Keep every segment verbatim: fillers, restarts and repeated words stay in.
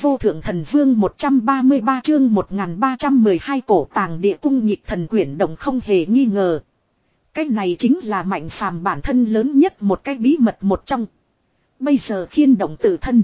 vô thượng thần vương một trăm ba mươi ba chương một nghìn ba trăm mười hai cổ tàng địa cung nhịp thần quyển động không hề nghi ngờ. Cái này chính là Mạnh Phàm bản thân lớn nhất một cái bí mật một trong. Bây giờ khiên động tự thân.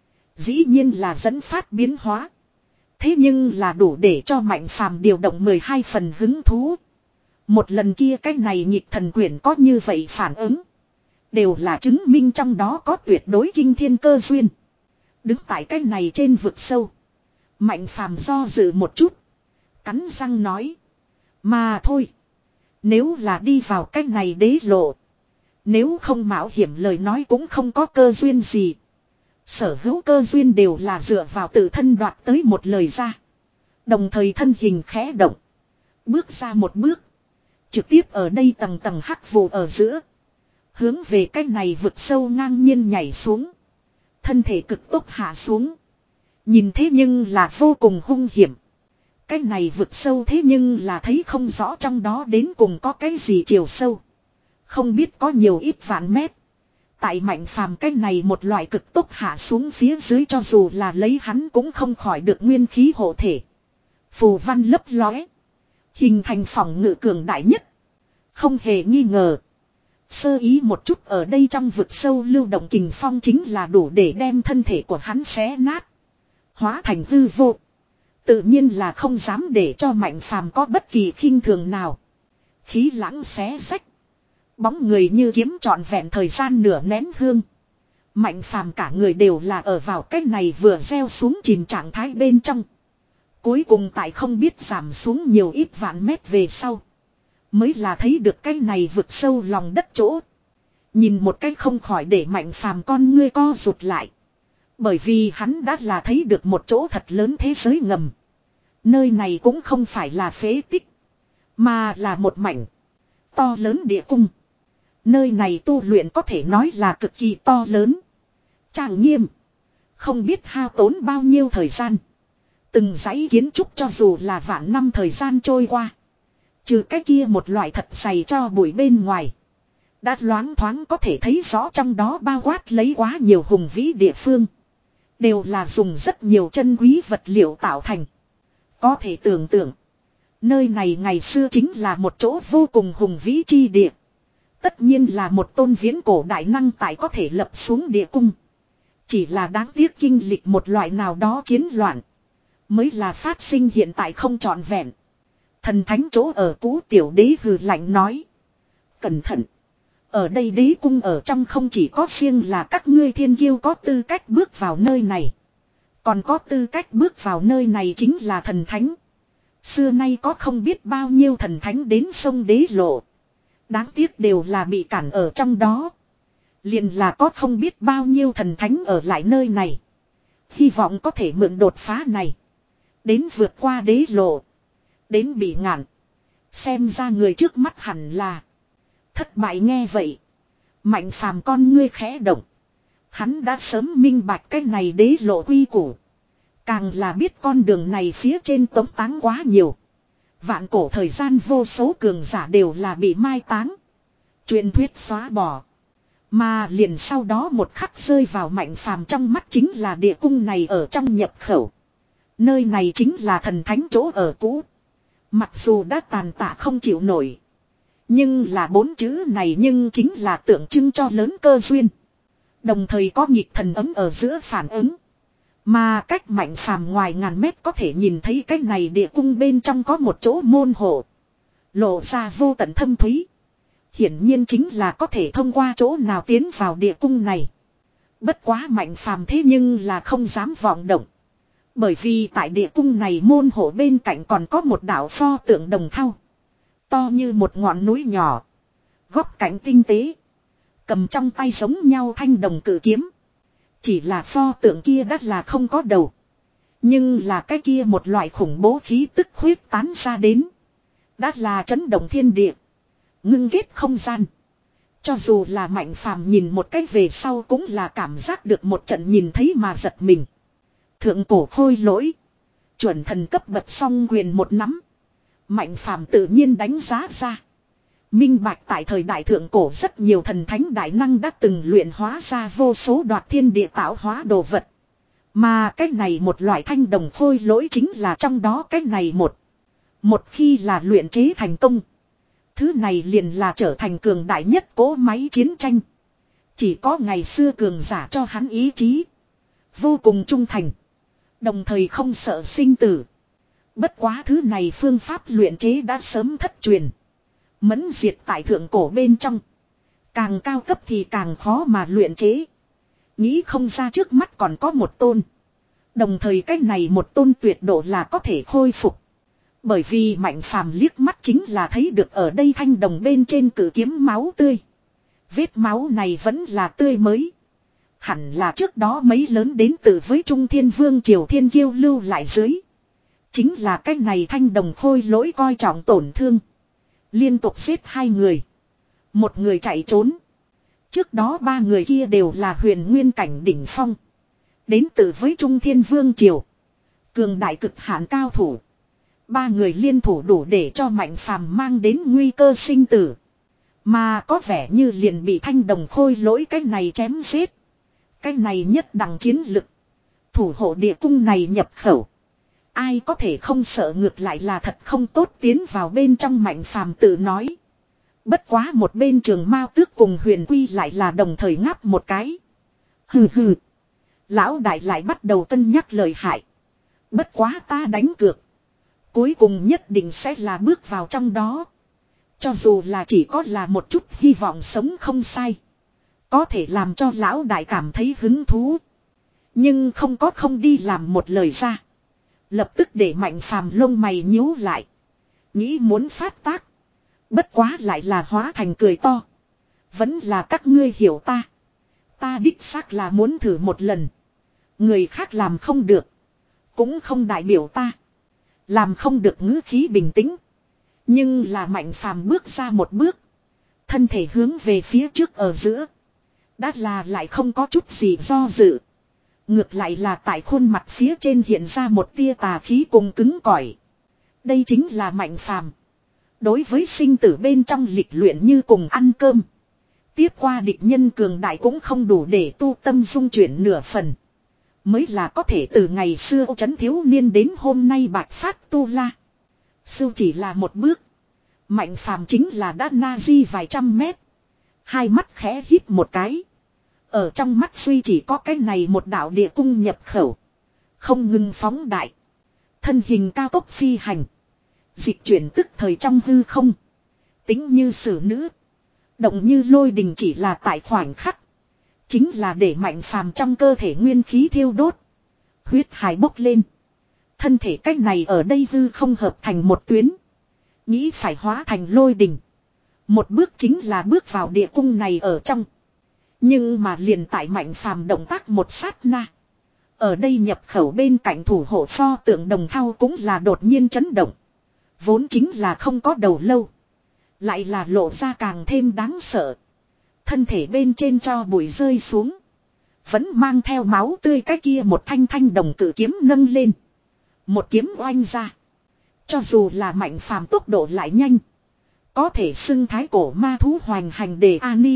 Dĩ nhiên là dẫn phát biến hóa. Thế nhưng là đủ để cho Mạnh Phàm điều động mười hai phần hứng thú. Một lần kia cái này nhịp thần quyển có như vậy phản ứng. Đều là chứng minh trong đó có tuyệt đối kinh thiên cơ duyên. Đứng tại cái này trên vực sâu. Mạnh Phàm do dự một chút. Cắn răng nói. Mà thôi. Nếu là đi vào cái này đế lộ. Nếu không mạo hiểm lời nói cũng không có cơ duyên gì. Sở hữu cơ duyên đều là dựa vào tự thân đoạt tới một lời ra. Đồng thời thân hình khẽ động. Bước ra một bước. Trực tiếp ở đây tầng tầng hắc vụ ở giữa. Hướng về cái này vực sâu ngang nhiên nhảy xuống. Thân thể cực tốc hạ xuống. Nhìn thế nhưng là vô cùng hung hiểm. Cái này vực sâu thế nhưng là thấy không rõ trong đó đến cùng có cái gì chiều sâu. Không biết có nhiều ít vạn mét. Tại Mạnh Phàm cái này một loại cực tốc hạ xuống phía dưới cho dù là lấy hắn cũng không khỏi được nguyên khí hộ thể. Phù văn lấp lóe. Hình thành phòng ngự cường đại nhất. Không hề nghi ngờ. Sơ ý một chút ở đây trong vực sâu lưu động kình phong chính là đủ để đem thân thể của hắn xé nát. Hóa thành hư vô. Tự nhiên là không dám để cho Mạnh Phàm có bất kỳ khinh thường nào. Khí lãng xé rách. Bóng người như kiếm trọn vẹn thời gian nửa nén hương. Mạnh Phàm cả người đều là ở vào cách này vừa gieo xuống chìm trạng thái bên trong. Cuối cùng tại không biết giảm xuống nhiều ít vạn mét về sau. Mới là thấy được cái này vực sâu lòng đất chỗ. Nhìn một cách không khỏi để Mạnh Phàm con ngươi co rụt lại. Bởi vì hắn đã là thấy được một chỗ thật lớn thế giới ngầm. Nơi này cũng không phải là phế tích. Mà là một mảnh to lớn địa cung. Nơi này tu luyện có thể nói là cực kỳ to lớn. Trang nghiêm. Không biết hao tốn bao nhiêu thời gian. Từng dãy kiến trúc cho dù là vạn năm thời gian trôi qua. Trừ cái kia một loại thật dày cho bụi bên ngoài. Đã loáng thoáng có thể thấy rõ trong đó bao quát lấy quá nhiều hùng vĩ địa phương. Đều là dùng rất nhiều chân quý vật liệu tạo thành. Có thể tưởng tượng. Nơi này ngày xưa chính là một chỗ vô cùng hùng vĩ chi địa. Tất nhiên là một tôn viễn cổ đại năng tại có thể lập xuống địa cung. Chỉ là đáng tiếc kinh lịch một loại nào đó chiến loạn. Mới là phát sinh hiện tại không trọn vẹn. Thần thánh chỗ ở cũ tiểu đế hừ lạnh nói. Cẩn thận. Ở đây đế cung ở trong không chỉ có riêng là các ngươi thiên kiêu có tư cách bước vào nơi này. Còn có tư cách bước vào nơi này chính là thần thánh. Xưa nay có không biết bao nhiêu thần thánh đến sông đế lộ. Đáng tiếc đều là bị cản ở trong đó. Liền là có không biết bao nhiêu thần thánh ở lại nơi này. Hy vọng có thể mượn đột phá này. Đến vượt qua đế lộ. Đến bị ngạn. Xem ra người trước mắt hẳn là. Thất bại nghe vậy. Mạnh Phàm con ngươi khẽ động. Hắn đã sớm minh bạch cái này đế lộ quy củ. Càng là biết con đường này phía trên tống táng quá nhiều. Vạn cổ thời gian vô số cường giả đều là bị mai táng. Truyền thuyết xóa bỏ. Mà liền sau đó một khắc rơi vào Mạnh Phàm trong mắt chính là địa cung này ở trong nhập khẩu. Nơi này chính là thần thánh chỗ ở cũ. Mặc dù đã tàn tạ không chịu nổi. Nhưng là bốn chữ này nhưng chính là tượng trưng cho lớn cơ duyên. Đồng thời có nhịp thần ấm ở giữa phản ứng. Mà cách Mạnh Phàm ngoài ngàn mét có thể nhìn thấy cái này địa cung bên trong có một chỗ môn hộ. Lộ ra vô tận thâm thúy. Hiển nhiên chính là có thể thông qua chỗ nào tiến vào địa cung này. Bất quá Mạnh Phàm thế nhưng là không dám vọng động. Bởi vì tại địa cung này môn hộ bên cạnh còn có một đạo pho tượng đồng thau. To như một ngọn núi nhỏ. Góc cạnh tinh tế. Cầm trong tay giống nhau thanh đồng cử kiếm. Chỉ là pho tượng kia đắt là không có đầu. Nhưng là cái kia một loại khủng bố khí tức huyết tán ra đến. Đắt là chấn động thiên địa. Ngưng kết không gian. Cho dù là Mạnh Phàm nhìn một cách về sau cũng là cảm giác được một trận nhìn thấy mà giật mình. Thượng cổ khôi lỗi. Chuẩn thần cấp bậc song quyền một nắm. Mạnh Phàm tự nhiên đánh giá ra. Minh bạch tại thời đại thượng cổ rất nhiều thần thánh đại năng đã từng luyện hóa ra vô số đoạt thiên địa tạo hóa đồ vật. Mà cái này một loại thanh đồng khôi lỗi chính là trong đó cái này một. Một khi là luyện chế thành công. Thứ này liền là trở thành cường đại nhất cỗ máy chiến tranh. Chỉ có ngày xưa cường giả cho hắn ý chí. Vô cùng trung thành. Đồng thời không sợ sinh tử. Bất quá thứ này phương pháp luyện chế đã sớm thất truyền. Mẫn diệt tại thượng cổ bên trong. Càng cao cấp thì càng khó mà luyện chế. Nghĩ không ra trước mắt còn có một tôn. Đồng thời cái này một tôn tuyệt độ là có thể khôi phục. Bởi vì Mạnh Phàm liếc mắt chính là thấy được ở đây thanh đồng bên trên cử kiếm máu tươi. Vết máu này vẫn là tươi mới. Hẳn là trước đó mấy lớn đến từ với Trung Thiên Vương Triều Thiên Kiêu lưu lại dưới. Chính là cái này thanh đồng khôi lỗi coi trọng tổn thương. Liên tục giết hai người. Một người chạy trốn. Trước đó ba người kia đều là huyền nguyên cảnh đỉnh phong. Đến từ với Trung Thiên Vương Triều. Cường đại cực hạn cao thủ. Ba người liên thủ đủ để cho Mạnh Phàm mang đến nguy cơ sinh tử. Mà có vẻ như liền bị thanh đồng khôi lỗi cái này chém giết. Cái này nhất đẳng chiến lực. Thủ hộ địa cung này nhập khẩu. Ai có thể không sợ ngược lại là thật không tốt tiến vào bên trong Mạnh Phàm tự nói. Bất quá một bên Trường Mao Tước cùng Huyền Quy lại là đồng thời ngáp một cái. Hừ hừ. Lão đại lại bắt đầu cân nhắc lời hại. Bất quá ta đánh cược. Cuối cùng nhất định sẽ là bước vào trong đó. Cho dù là chỉ có là một chút hy vọng sống không sai. Có thể làm cho lão đại cảm thấy hứng thú. Nhưng không có không đi làm một lời ra. Lập tức để Mạnh Phàm lông mày nhíu lại. Nghĩ muốn phát tác. Bất quá lại là hóa thành cười to. Vẫn là các ngươi hiểu ta. Ta đích xác là muốn thử một lần. Người khác làm không được. Cũng không đại biểu ta. Làm không được ngữ khí bình tĩnh. Nhưng là Mạnh Phàm bước ra một bước. Thân thể hướng về phía trước ở giữa. Đã là lại không có chút gì do dự. Ngược lại là tại khuôn mặt phía trên hiện ra một tia tà khí cùng cứng cỏi. Đây chính là Mạnh Phàm. Đối với sinh tử bên trong lịch luyện như cùng ăn cơm. Tiếp qua địch nhân cường đại cũng không đủ để tu tâm dung chuyển nửa phần. Mới là có thể từ ngày xưa trấn thiếu niên đến hôm nay bạch phát tu la. Sưu chỉ là một bước. Mạnh Phàm chính là đã na di vài trăm mét. Hai mắt khẽ hít một cái. Ở trong mắt suy chỉ có cái này một đạo địa cung nhập khẩu. Không ngừng phóng đại. Thân hình cao tốc phi hành. Dịch chuyển tức thời trong hư không. Tính như sử nữ. Động như lôi đình chỉ là tại khoảnh khắc. Chính là để Mạnh Phàm trong cơ thể nguyên khí thiêu đốt. Huyết hải bốc lên. Thân thể cách này ở đây hư không hợp thành một tuyến. Nghĩ phải hóa thành lôi đình. Một bước chính là bước vào địa cung này ở trong. Nhưng mà liền tại Mạnh Phàm động tác một sát na. Ở đây nhập khẩu bên cạnh thủ hộ pho tượng đồng thau cũng là đột nhiên chấn động. Vốn chính là không có đầu lâu. Lại là lộ ra càng thêm đáng sợ. Thân thể bên trên cho bụi rơi xuống. Vẫn mang theo máu tươi cái kia một thanh thanh đồng cử kiếm nâng lên. Một kiếm oanh ra. Cho dù là Mạnh Phàm tốc độ lại nhanh. Có thể xưng thái cổ ma thú hoành hành đề Ania.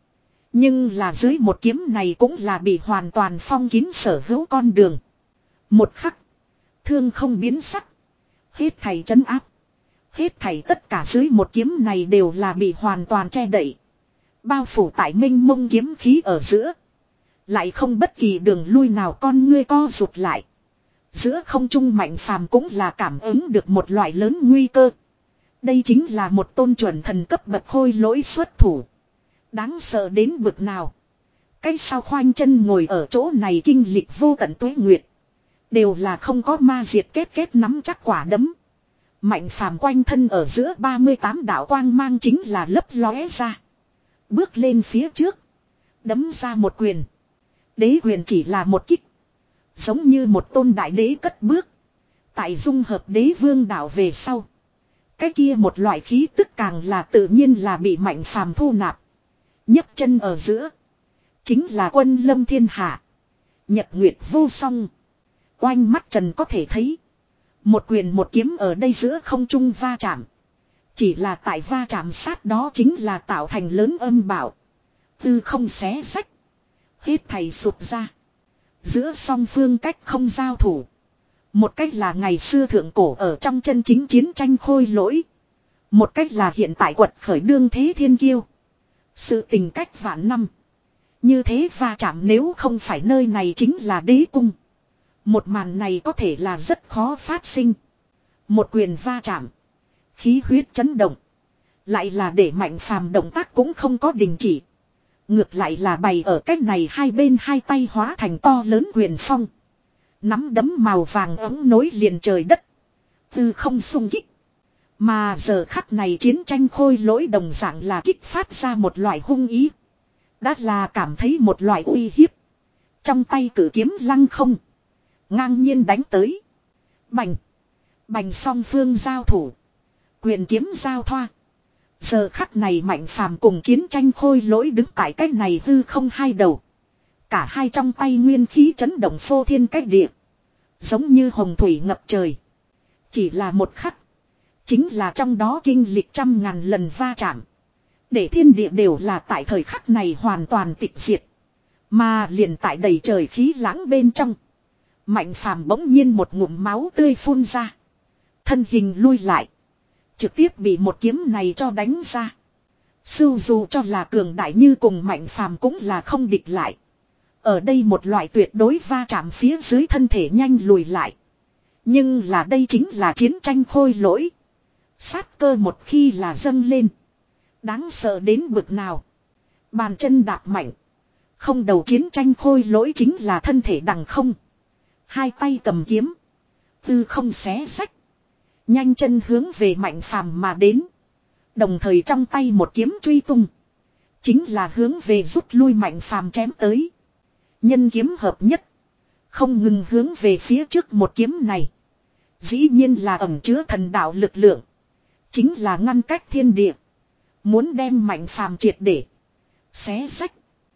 Nhưng là dưới một kiếm này cũng là bị hoàn toàn phong kín sở hữu con đường. Một khắc. Thương không biến sắc. Hết thầy trấn áp. Hết thảy tất cả dưới một kiếm này đều là bị hoàn toàn che đậy. Bao phủ tại minh mông kiếm khí ở giữa. Lại không bất kỳ đường lui nào con ngươi co rụt lại. Giữa không trung Mạnh Phàm cũng là cảm ứng được một loại lớn nguy cơ. Đây chính là một tôn chuẩn thần cấp bậc khôi lỗi xuất thủ. Đáng sợ đến bực nào. Cái sao khoanh chân ngồi ở chỗ này kinh lịch vô tận tuế nguyệt. Đều là không có ma diệt kết kết nắm chắc quả đấm. Mạnh Phàm quanh thân ở giữa ba mươi tám đạo quang mang chính là lấp lóe ra. Bước lên phía trước. Đấm ra một quyền. Đế quyền chỉ là một kích. Giống như một tôn đại đế cất bước. Tại dung hợp đế vương đạo về sau. Cái kia một loại khí tức càng là tự nhiên là bị Mạnh Phàm thu nạp. nhấc chân ở giữa. Chính là quân lâm thiên hạ. Nhật nguyệt vô song. Oanh mắt trần có thể thấy. Một quyền một kiếm ở đây giữa không trung va chạm. Chỉ là tại va chạm sát đó chính là tạo thành lớn âm bảo. Tư không xé sách. Hết thầy sụt ra. Giữa song phương cách không giao thủ. Một cách là ngày xưa thượng cổ ở trong chân chính chiến tranh khôi lỗi. Một cách là hiện tại quật khởi đương thế thiên kiêu. Sự tình cách vạn năm. Như thế va chạm nếu không phải nơi này chính là đế cung. Một màn này có thể là rất khó phát sinh. Một quyền va chạm. Khí huyết chấn động. Lại là để Mạnh Phàm động tác cũng không có đình chỉ. Ngược lại là bày ở cách này hai bên hai tay hóa thành to lớn quyền phong. Nắm đấm màu vàng ấm nối liền trời đất. Tư không xung kích. Mà giờ khắc này chiến tranh khôi lỗi đồng dạng là kích phát ra một loại hung ý. Đã là cảm thấy một loại uy hiếp. Trong tay cử kiếm lăng không. Ngang nhiên đánh tới. Bành. Bành song phương giao thủ. Quyền kiếm giao thoa. Giờ khắc này Mạnh Phàm cùng chiến tranh khôi lỗi đứng tại cách này hư không hai đầu. Cả hai trong tay nguyên khí chấn động phô thiên cách địa. Giống như hồng thủy ngập trời. Chỉ là một khắc. Chính là trong đó kinh lịch trăm ngàn lần va chạm. Để thiên địa đều là tại thời khắc này hoàn toàn tịch diệt. Mà liền tại đầy trời khí lãng bên trong. Mạnh Phàm bỗng nhiên một ngụm máu tươi phun ra. Thân hình lui lại. Trực tiếp bị một kiếm này cho đánh ra. Sưu dù cho là cường đại như cùng Mạnh Phàm cũng là không địch lại. Ở đây một loại tuyệt đối va chạm phía dưới thân thể nhanh lùi lại. Nhưng là đây chính là chiến tranh khôi lỗi. Sát cơ một khi là dâng lên. Đáng sợ đến bực nào. Bàn chân đạp mạnh. Không đầu chiến tranh khôi lỗi chính là thân thể đằng không. Hai tay cầm kiếm. Tư không xé sách. Nhanh chân hướng về Mạnh Phàm mà đến. Đồng thời trong tay một kiếm truy tung. Chính là hướng về rút lui Mạnh Phàm chém tới. Nhân kiếm hợp nhất. Không ngừng hướng về phía trước một kiếm này. Dĩ nhiên là ẩn chứa thần đạo lực lượng. Chính là ngăn cách thiên địa. Muốn đem Mạnh Phàm triệt để. Xé sách.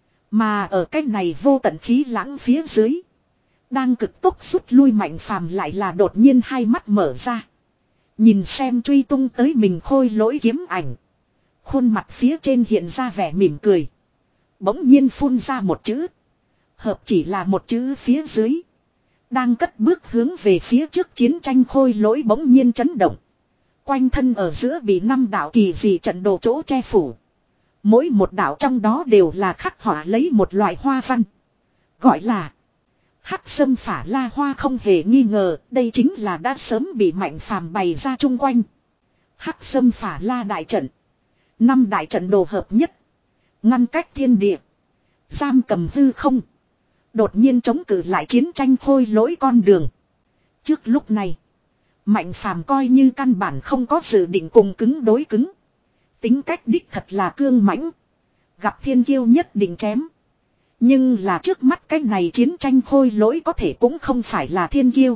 Mà ở cách này vô tận khí lãng phía dưới. Đang cực tốc rút lui Mạnh Phàm lại là đột nhiên hai mắt mở ra. Nhìn xem truy tung tới mình khôi lỗi kiếm ảnh. Khuôn mặt phía trên hiện ra vẻ mỉm cười. Bỗng nhiên phun ra một chữ. Hợp chỉ là một chữ phía dưới. Đang cất bước hướng về phía trước chiến tranh khôi lỗi bỗng nhiên chấn động. Quanh thân ở giữa bị năm đạo kỳ dị trận đồ chỗ che phủ. Mỗi một đạo trong đó đều là khắc họa lấy một loại hoa văn. Gọi là Hắc Sâm Phả La Hoa, không hề nghi ngờ, đây chính là đã sớm bị Mạnh Phàm bày ra chung quanh. Hắc Sâm Phả La đại trận. Năm đại trận đồ hợp nhất. Ngăn cách thiên địa. Giam cầm hư không. Đột nhiên chống cự lại chiến tranh khôi lỗi con đường. Trước lúc này, Mạnh Phàm coi như căn bản không có dự định cùng cứng đối cứng. Tính cách đích thật là cương mãnh. Gặp thiên kiêu nhất định chém. Nhưng là trước mắt cái này chiến tranh khôi lỗi có thể cũng không phải là thiên kiêu.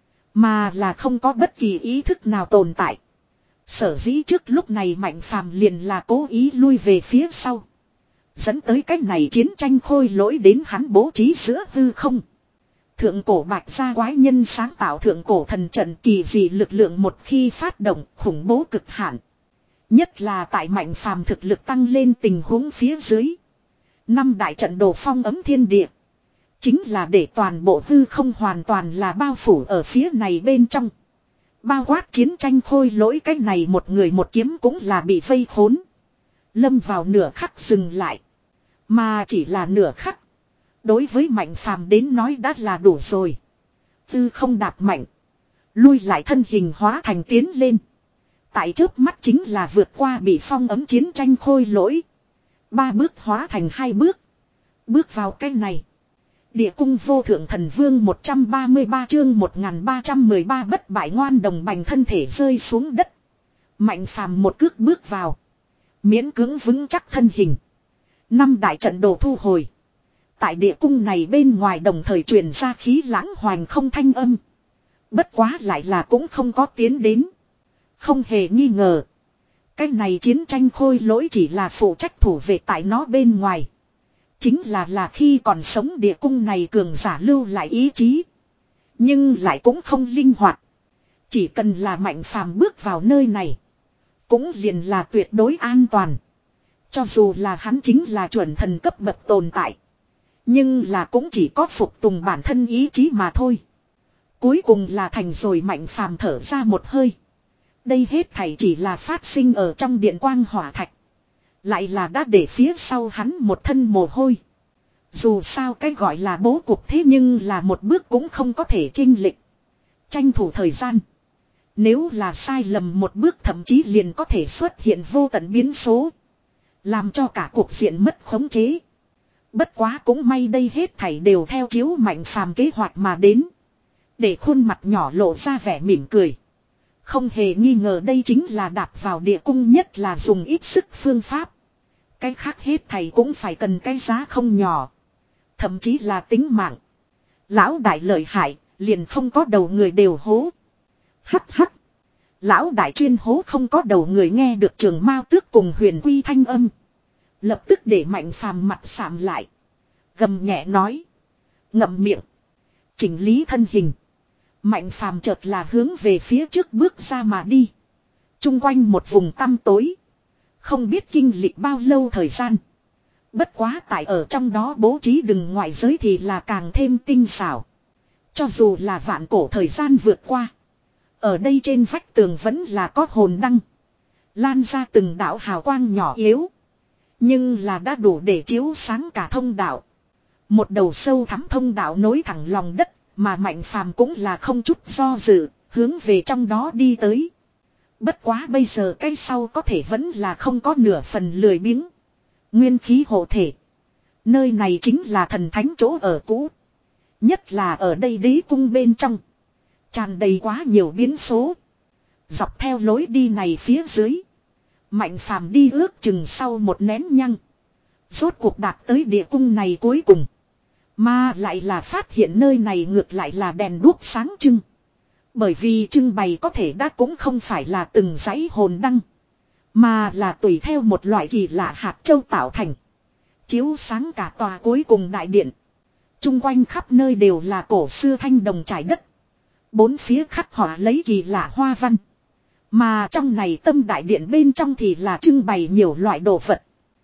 Mà là không có bất kỳ ý thức nào tồn tại. Sở dĩ trước lúc này Mạnh Phàm liền là cố ý lui về phía sau. Dẫn tới cái này chiến tranh khôi lỗi đến hắn bố trí giữa hư không. Thượng cổ bạch gia quái nhân sáng tạo thượng cổ thần trận kỳ dị lực lượng một khi phát động khủng bố cực hạn. Nhất là tại Mạnh Phàm thực lực tăng lên tình huống phía dưới. Năm đại trận đồ phong ấm thiên địa. Chính là để toàn bộ hư không hoàn toàn là bao phủ ở phía này bên trong. Bao quát chiến tranh khôi lỗi cái này một người một kiếm cũng là bị vây khốn. Lâm vào nửa khắc dừng lại. Mà chỉ là nửa khắc. Đối với Mạnh Phàm đến nói đã là đủ rồi. Tư không đạp mạnh. Lui lại thân hình hóa thành tiến lên. Tại trước mắt chính là vượt qua bị phong ấm chiến tranh khôi lỗi. Ba bước hóa thành hai bước. Bước vào cái này. Địa cung vô thượng thần vương một trăm ba mươi ba chương một nghìn ba trăm mười ba bất bại ngoan đồng bành thân thể rơi xuống đất. Mạnh Phàm một cước bước vào. Miễn cưỡng vững chắc thân hình. Năm đại trận đồ thu hồi. Tại địa cung này bên ngoài đồng thời truyền ra khí lãng hoành không thanh âm. Bất quá lại là cũng không có tiến đến. Không hề nghi ngờ. Cái này chiến tranh khôi lỗi chỉ là phụ trách thủ vệ tại nó bên ngoài. Chính là là khi còn sống địa cung này cường giả lưu lại ý chí. Nhưng lại cũng không linh hoạt. Chỉ cần là Mạnh Phàm bước vào nơi này. Cũng liền là tuyệt đối an toàn. Cho dù là hắn chính là chuẩn thần cấp bậc tồn tại. Nhưng là cũng chỉ có phục tùng bản thân ý chí mà thôi. Cuối cùng là thành rồi Mạnh Phàm thở ra một hơi. Đây hết thảy chỉ là phát sinh ở trong điện quang hỏa thạch. Lại là đã để phía sau hắn một thân mồ hôi. Dù sao cái gọi là bố cục thế nhưng là một bước cũng không có thể chênh lệch. Tranh thủ thời gian. Nếu là sai lầm một bước thậm chí liền có thể xuất hiện vô tận biến số. Làm cho cả cuộc diện mất khống chế. Bất quá cũng may đây hết thảy đều theo chiếu Mạnh Phàm kế hoạch mà đến. Để khuôn mặt nhỏ lộ ra vẻ mỉm cười. Không hề nghi ngờ đây chính là đạp vào địa cung nhất là dùng ít sức phương pháp. Cái khác hết thảy cũng phải cần cái giá không nhỏ. Thậm chí là tính mạng. Lão đại lợi hại, liền không có đầu người đều hố. Hắc hắc. Lão đại chuyên hố không có đầu người nghe được Trường Mao Tước cùng Huyền Quy thanh âm. Lập tức để Mạnh Phàm mặt sạm lại. Gầm nhẹ nói. Ngậm miệng. Chỉnh lý thân hình. Mạnh Phàm chợt là hướng về phía trước bước ra mà đi. Trung quanh một vùng tăm tối. Không biết kinh lịch bao lâu thời gian. Bất quá tại ở trong đó bố trí đừng ngoại giới thì là càng thêm tinh xảo. Cho dù là vạn cổ thời gian vượt qua. Ở đây trên vách tường vẫn là có hồn đăng. Lan ra từng đạo hào quang nhỏ yếu. Nhưng là đã đủ để chiếu sáng cả thông đạo. Một đầu sâu thắm thông đạo nối thẳng lòng đất. Mà Mạnh Phàm cũng là không chút do dự. Hướng về trong đó đi tới. Bất quá bây giờ cái sau có thể vẫn là không có nửa phần lười biếng. Nguyên khí hộ thể. Nơi này chính là thần thánh chỗ ở cũ. Nhất là ở đây đế cung bên trong. Tràn đầy quá nhiều biến số. Dọc theo lối đi này phía dưới. Mạnh Phàm đi ước chừng sau một nén nhăng. Rốt cuộc đạt tới địa cung này cuối cùng. Mà lại là phát hiện nơi này ngược lại là đèn đuốc sáng trưng. Bởi vì trưng bày có thể đã cũng không phải là từng dãy hồn đăng. Mà là tùy theo một loại kỳ lạ hạt châu tạo thành. Chiếu sáng cả tòa cuối cùng đại điện. Trung quanh khắp nơi đều là cổ xưa thanh đồng trải đất. Bốn phía khắc họa lấy kỳ lạ hoa văn. Mà trong này tâm đại điện bên trong thì là trưng bày nhiều loại đồ vật.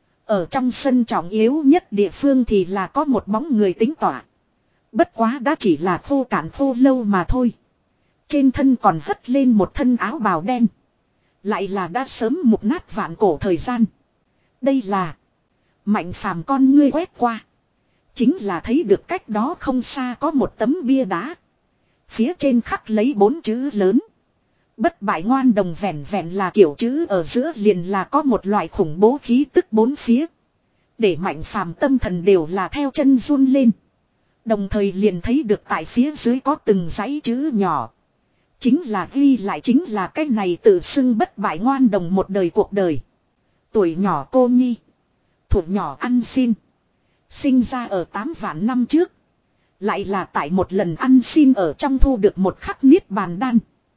Ở trong sân trọng yếu nhất địa phương thì là có một bóng người tính tỏa. Bất quá đã chỉ là khô cạn khô lâu mà thôi. Trên thân còn hất lên một thân áo bào đen. Lại là đã sớm mục nát vạn cổ thời gian. Đây là Mạnh Phàm con ngươi quét qua. Chính là thấy được cách đó không xa có một tấm bia đá. Phía trên khắc lấy bốn chữ lớn. Bất bại ngoan đồng vẹn vẹn là kiểu chữ ở giữa liền là có một loại khủng bố khí tức bốn phía. Để Mạnh Phàm tâm thần đều là theo chân run lên. Đồng thời liền thấy được tại phía dưới có từng dãy chữ nhỏ. Chính là ghi lại chính là cái này tự xưng bất bại ngoan đồng một đời cuộc đời. Tuổi nhỏ cô nhi. Thuộc nhỏ ăn xin. Sinh ra ở tám vạn năm trước. Lại là tại một lần ăn xin ở trong thu được một khắc niết bàn đan.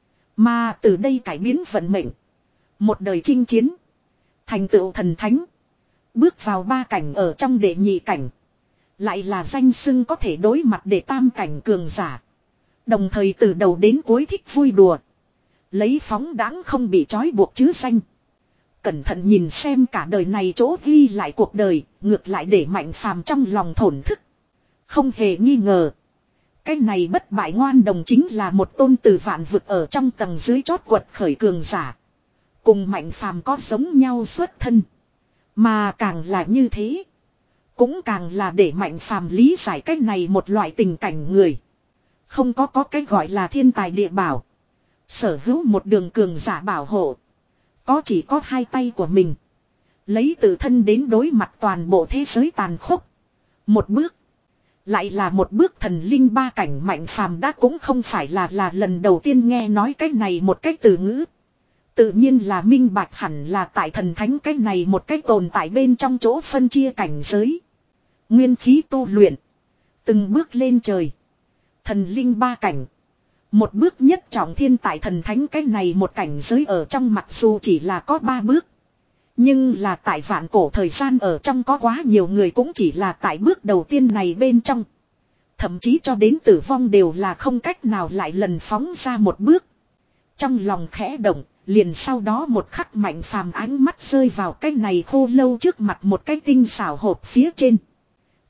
Mà từ đây cải biến vận mệnh. Một đời chinh chiến. Thành tựu thần thánh. Bước vào ba cảnh ở trong đệ nhị cảnh. Lại là danh xưng có thể đối mặt để tam cảnh cường giả. Đồng thời từ đầu đến cuối thích vui đùa. Lấy phóng đãng không bị trói buộc chứ danh. Cẩn thận nhìn xem cả đời này chỗ ghi lại cuộc đời. Ngược lại để Mạnh Phàm trong lòng thổn thức. Không hề nghi ngờ. Cái này bất bại ngoan đồng chính là một tôn từ vạn vực ở trong tầng dưới chót quật khởi cường giả. Cùng Mạnh Phàm có giống nhau xuất thân. Mà càng là như thế. Cũng càng là để Mạnh Phàm lý giải cái này một loại tình cảnh người. Không có có cái gọi là thiên tài địa bảo. Sở hữu một đường cường giả bảo hộ. Có chỉ có hai tay của mình. Lấy tự thân đến đối mặt toàn bộ thế giới tàn khốc. Một bước. Lại là một bước thần linh ba cảnh. Mạnh Phàm đã cũng không phải là là lần đầu tiên nghe nói cái này một cái từ ngữ. Tự nhiên là minh bạch hẳn là tại thần thánh cái này một cái tồn tại bên trong chỗ phân chia cảnh giới. Nguyên khí tu luyện. Từng bước lên trời. Thần linh ba cảnh. Một bước nhất trọng thiên tại thần thánh cái này một cảnh giới ở trong mặc dù chỉ là có ba bước. Nhưng là tại vạn cổ thời gian ở trong có quá nhiều người cũng chỉ là tại bước đầu tiên này bên trong. Thậm chí cho đến tử vong đều là không cách nào lại lần phóng ra một bước. Trong lòng khẽ động, liền sau đó một khắc Mạnh Phàm ánh mắt rơi vào cái này khô lâu trước mặt một cái tinh xảo hộp phía trên.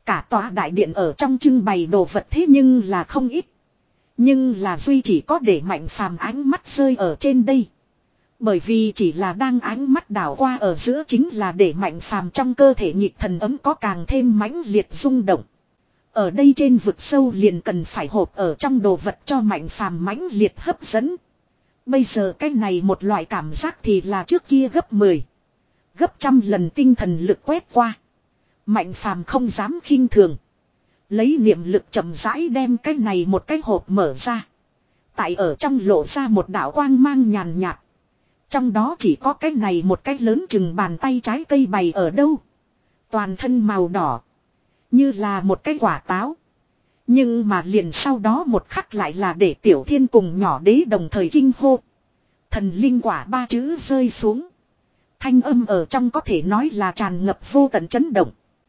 Cả tòa đại điện ở trong trưng bày đồ vật thế nhưng là không ít. Nhưng là duy chỉ có để Mạnh Phàm ánh mắt rơi ở trên đây. Bởi vì chỉ là đang ánh mắt đảo qua ở giữa chính là để Mạnh Phàm trong cơ thể nhịp thần ấm có càng thêm mãnh liệt rung động. Ở đây trên vực sâu liền cần phải hộp ở trong đồ vật cho Mạnh Phàm mãnh liệt hấp dẫn. Bây giờ cái này một loại cảm giác thì là trước kia gấp mười, gấp trăm lần tinh thần lực quét qua. Mạnh Phàm không dám khinh thường. Lấy niệm lực chậm rãi đem cái này một cái hộp mở ra. Tại ở trong lộ ra một đạo quang mang nhàn nhạt. Trong đó chỉ có cái này một cái lớn chừng bàn tay trái cây bày ở đâu. Toàn thân màu đỏ. Như là một cái quả táo. Nhưng mà liền sau đó một khắc lại là để Tiểu Thiên cùng nhỏ đế đồng thời kinh hô. Thần linh quả ba chữ rơi xuống. Thanh âm ở trong có thể nói là tràn ngập vô tận chấn động.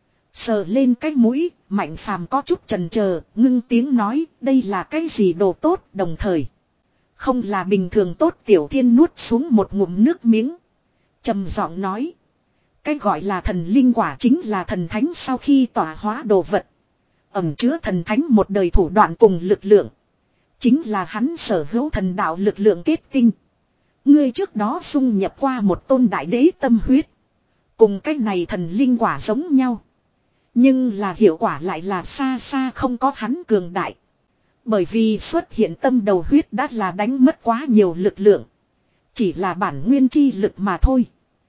Sờ lên cái mũi, Mạnh Phàm có chút chần chờ, ngưng tiếng nói, đây là cái gì đồ tốt, đồng thời. Không là bình thường tốt. Tiểu Thiên nuốt xuống một ngụm nước miếng. Trầm giọng nói. Cái gọi là thần linh quả chính là thần thánh sau khi tỏa hóa đồ vật. Ẩn chứa thần thánh một đời thủ đoạn cùng lực lượng. Chính là hắn sở hữu thần đạo lực lượng kết tinh. Ngươi trước đó xung nhập qua một tôn đại đế tâm huyết. Cùng cái này thần linh quả giống nhau. Nhưng là hiệu quả lại là xa xa không có hắn cường đại. Bởi vì xuất hiện tâm đầu huyết đã là đánh mất quá nhiều lực lượng. Chỉ là bản nguyên chi lực mà thôi.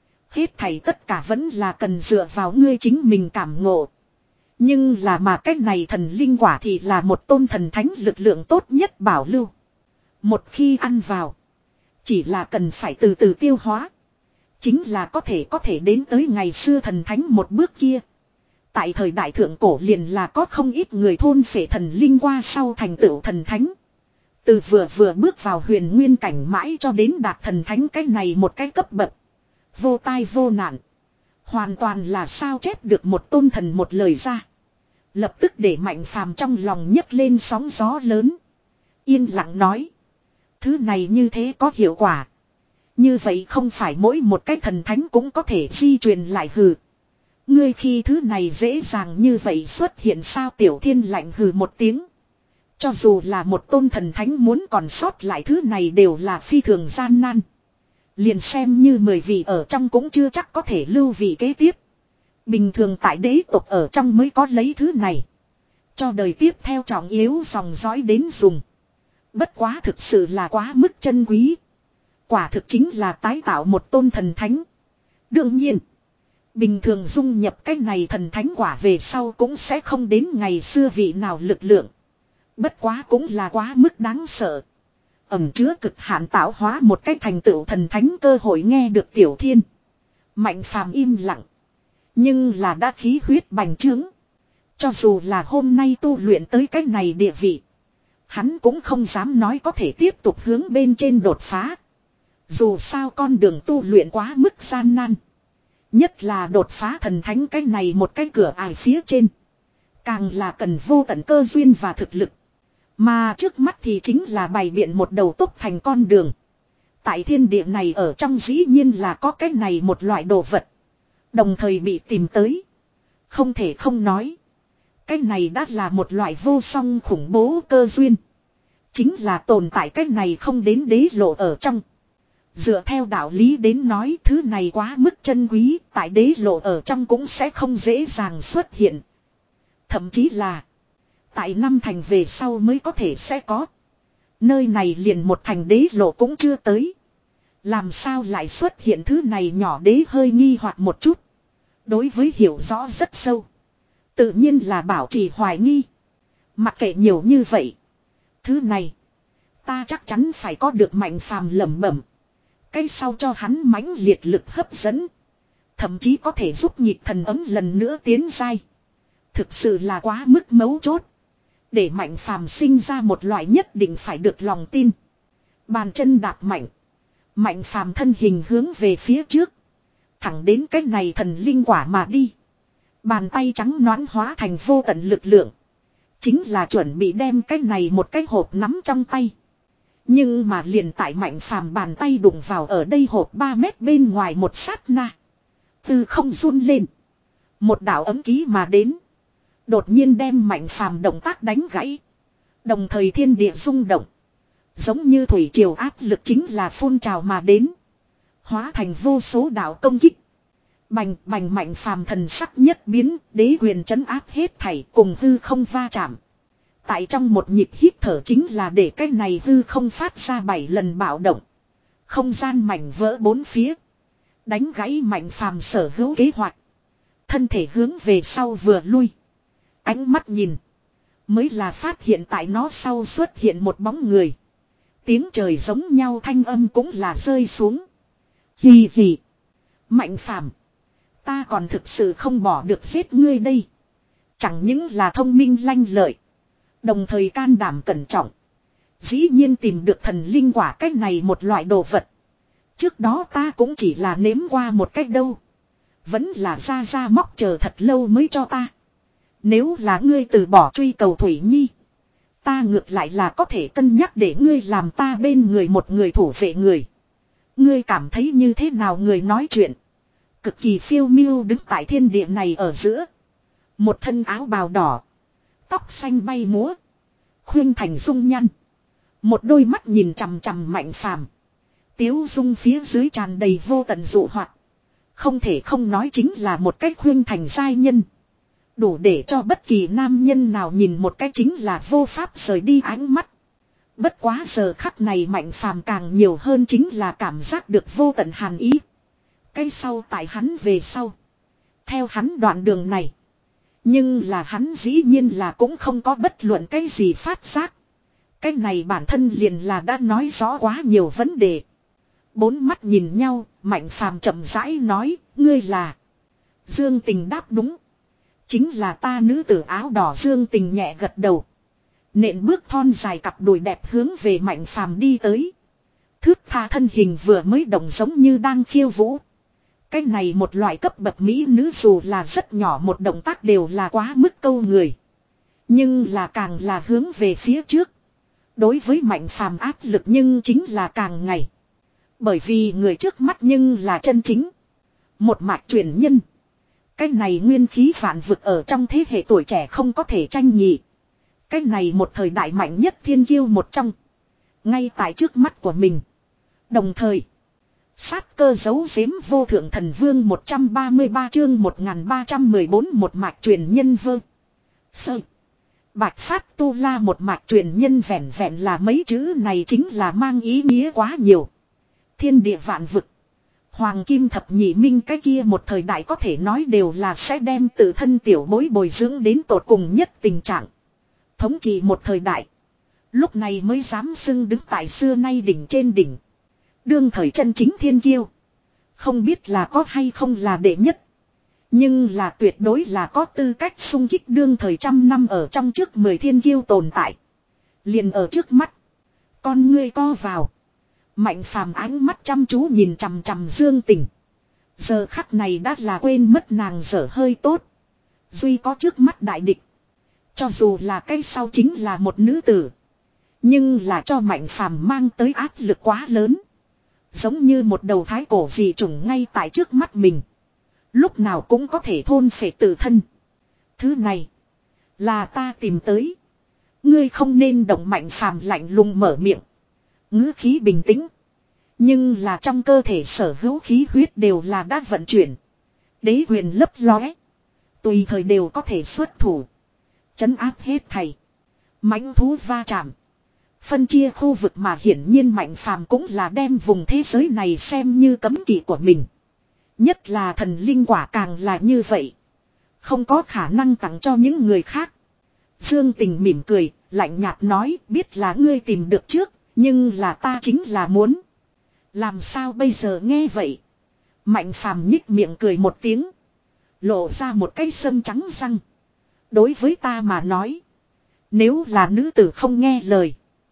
Hết thảy tất cả vẫn là cần dựa vào ngươi chính mình cảm ngộ. Nhưng là mà cái này thần linh quả thì là một tôn thần thánh lực lượng tốt nhất bảo lưu. Một khi ăn vào. Chỉ là cần phải từ từ tiêu hóa. Chính là có thể có thể đến tới ngày xưa thần thánh một bước kia. Tại thời đại thượng cổ liền là có không ít người thôn phệ thần linh qua sau thành tựu thần thánh. Từ vừa vừa bước vào huyền nguyên cảnh mãi cho đến đạt thần thánh cái này một cái cấp bậc. Vô tai vô nạn. Hoàn toàn là sao chép được một tôn thần một lời ra. Lập tức để Mạnh Phàm trong lòng nhấc lên sóng gió lớn. Yên lặng nói. Thứ này như thế có hiệu quả. Như vậy không phải mỗi một cái thần thánh cũng có thể di truyền lại hừ. Ngươi khi thứ này dễ dàng như vậy xuất hiện sao? Tiểu Thiên lạnh hừ một tiếng. Cho dù là một tôn thần thánh muốn còn sót lại thứ này đều là phi thường gian nan. Liền xem như mười vị ở trong cũng chưa chắc có thể lưu vị kế tiếp. Bình thường tại đế tộc ở trong mới có lấy thứ này. Cho đời tiếp theo trọng yếu dòng dõi đến dùng. Bất quá thực sự là quá mức chân quý. Quả thực chính là tái tạo một tôn thần thánh. Đương nhiên. Bình thường dung nhập cái này thần thánh quả về sau cũng sẽ không đến ngày xưa vị nào lực lượng. Bất quá cũng là quá mức đáng sợ. Ẩm chứa cực hạn tạo hóa một cách thành tựu thần thánh cơ hội. Nghe được Tiểu Thiên. Mạnh Phàm im lặng. Nhưng là đã khí huyết bành trướng. Cho dù là hôm nay tu luyện tới cái này địa vị. Hắn cũng không dám nói có thể tiếp tục hướng bên trên đột phá. Dù sao con đường tu luyện quá mức gian nan. Nhất là đột phá thần thánh cái này một cái cửa ải phía trên. Càng là cần vô tận cơ duyên và thực lực. Mà trước mắt thì chính là bày biện một đầu túc thành con đường. Tại thiên địa này ở trong dĩ nhiên là có cái này một loại đồ vật. Đồng thời bị tìm tới. Không thể không nói. Cái này đã là một loại vô song khủng bố cơ duyên. Chính là tồn tại cái này không đến đế lộ ở trong. Dựa theo đạo lý đến nói thứ này quá mức chân quý. Tại đế lộ ở trong cũng sẽ không dễ dàng xuất hiện. Thậm chí là. Tại năm thành về sau mới có thể sẽ có. Nơi này liền một thành đế lộ cũng chưa tới. Làm sao lại xuất hiện thứ này? Nhỏ đế hơi nghi hoặc một chút. Đối với hiểu rõ rất sâu. Tự nhiên là bảo trì hoài nghi. Mặc kệ nhiều như vậy. Thứ này. Ta chắc chắn phải có được. Mạnh Phàm lẩm bẩm. Cái sau cho hắn mãnh liệt lực hấp dẫn. Thậm chí có thể giúp nhịp thần ấm lần nữa tiến giai. Thực sự là quá mức mấu chốt. Để Mạnh Phàm sinh ra một loại nhất định phải được lòng tin. Bàn chân đạp mạnh. Mạnh Phàm thân hình hướng về phía trước. Thẳng đến cái này thần linh quả mà đi. Bàn tay trắng nõn hóa thành vô tận lực lượng. Chính là chuẩn bị đem cái này một cái hộp nắm trong tay. Nhưng mà liền tại Mạnh Phàm bàn tay đụng vào ở đây hộp ba mét bên ngoài một sát na. Từ không run lên. Một đạo ấm ký mà đến. Đột nhiên đem Mạnh Phàm động tác đánh gãy. Đồng thời thiên địa rung động. Giống như thủy triều áp lực chính là phun trào mà đến. Hóa thành vô số đạo công kích. Bành bành Mạnh Phàm thần sắc nhất biến, đế quyền trấn áp hết thảy cùng hư không va chạm. Tại trong một nhịp hít thở chính là để cái này hư không phát ra bảy lần bạo động. Không gian mảnh vỡ bốn phía. Đánh gãy Mạnh Phàm sở hữu kế hoạch. Thân thể hướng về sau vừa lui. Ánh mắt nhìn. Mới là phát hiện tại nó sau xuất hiện một bóng người. Tiếng trời giống nhau thanh âm cũng là rơi xuống. Hì hì. Mạnh Phàm, ta còn thực sự không bỏ được giết ngươi đây. Chẳng những là thông minh lanh lợi. Đồng thời can đảm cẩn trọng. Dĩ nhiên tìm được thần linh quả cách này một loại đồ vật. Trước đó ta cũng chỉ là nếm qua một cách đâu. Vẫn là ra ra móc chờ thật lâu mới cho ta. Nếu là ngươi từ bỏ truy cầu Thủy Nhi, ta ngược lại là có thể cân nhắc để ngươi làm ta bên người một người thủ vệ người. Ngươi cảm thấy như thế nào? Người nói chuyện cực kỳ phiêu miêu đứng tại thiên địa này ở giữa. Một thân áo bào đỏ, tóc xanh bay múa, khuyên thành dung nhăn. Một đôi mắt nhìn chằm chằm Mạnh Phàm, tiếu dung phía dưới tràn đầy vô tận dụ hoặc. Không thể không nói chính là một cách khuyên thành giai nhân. Đủ để cho bất kỳ nam nhân nào nhìn một cách chính là vô pháp rời đi ánh mắt. Bất quá giờ khắc này Mạnh Phàm càng nhiều hơn chính là cảm giác được vô tận hàn ý. Cái sau tại hắn về sau. Theo hắn đoạn đường này. Nhưng là hắn dĩ nhiên là cũng không có bất luận cái gì phát giác. Cái này bản thân liền là đã nói rõ quá nhiều vấn đề. Bốn mắt nhìn nhau, Mạnh Phàm chậm rãi nói, ngươi là. Dương Tình đáp đúng. Chính là ta nữ tử áo đỏ. Dương Tình nhẹ gật đầu. Nện bước thon dài cặp đùi đẹp hướng về Mạnh Phàm đi tới. Thước tha thân hình vừa mới động giống như đang khiêu vũ. Cái này một loại cấp bậc mỹ nữ dù là rất nhỏ một động tác đều là quá mức câu người. Nhưng là càng là hướng về phía trước. Đối với Mạnh Phàm áp lực nhưng chính là càng ngày. Bởi vì người trước mắt nhưng là chân chính. Một mạch truyền nhân. Cái này nguyên khí vạn vực ở trong thế hệ tuổi trẻ không có thể tranh nhị. Cái này một thời đại mạnh nhất thiên kiêu một trong. Ngay tại trước mắt của mình. Đồng thời. Sát cơ giấu giếm vô thượng thần vương một trăm ba mươi ba chương một nghìn ba trăm mười bốn một mạch truyền nhân vơ. Sơ. Bạch phát tu la một mạch truyền nhân vẹn vẹn là mấy chữ này chính là mang ý nghĩa quá nhiều. Thiên địa vạn vực. Hoàng kim thập nhị minh cái kia một thời đại có thể nói đều là sẽ đem tự thân tiểu bối bồi dưỡng đến tột cùng nhất tình trạng. Thống trị một thời đại. Lúc này mới dám xưng đứng tại xưa nay đỉnh trên đỉnh. Đương thời chân chính thiên kiêu. Không biết là có hay không là đệ nhất. Nhưng là tuyệt đối là có tư cách xung kích đương thời trăm năm ở trong trước mười thiên kiêu tồn tại. Liền ở trước mắt. Con ngươi co vào. Mạnh Phàm ánh mắt chăm chú nhìn chằm chằm Dương Tình. Giờ khắc này đã là quên mất nàng dở hơi tốt. Duy có trước mắt đại địch. Cho dù là cái sau chính là một nữ tử. Nhưng là cho Mạnh Phàm mang tới áp lực quá lớn. Giống như một đầu thái cổ dị chủng ngay tại trước mắt mình. Lúc nào cũng có thể thôn phệ tự thân. Thứ này. Là ta tìm tới. Ngươi không nên động. Mạnh Phàm lạnh lùng mở miệng. Ngữ khí bình tĩnh. Nhưng là trong cơ thể sở hữu khí huyết đều là đã vận chuyển. Đế quyền lấp lóe. Tùy thời đều có thể xuất thủ. Trấn áp hết thảy. Mãnh thú va chạm. Phân chia khu vực mà hiển nhiên Mạnh Phàm cũng là đem vùng thế giới này xem như cấm kỵ của mình. Nhất là thần linh quả càng là như vậy. Không có khả năng tặng cho những người khác. Dương Tình mỉm cười, lạnh nhạt nói, biết là ngươi tìm được trước, nhưng là ta chính là muốn. Làm sao bây giờ nghe vậy? Mạnh Phàm nhích miệng cười một tiếng. Lộ ra một cái sâm trắng răng. Đối với ta mà nói. Nếu là nữ tử không nghe lời.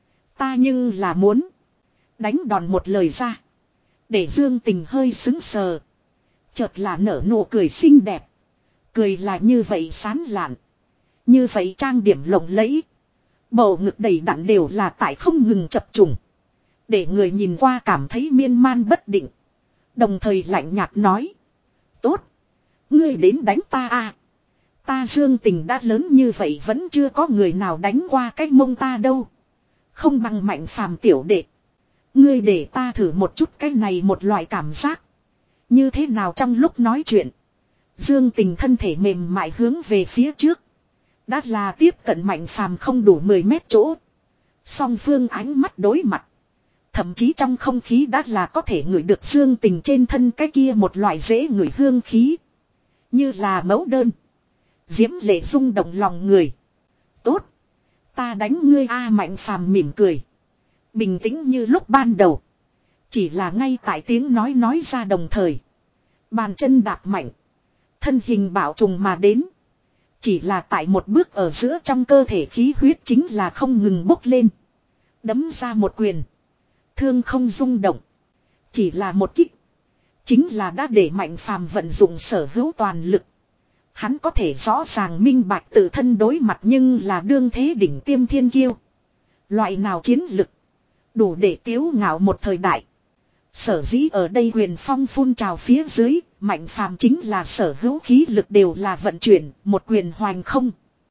Ta nhưng là muốn. Đánh đòn một lời ra. Để Dương Tình hơi sững sờ. Chợt là nở nụ cười xinh đẹp. Cười là như vậy sán lạn. Như vậy trang điểm lộng lẫy. Bầu ngực đầy đặn đều là tại không ngừng chập trùng. Để người nhìn qua cảm thấy miên man bất định. Đồng thời lạnh nhạt nói. Tốt. Ngươi đến đánh ta à. Ta Dương Tình đã lớn như vậy vẫn chưa có người nào đánh qua cái mông ta đâu. Không bằng Mạnh Phàm tiểu đệ. Ngươi để ta thử một chút cái này một loại cảm giác. Như thế nào trong lúc nói chuyện. Dương Tình thân thể mềm mại hướng về phía trước. Đã là tiếp cận Mạnh Phàm không đủ mười mét chỗ. Song phương ánh mắt đối mặt. Thậm chí trong không khí đã là có thể ngửi được Dương Tình trên thân cái kia một loại dễ ngửi hương khí. Như là mẫu đơn. Diễm lệ rung động lòng người. Tốt. Ta đánh ngươi a Mạnh Phàm mỉm cười. Bình tĩnh như lúc ban đầu. Chỉ là ngay tại tiếng nói nói ra đồng thời. Bàn chân đạp mạnh. Thân hình bảo trùng mà đến. Chỉ là tại một bước ở giữa trong cơ thể khí huyết chính là không ngừng bốc lên. Đấm ra một quyền. Thương không rung động. Chỉ là một kích. Chính là đã để Mạnh Phàm vận dụng sở hữu toàn lực. Hắn có thể rõ ràng minh bạch tự thân đối mặt nhưng là đương thế đỉnh tiêm thiên kiêu. Loại nào chiến lực. Đủ để tiếu ngạo một thời đại. Sở dĩ ở đây quyền phong phun trào phía dưới. Mạnh Phàm chính là sở hữu khí lực đều là vận chuyển. Một quyền hoành không.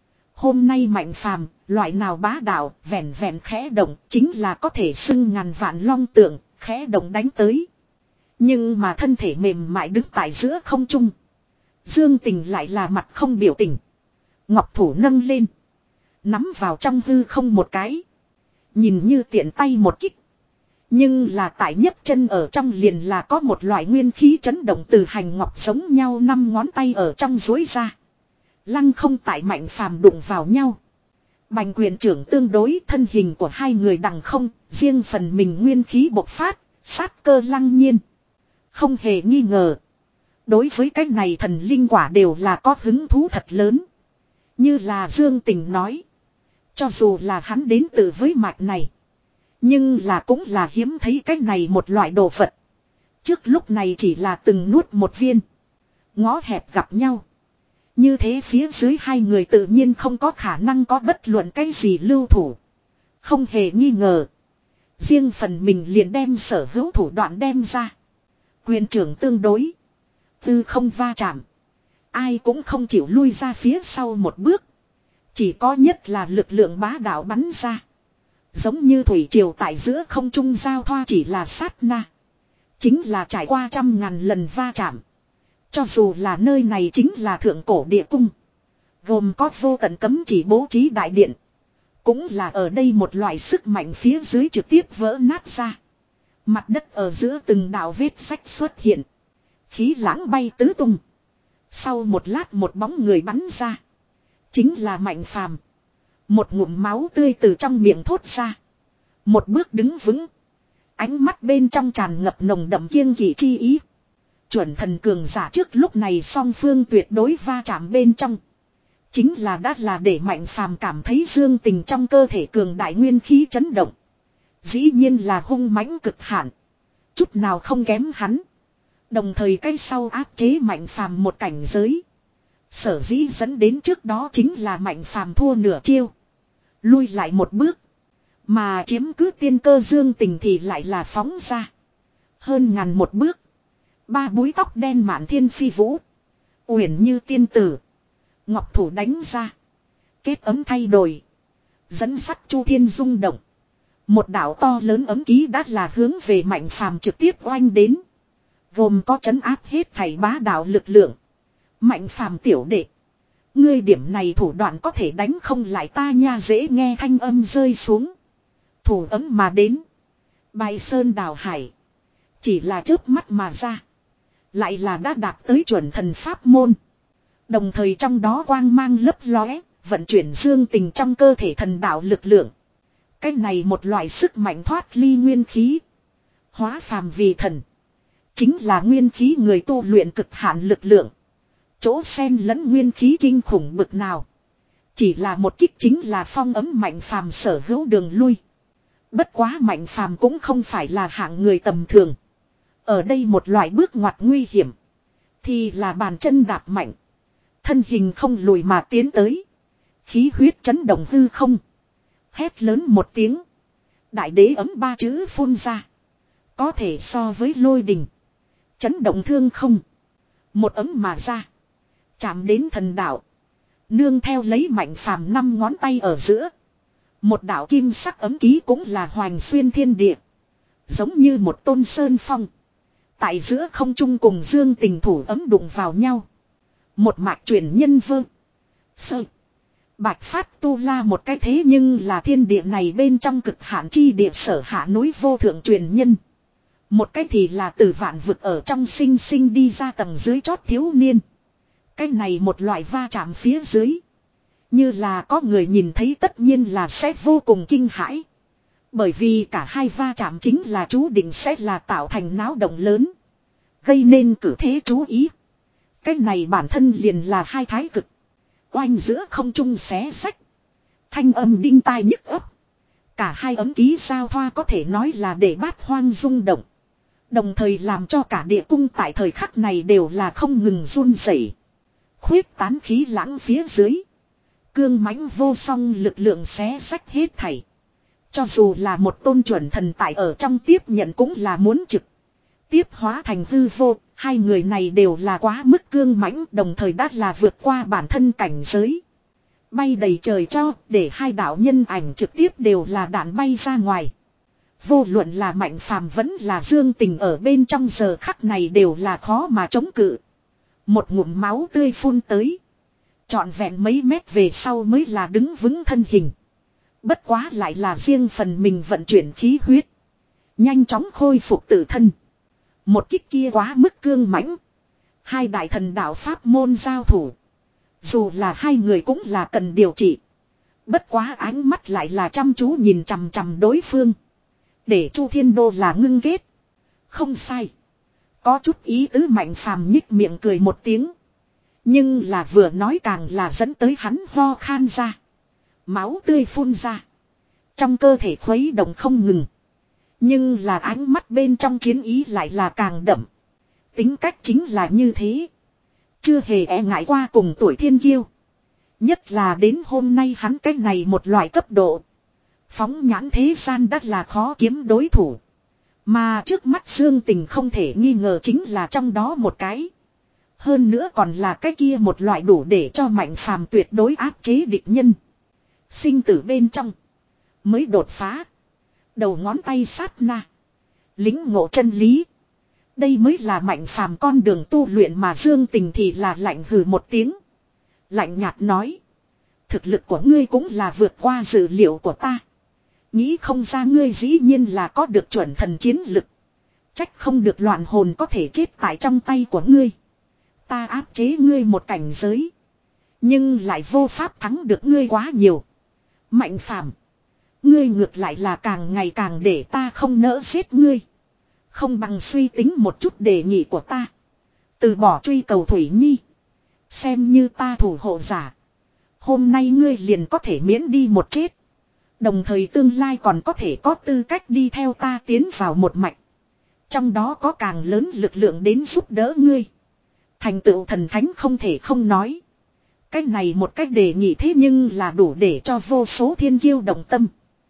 Hôm nay Mạnh Phàm loại nào bá đạo. Vẹn vẹn khẽ động. Chính là có thể xưng ngàn vạn long tượng. Khẽ động đánh tới. Nhưng mà thân thể mềm mại đứng tại giữa không trung. Dương Tình lại là mặt không biểu tình. Ngọc thủ nâng lên. Nắm vào trong hư không một cái. Nhìn như tiện tay một kích. Nhưng là tại nhất chân ở trong liền là có một loại nguyên khí chấn động từ hành ngọc giống nhau năm ngón tay ở trong dối ra. Lăng không tại Mạnh Phàm đụng vào nhau. Bành quyền trưởng tương đối thân hình của hai người đằng không. Riêng phần mình nguyên khí bộc phát. Sát cơ lăng nhiên. Không hề nghi ngờ. Đối với cái này thần linh quả đều là có hứng thú thật lớn. Như là Dương Tình nói. Cho dù là hắn đến từ với mạch này. Nhưng là cũng là hiếm thấy cái này một loại đồ vật. Trước lúc này chỉ là từng nuốt một viên. Ngõ hẹp gặp nhau. Như thế phía dưới hai người tự nhiên không có khả năng có bất luận cái gì lưu thủ. Không hề nghi ngờ. Riêng phần mình liền đem sở hữu thủ đoạn đem ra. Quyền trưởng tương đối. Tư không va chạm. Ai cũng không chịu lui ra phía sau một bước. Chỉ có nhất là lực lượng bá đạo bắn ra. Giống như thủy triều tại giữa không trung giao thoa chỉ là sát na. Chính là trải qua trăm ngàn lần va chạm. Cho dù là nơi này chính là thượng cổ địa cung. Gồm có vô tận cấm chỉ bố trí đại điện. Cũng là ở đây một loại sức mạnh phía dưới trực tiếp vỡ nát ra. Mặt đất ở giữa từng đạo vết sách xuất hiện. Khí lãng bay tứ tung. Sau một lát một bóng người bắn ra. Chính là Mạnh Phàm. Một ngụm máu tươi từ trong miệng thốt ra. Một bước đứng vững. Ánh mắt bên trong tràn ngập nồng đậm kiêng kỵ chi ý. Chuẩn thần cường giả trước lúc này song phương tuyệt đối va chạm bên trong. Chính là đã là để Mạnh Phàm cảm thấy Dương Tình trong cơ thể cường đại nguyên khí chấn động. Dĩ nhiên là hung mãnh cực hạn. Chút nào không kém hắn. Đồng thời cái sau áp chế Mạnh Phàm một cảnh giới. Sở dĩ dẫn đến trước đó chính là Mạnh Phàm thua nửa chiêu. Lui lại một bước. Mà chiếm cứ tiên cơ Dương Tình thì lại là phóng ra. Hơn ngàn một bước. Ba búi tóc đen mạn thiên phi vũ. Uyển như tiên tử. Ngọc thủ đánh ra. Kết ấm thay đổi. Dẫn sắt chu thiên rung động. Một đạo to lớn ấm ký đã là hướng về Mạnh Phàm trực tiếp oanh đến. Gồm có trấn áp hết thảy bá đạo lực lượng. Mạnh Phàm tiểu đệ. Ngươi điểm này thủ đoạn có thể đánh không lại ta nha dễ nghe thanh âm rơi xuống. Thủ ấm mà đến. Bài sơn đào hải. Chỉ là chớp mắt mà ra. Lại là đã đạt tới chuẩn thần pháp môn. Đồng thời trong đó quang mang lấp lóe. Vận chuyển Dương Tình trong cơ thể thần đạo lực lượng. Cái này một loại sức mạnh thoát ly nguyên khí. Hóa phàm vì thần. Chính là nguyên khí người tu luyện cực hạn lực lượng. Chỗ xen lẫn nguyên khí kinh khủng bực nào. Chỉ là một kích chính là phong ấm Mạnh Phàm sở hữu đường lui. Bất quá Mạnh Phàm cũng không phải là hạng người tầm thường. Ở đây một loại bước ngoặt nguy hiểm. Thì là bàn chân đạp mạnh. Thân hình không lùi mà tiến tới. Khí huyết chấn động hư không. Hét lớn một tiếng. Đại đế ấm ba chữ phun ra. Có thể so với lôi đình. Chấn động thương không. Một ấm mà ra. Chạm đến thần đạo. Nương theo lấy Mạnh Phàm năm ngón tay ở giữa. Một đạo kim sắc ấm ký cũng là hoành xuyên thiên địa. Giống như một tôn sơn phong. Tại giữa không trung cùng Dương Tình thủ ấm đụng vào nhau. Một mạch truyền nhân vơ. Sơ. Bạch phát tu la một cái thế nhưng là thiên địa này bên trong cực hạn chi địa sở hạ núi vô thượng truyền nhân. Một cái thì là từ vạn vực ở trong sinh sinh đi ra tầng dưới chót thiếu niên. Cái này một loại va chạm phía dưới. Như là có người nhìn thấy tất nhiên là sẽ vô cùng kinh hãi. Bởi vì cả hai va chạm chính là chú định sẽ là tạo thành náo động lớn. Gây nên cử thế chú ý. Cái này bản thân liền là hai thái cực. Oanh giữa không trung xé sách. Thanh âm đinh tai nhức ấp. Cả hai ấm ký giao thoa có thể nói là để bát hoang rung động. Đồng thời làm cho cả địa cung tại thời khắc này đều là không ngừng run rẩy. Khuyết tán khí lãng phía dưới. Cương mãnh vô song lực lượng xé sách hết thảy. Cho dù là một tôn chuẩn thần tại ở trong tiếp nhận cũng là muốn trực. Tiếp hóa thành hư vô, hai người này đều là quá mức cương mãnh đồng thời đã là vượt qua bản thân cảnh giới. Bay đầy trời cho, để hai đạo nhân ảnh trực tiếp đều là đạn bay ra ngoài. Vô luận là Mạnh Phàm vẫn là Dương Tình ở bên trong giờ khắc này đều là khó mà chống cự. Một ngụm máu tươi phun tới. Trọn vẹn mấy mét về sau mới là đứng vững thân hình. Bất quá lại là riêng phần mình vận chuyển khí huyết. Nhanh chóng khôi phục tự thân. Một kích kia quá mức cương mãnh. Hai đại thần đạo pháp môn giao thủ. Dù là hai người cũng là cần điều trị. Bất quá ánh mắt lại là chăm chú nhìn chằm chằm đối phương. Để Chu Thiên Đô là ngưng ghét. Không sai. Có chút ý tứ Mạnh Phàm nhích miệng cười một tiếng. Nhưng là vừa nói càng là dẫn tới hắn ho khan ra. Máu tươi phun ra. Trong cơ thể khuấy động không ngừng. Nhưng là ánh mắt bên trong chiến ý lại là càng đậm. Tính cách chính là như thế. Chưa hề e ngại qua cùng tuổi thiên kiêu. Nhất là đến hôm nay hắn cái này một loại cấp độ. Phóng nhãn thế gian đã là khó kiếm đối thủ. Mà trước mắt Dương Tình không thể nghi ngờ chính là trong đó một cái. Hơn nữa còn là cái kia một loại đủ để cho Mạnh Phàm tuyệt đối áp chế địch nhân. Sinh tử bên trong. Mới đột phá. Đầu ngón tay sát na. Lính ngộ chân lý. Đây mới là Mạnh Phàm con đường tu luyện mà Dương Tình thì là lạnh hừ một tiếng. Lạnh nhạt nói. Thực lực của ngươi cũng là vượt qua dự liệu của ta. Nghĩ không ra ngươi dĩ nhiên là có được chuẩn thần chiến lực. Trách không được loạn hồn có thể chết tại trong tay của ngươi. Ta áp chế ngươi một cảnh giới. Nhưng lại vô pháp thắng được ngươi quá nhiều. Mạnh Phàm, ngươi ngược lại là càng ngày càng để ta không nỡ giết ngươi. Không bằng suy tính một chút đề nghị của ta. Từ bỏ truy cầu Thủy Nhi. Xem như ta thủ hộ giả. Hôm nay ngươi liền có thể miễn đi một chết. Đồng thời tương lai còn có thể có tư cách đi theo ta tiến vào một mạch. Trong đó có càng lớn lực lượng đến giúp đỡ ngươi. Thành tựu thần thánh không thể không nói. Cách này một cách đề nghị thế nhưng là đủ để cho vô số thiên kiêu động tâm.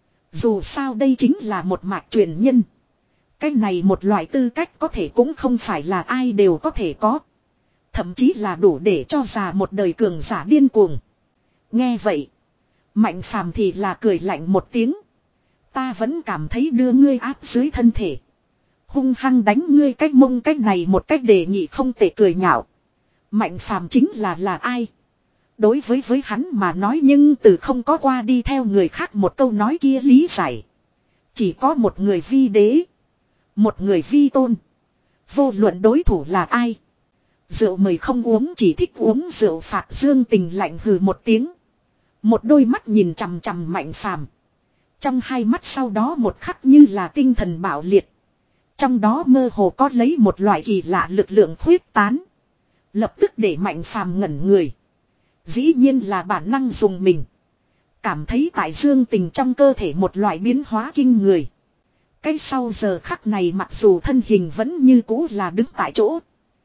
Dù sao đây chính là một mạch truyền nhân. Cách này một loại tư cách có thể cũng không phải là ai đều có thể có. Thậm chí là đủ để cho già một đời cường giả điên cuồng. Nghe vậy. Mạnh Phàm thì là cười lạnh một tiếng. Ta vẫn cảm thấy đưa ngươi áp dưới thân thể. Hung hăng đánh ngươi cách mông cách này một cách đề nghị không thể cười nhạo. Mạnh Phàm chính là là ai? Đối với với hắn mà nói nhưng từ không có qua đi theo người khác một câu nói kia lý giải. Chỉ có một người vi đế. Một người vi tôn. Vô luận đối thủ là ai? Rượu mời không uống chỉ thích uống rượu phạt Dương Tình lạnh hừ một tiếng. Một đôi mắt nhìn chằm chằm Mạnh Phàm. Trong hai mắt sau đó một khắc như là tinh thần bạo liệt. Trong đó mơ hồ có lấy một loại kỳ lạ lực lượng khuyết tán. Lập tức để Mạnh Phàm ngẩn người. Dĩ nhiên là bản năng dùng mình. Cảm thấy tại Dương Tình trong cơ thể một loại biến hóa kinh người. Cái sau giờ khắc này mặc dù thân hình vẫn như cũ là đứng tại chỗ.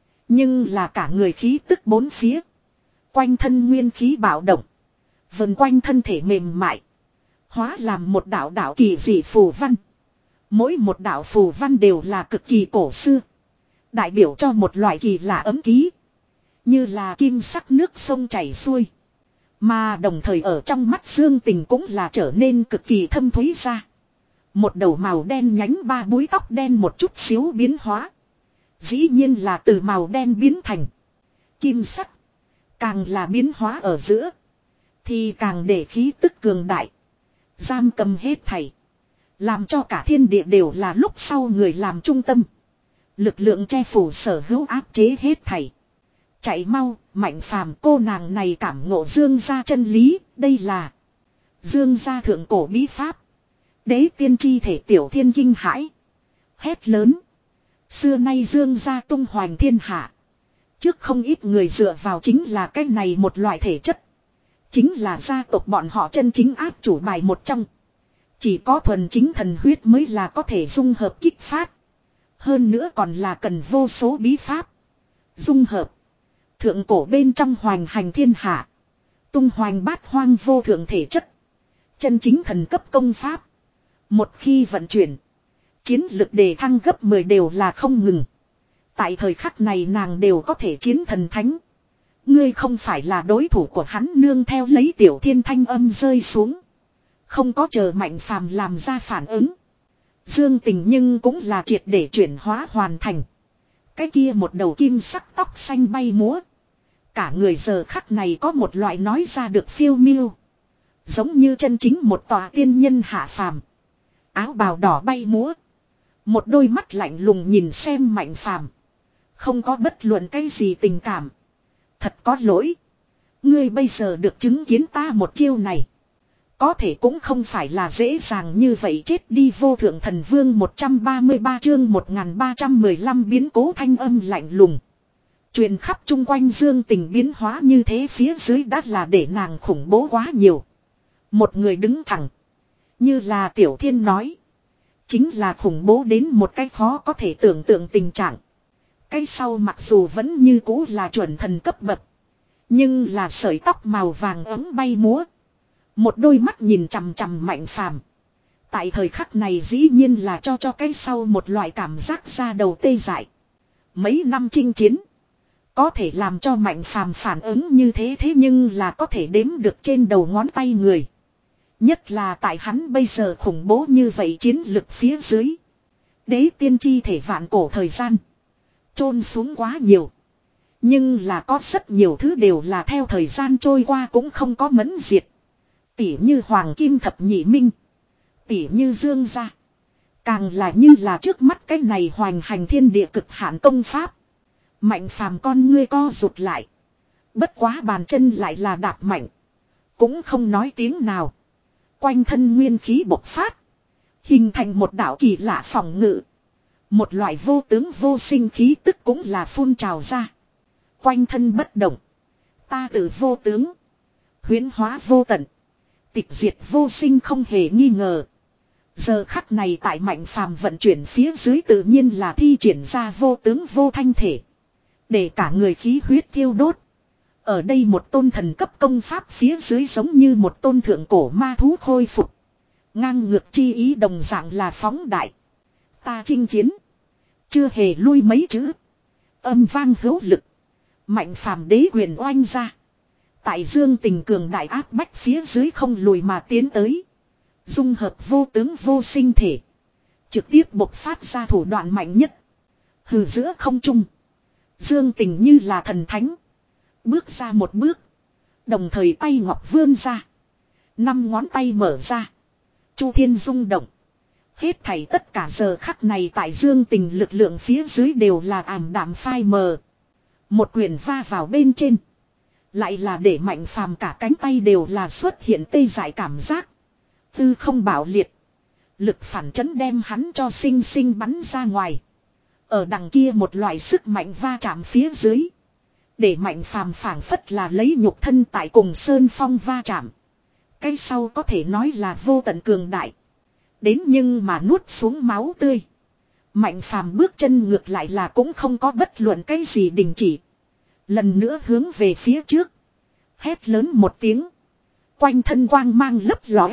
Nhưng là cả người khí tức bốn phía. Quanh thân nguyên khí bạo động. Vần quanh thân thể mềm mại. Hóa làm một đạo đạo kỳ dị phù văn. Mỗi một đạo phù văn đều là cực kỳ cổ xưa. Đại biểu cho một loại kỳ lạ ấm ký. Như là kim sắc nước sông chảy xuôi. Mà đồng thời ở trong mắt Dương Tình cũng là trở nên cực kỳ thâm thúy ra. Một đầu màu đen nhánh ba búi tóc đen một chút xíu biến hóa. Dĩ nhiên là từ màu đen biến thành kim sắc. Càng là biến hóa ở giữa thì càng để khí tức cường đại. Giam cầm hết thảy. Làm cho cả thiên địa đều là lúc sau người làm trung tâm. Lực lượng che phủ sở hữu áp chế hết thảy. Chạy mau, Mạnh Phàm, cô nàng này cảm ngộ Dương gia chân lý, đây là Dương gia thượng cổ bí pháp. Đế tiên chi thể tiểu thiên kinh hãi. Hét lớn. Xưa nay Dương gia tung hoành thiên hạ. Trước không ít người dựa vào chính là cái này một loại thể chất. Chính là gia tộc bọn họ chân chính áp chủ bài một trong. Chỉ có thuần chính thần huyết mới là có thể dung hợp kích phát. Hơn nữa còn là cần vô số bí pháp. Dung hợp. Thượng cổ bên trong hoành hành thiên hạ. Tung hoành bát hoang vô thượng thể chất. Chân chính thần cấp công pháp. Một khi vận chuyển. Chiến lực đề thăng gấp mười đều là không ngừng. Tại thời khắc này nàng đều có thể chiến thần thánh. Ngươi không phải là đối thủ của hắn, nương theo lấy tiểu thiên thanh âm rơi xuống. Không có chờ Mạnh Phàm làm ra phản ứng. Dương Tình nhưng cũng là triệt để chuyển hóa hoàn thành. Cái kia một đầu kim sắc tóc xanh bay múa. Cả người giờ khắc này có một loại nói ra được phiêu miêu. Giống như chân chính một tòa tiên nhân hạ phàm. Áo bào đỏ bay múa. Một đôi mắt lạnh lùng nhìn xem Mạnh Phàm. Không có bất luận cái gì tình cảm. Thật có lỗi. Ngươi bây giờ được chứng kiến ta một chiêu này. Có thể cũng không phải là dễ dàng như vậy, chết đi. Vô thượng thần vương một trăm ba mươi ba chương một nghìn ba trăm mười lăm biến cố thanh âm lạnh lùng. Truyền khắp chung quanh. Dương Tình biến hóa như thế phía dưới đã là để nàng khủng bố quá nhiều. Một người đứng thẳng. Như là Tiểu Thiên nói. Chính là khủng bố đến một cái khó có thể tưởng tượng tình trạng. Cái sau mặc dù vẫn như cũ là chuẩn thần cấp bậc. Nhưng là sợi tóc màu vàng ấm bay múa. Một đôi mắt nhìn chằm chằm Mạnh Phàm. Tại thời khắc này dĩ nhiên là cho cho cái sau một loại cảm giác ra đầu tê dại. Mấy năm chinh chiến. Có thể làm cho Mạnh Phàm phản ứng như thế, thế nhưng là có thể đếm được trên đầu ngón tay người. Nhất là tại hắn bây giờ khủng bố như vậy chiến lực phía dưới. Đế tiên chi thể vạn cổ thời gian. Chôn xuống quá nhiều. Nhưng là có rất nhiều thứ đều là theo thời gian trôi qua cũng không có mẫn diệt. Tỉ như Hoàng Kim Thập Nhị Minh. Tỉ như Dương gia. Càng là như là trước mắt cái này hoành hành thiên địa cực hạn công pháp. Mạnh Phàm con ngươi co rụt lại. Bất quá bàn chân lại là đạp mạnh. Cũng không nói tiếng nào. Quanh thân nguyên khí bộc phát. Hình thành một đạo kỳ lạ phòng ngự. Một loại vô tướng vô sinh khí tức cũng là phun trào ra. Quanh thân bất động. Ta tự vô tướng. Huyễn hóa vô tận. Tịch diệt vô sinh không hề nghi ngờ. Giờ khắc này tại Mạnh Phàm vận chuyển phía dưới tự nhiên là thi triển ra vô tướng vô thanh thể. Để cả người khí huyết thiêu đốt. Ở đây một tôn thần cấp công pháp phía dưới giống như một tôn thượng cổ ma thú khôi phục. Ngang ngược chi ý đồng dạng là phóng đại. Ta chinh chiến. Chưa hề lui mấy chữ. Âm vang hữu lực. Mạnh Phàm đế quyền oanh ra. Tại Dương Tình cường đại áp bách phía dưới không lùi mà tiến tới. Dung hợp vô tướng vô sinh thể. Trực tiếp bộc phát ra thủ đoạn mạnh nhất. Hừ giữa không trung. Dương Tình như là thần thánh. Bước ra một bước. Đồng thời tay ngọc vươn ra. Năm ngón tay mở ra. Chu thiên rung động. Hết thảy tất cả giờ khắc này tại Dương Tình lực lượng phía dưới đều là ảm đạm phai mờ. Một quyền va vào bên trên. Lại là để Mạnh Phàm cả cánh tay đều là xuất hiện tê dại cảm giác. Tư không bảo liệt. Lực phản chấn đem hắn cho sinh sinh bắn ra ngoài. Ở đằng kia một loại sức mạnh va chạm phía dưới. Để Mạnh Phàm phảng phất là lấy nhục thân tại cùng Sơn Phong va chạm. Cái sau có thể nói là vô tận cường đại. Đến nhưng mà nuốt xuống máu tươi. Mạnh Phàm bước chân ngược lại là cũng không có bất luận cái gì đình chỉ. Lần nữa hướng về phía trước. Hét lớn một tiếng. Quanh thân quang mang lấp lóe.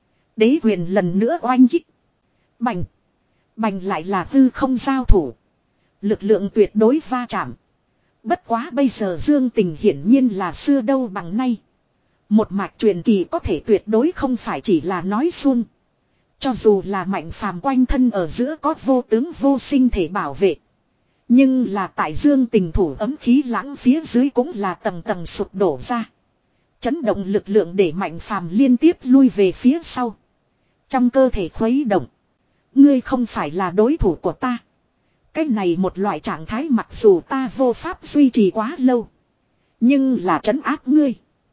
Đế quyền lần nữa oanh kích. Bành. Bành lại là hư không giao thủ. Lực lượng tuyệt đối va chạm. Bất quá bây giờ Dương Tình hiển nhiên là xưa đâu bằng nay. Một mạch truyền kỳ có thể tuyệt đối không phải chỉ là nói suông. Cho dù là Mạnh Phàm quanh thân ở giữa có vô tướng vô sinh thể bảo vệ. Nhưng là tại Dương Tình thủ ấm khí lãng phía dưới cũng là tầng tầng sụp đổ ra. Chấn động lực lượng để Mạnh Phàm liên tiếp lui về phía sau. Trong cơ thể khuấy động. Ngươi không phải là đối thủ của ta. Cái này một loại trạng thái mặc dù ta vô pháp duy trì quá lâu. Nhưng là trấn áp ngươi.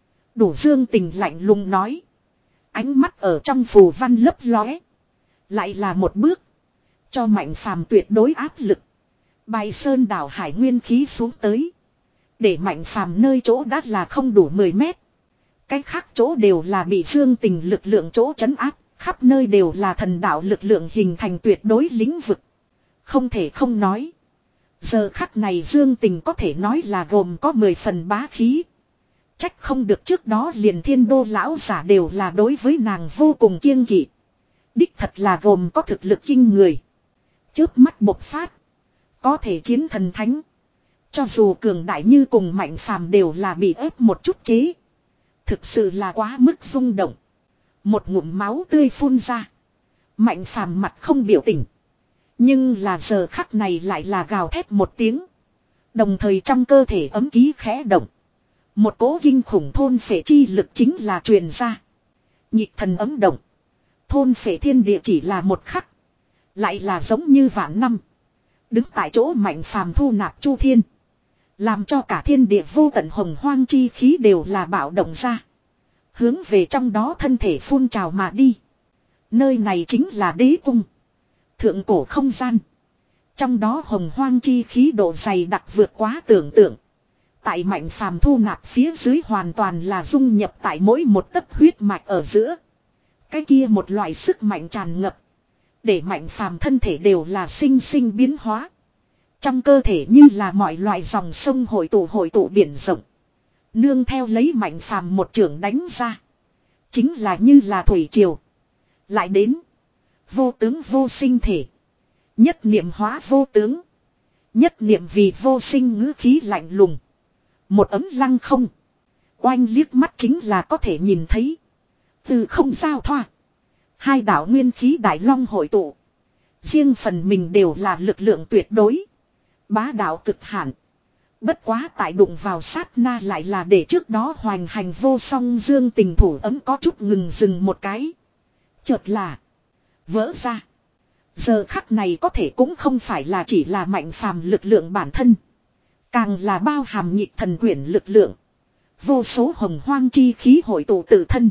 Đủ Dương Tình lạnh lùng nói. Ánh mắt ở trong phù văn lấp lóe. Lại là một bước. Cho Mạnh Phàm tuyệt đối áp lực. Bài sơn đảo hải nguyên khí xuống tới. Để Mạnh Phàm nơi chỗ đã là không đủ mười mét. Cái khác chỗ đều là bị Dương Tình lực lượng chỗ trấn áp. Khắp nơi đều là thần đạo lực lượng hình thành tuyệt đối lĩnh vực. Không thể không nói. Giờ khắc này Dương Tình có thể nói là gồm có mười phần bá khí. Trách không được trước đó liền thiên đô lão giả đều là đối với nàng vô cùng kiêng kỵ. Đích thật là gồm có thực lực kinh người. Chớp mắt bộc phát. Có thể chiến thần thánh. Cho dù cường đại như cùng Mạnh Phàm đều là bị ép một chút chế. Thực sự là quá mức rung động. Một ngụm máu tươi phun ra. Mạnh Phàm mặt không biểu tình. Nhưng là giờ khắc này lại là gào thét một tiếng. Đồng thời trong cơ thể ấm ký khẽ động. Một cỗ kinh khủng thôn phệ chi lực chính là truyền ra. Nhịp thần ấm động. Thôn phệ thiên địa chỉ là một khắc. Lại là giống như vạn năm. Đứng tại chỗ Mạnh Phàm thu nạp chu thiên. Làm cho cả thiên địa vô tận hồng hoang chi khí đều là bạo động ra. Hướng về trong đó thân thể phun trào mà đi. Nơi này chính là đế cung. Thượng cổ không gian. Trong đó hồng hoang chi khí độ dày đặc vượt quá tưởng tượng. Tại Mạnh Phàm thu nạp phía dưới hoàn toàn là dung nhập tại mỗi một tấc huyết mạch ở giữa. Cái kia một loại sức mạnh tràn ngập. Để Mạnh Phàm thân thể đều là sinh sinh biến hóa. Trong cơ thể như là mọi loại dòng sông hội tụ hội tụ biển rộng. Nương theo lấy Mạnh Phàm một trường đánh ra. Chính là như là thủy triều. Lại đến. Vô tướng vô sinh thể. Nhất niệm hóa vô tướng. Nhất niệm vì vô sinh ngữ khí lạnh lùng. Một ấm lăng không. Oanh liếc mắt chính là có thể nhìn thấy. Từ không giao thoa. Hai đạo nguyên khí đại long hội tụ. Riêng phần mình đều là lực lượng tuyệt đối. Bá đạo cực hạn. Bất quá tại đụng vào sát na lại là để trước đó hoành hành vô song Dương Tình thủ ấm có chút ngừng dừng một cái. Chợt là. Vỡ ra. Giờ khắc này có thể cũng không phải là chỉ là Mạnh Phàm lực lượng bản thân. Càng là bao hàm nhị thần quyển lực lượng. Vô số hồng hoang chi khí hội tụ tự thân.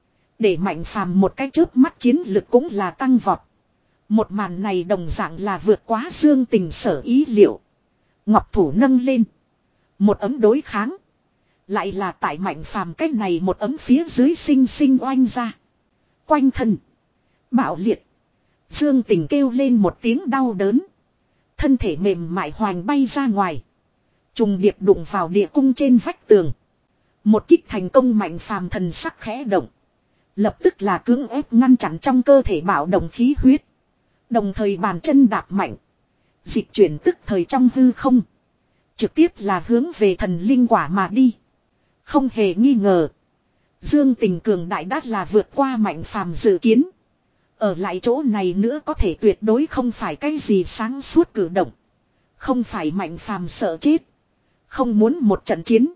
Để Mạnh Phàm một cái chớp mắt chiến lực cũng là tăng vọt. Một màn này đồng dạng là vượt quá Dương Tình sở ý liệu. Ngọc thủ nâng lên. Một ấm đối kháng. Lại là tại Mạnh Phàm cái này một ấm phía dưới sinh sinh oanh ra. Quanh thân. Bạo liệt. Dương Tình kêu lên một tiếng đau đớn. Thân thể mềm mại hoành bay ra ngoài. Trùng điệp đụng vào địa cung trên vách tường. Một kích thành công Mạnh Phàm thần sắc khẽ động. Lập tức là cưỡng ép ngăn chặn trong cơ thể bạo động khí huyết. Đồng thời bàn chân đạp mạnh. Dịch chuyển tức thời trong hư không. Trực tiếp là hướng về thần linh quả mà đi. Không hề nghi ngờ. Dương Tình cường đại đắt là vượt qua Mạnh Phàm dự kiến. Ở lại chỗ này nữa có thể tuyệt đối không phải cái gì sáng suốt cử động. Không phải Mạnh Phàm sợ chết. Không muốn một trận chiến.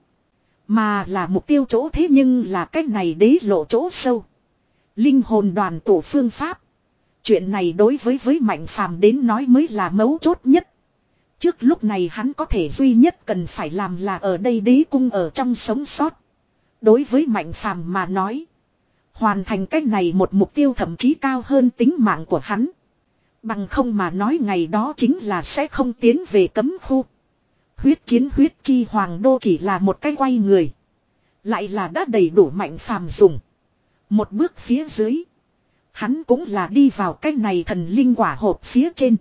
Mà là mục tiêu chỗ thế nhưng là cái này đế lộ chỗ sâu. Linh hồn đoàn tổ phương pháp. Chuyện này đối với với Mạnh Phàm đến nói mới là mấu chốt nhất. Trước lúc này hắn có thể duy nhất cần phải làm là ở đây đế cung ở trong sống sót. Đối với Mạnh Phàm mà nói. Hoàn thành cách này một mục tiêu thậm chí cao hơn tính mạng của hắn. Bằng không mà nói ngày đó chính là sẽ không tiến về cấm khu. Huyết chiến huyết chi hoàng đô chỉ là một cái quay người. Lại là đã đầy đủ Mạnh Phàm dùng. Một bước phía dưới. Hắn cũng là đi vào cái này thần linh quả hộp phía trên.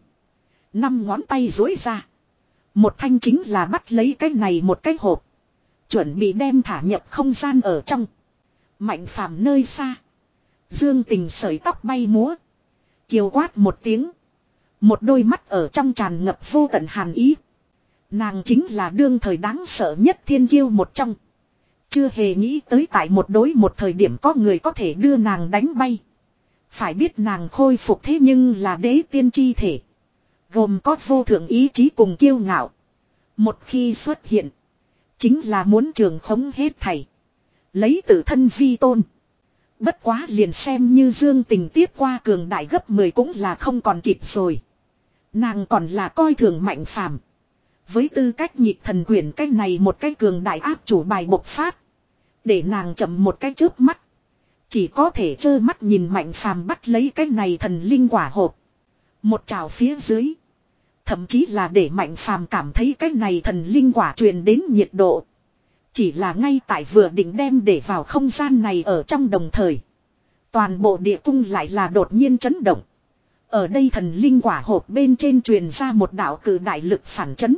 Năm ngón tay duỗi ra. Một thanh chính là bắt lấy cái này một cái hộp. Chuẩn bị đem thả nhập không gian ở trong. Mạnh Phàm nơi xa. Dương Tình sợi tóc bay múa. Kiều quát một tiếng. Một đôi mắt ở trong tràn ngập vô tận hàn ý. Nàng chính là đương thời đáng sợ nhất thiên kiêu một trong. Chưa hề nghĩ tới tại một đối một thời điểm có người có thể đưa nàng đánh bay. Phải biết nàng khôi phục thế nhưng là đế tiên chi thể. Gồm có vô thượng ý chí cùng kiêu ngạo. Một khi xuất hiện. Chính là muốn trường khống hết thảy. Lấy tự thân vi tôn. Bất quá liền xem như Dương Tình tiếp qua cường đại gấp mười cũng là không còn kịp rồi. Nàng còn là coi thường Mạnh Phàm. Với tư cách nhịp thần quyển cái này một cái cường đại áp chủ bài bộc phát. Để nàng chậm một cái chớp mắt. Chỉ có thể trơ mắt nhìn Mạnh Phàm bắt lấy cái này thần linh quả hộp. Một trào phía dưới. Thậm chí là để Mạnh Phàm cảm thấy cái này thần linh quả truyền đến nhiệt độ. Chỉ là ngay tại vừa định đem để vào không gian này ở trong đồng thời. Toàn bộ địa cung lại là đột nhiên chấn động. Ở đây thần linh quả hộp bên trên truyền ra một đạo cử đại lực phản chấn.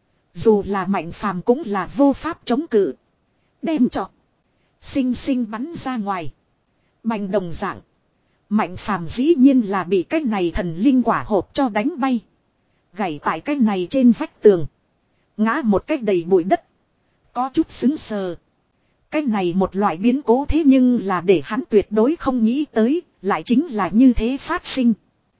Dù là Mạnh Phàm cũng là vô pháp chống cự. Đem cho. Sinh sinh bắn ra ngoài. Bành đồng dạng. Mạnh Phàm dĩ nhiên là bị cái này thần linh quả hộp cho đánh bay. Gảy tại cái này trên vách tường. Ngã một cách đầy bụi đất. Có chút xứng sờ. Cái này một loại biến cố thế nhưng là để hắn tuyệt đối không nghĩ tới. Lại chính là như thế phát sinh.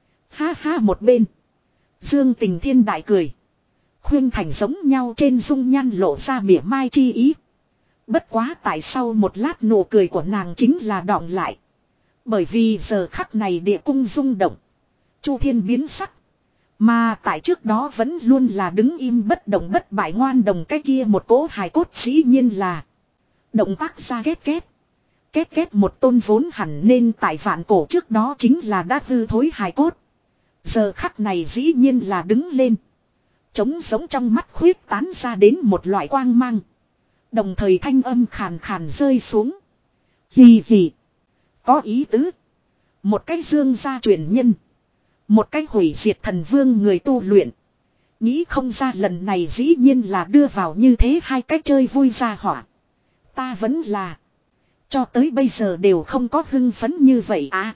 Ha ha một bên. Dương Tình Thiên đại cười. Khuyên Thành giống nhau trên dung nhan lộ ra mỉa mai chi ý. Bất quá tại sau một lát nụ cười của nàng chính là đọng lại. Bởi vì giờ khắc này địa cung rung động. Chu Thiên biến sắc. Mà tại trước đó vẫn luôn là đứng im bất động bất bại ngoan đồng cái kia một cỗ hài cốt dĩ nhiên là. Động tác ra két két. Két két một tôn vốn hẳn nên tại vạn cổ trước đó chính là đã hư thối hài cốt. Giờ khắc này dĩ nhiên là đứng lên. Trống giống trong mắt khuyết tán ra đến một loại quang mang. Đồng thời thanh âm khàn khàn rơi xuống. Hì hì. Có ý tứ. Một cái dương gia truyền nhân. Một cái hủy diệt thần vương người tu luyện. Nghĩ không ra lần này dĩ nhiên là đưa vào như thế hai cái chơi vui ra hỏa. Ta vẫn là. Cho tới bây giờ đều không có hưng phấn như vậy à.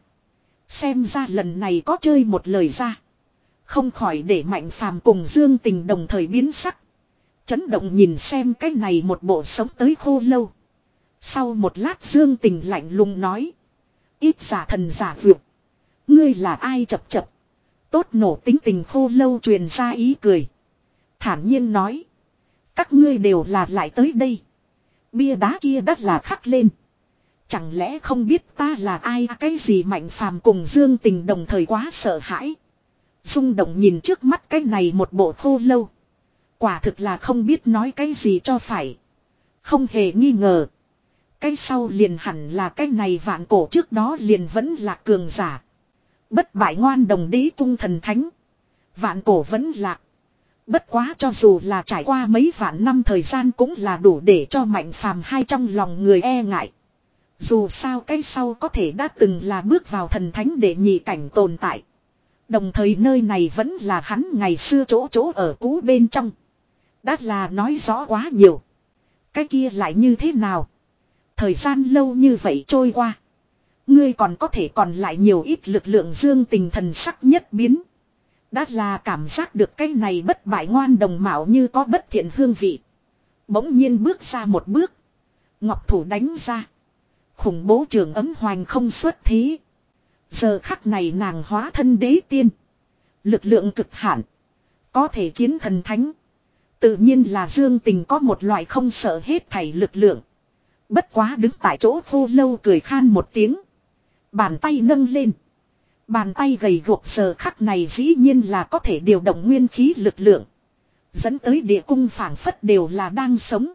Xem ra lần này có chơi một lời ra. Không khỏi để Mạnh Phàm cùng Dương Tình đồng thời biến sắc. Chấn động nhìn xem cái này một bộ sống tới khô lâu. Sau một lát Dương Tình lạnh lùng nói. Ít giả thần giả vượt. Ngươi là ai chập chập. Tốt nổ tính tình khô lâu truyền ra ý cười. Thản nhiên nói. Các ngươi đều là lại tới đây. Bia đá kia đắt là khắc lên. Chẳng lẽ không biết ta là ai cái gì Mạnh Phàm cùng Dương Tình đồng thời quá sợ hãi. Rung động nhìn trước mắt cái này một bộ khô lâu. Quả thực là không biết nói cái gì cho phải. Không hề nghi ngờ. Cái sau liền hẳn là cái này vạn cổ trước đó liền vẫn là cường giả. Bất bại ngoan đồng đế cung thần thánh. Vạn cổ vẫn lạc. Bất quá cho dù là trải qua mấy vạn năm thời gian cũng là đủ để cho Mạnh Phàm hai trong lòng người e ngại. Dù sao cái sau có thể đã từng là bước vào thần thánh để nhị cảnh tồn tại. Đồng thời nơi này vẫn là hắn ngày xưa chỗ chỗ ở cũ bên trong. Đã là nói rõ quá nhiều. Cái kia lại như thế nào? Thời gian lâu như vậy trôi qua. Ngươi còn có thể còn lại nhiều ít lực lượng Dương Tình thần sắc nhất biến. Đã là cảm giác được cái này bất bại ngoan đồng mạo như có bất thiện hương vị. Bỗng nhiên bước ra một bước. Ngọc thủ đánh ra. Khủng bố trường ấm hoành không xuất thế. Giờ khắc này nàng hóa thân đế tiên. Lực lượng cực hạn. Có thể chiến thần thánh. Tự nhiên là Dương Tình có một loại không sợ hết thảy lực lượng. Bất quá đứng tại chỗ khô lâu cười khan một tiếng. Bàn tay nâng lên. Bàn tay gầy guộc giờ khắc này dĩ nhiên là có thể điều động nguyên khí lực lượng. Dẫn tới địa cung phảng phất đều là đang sống.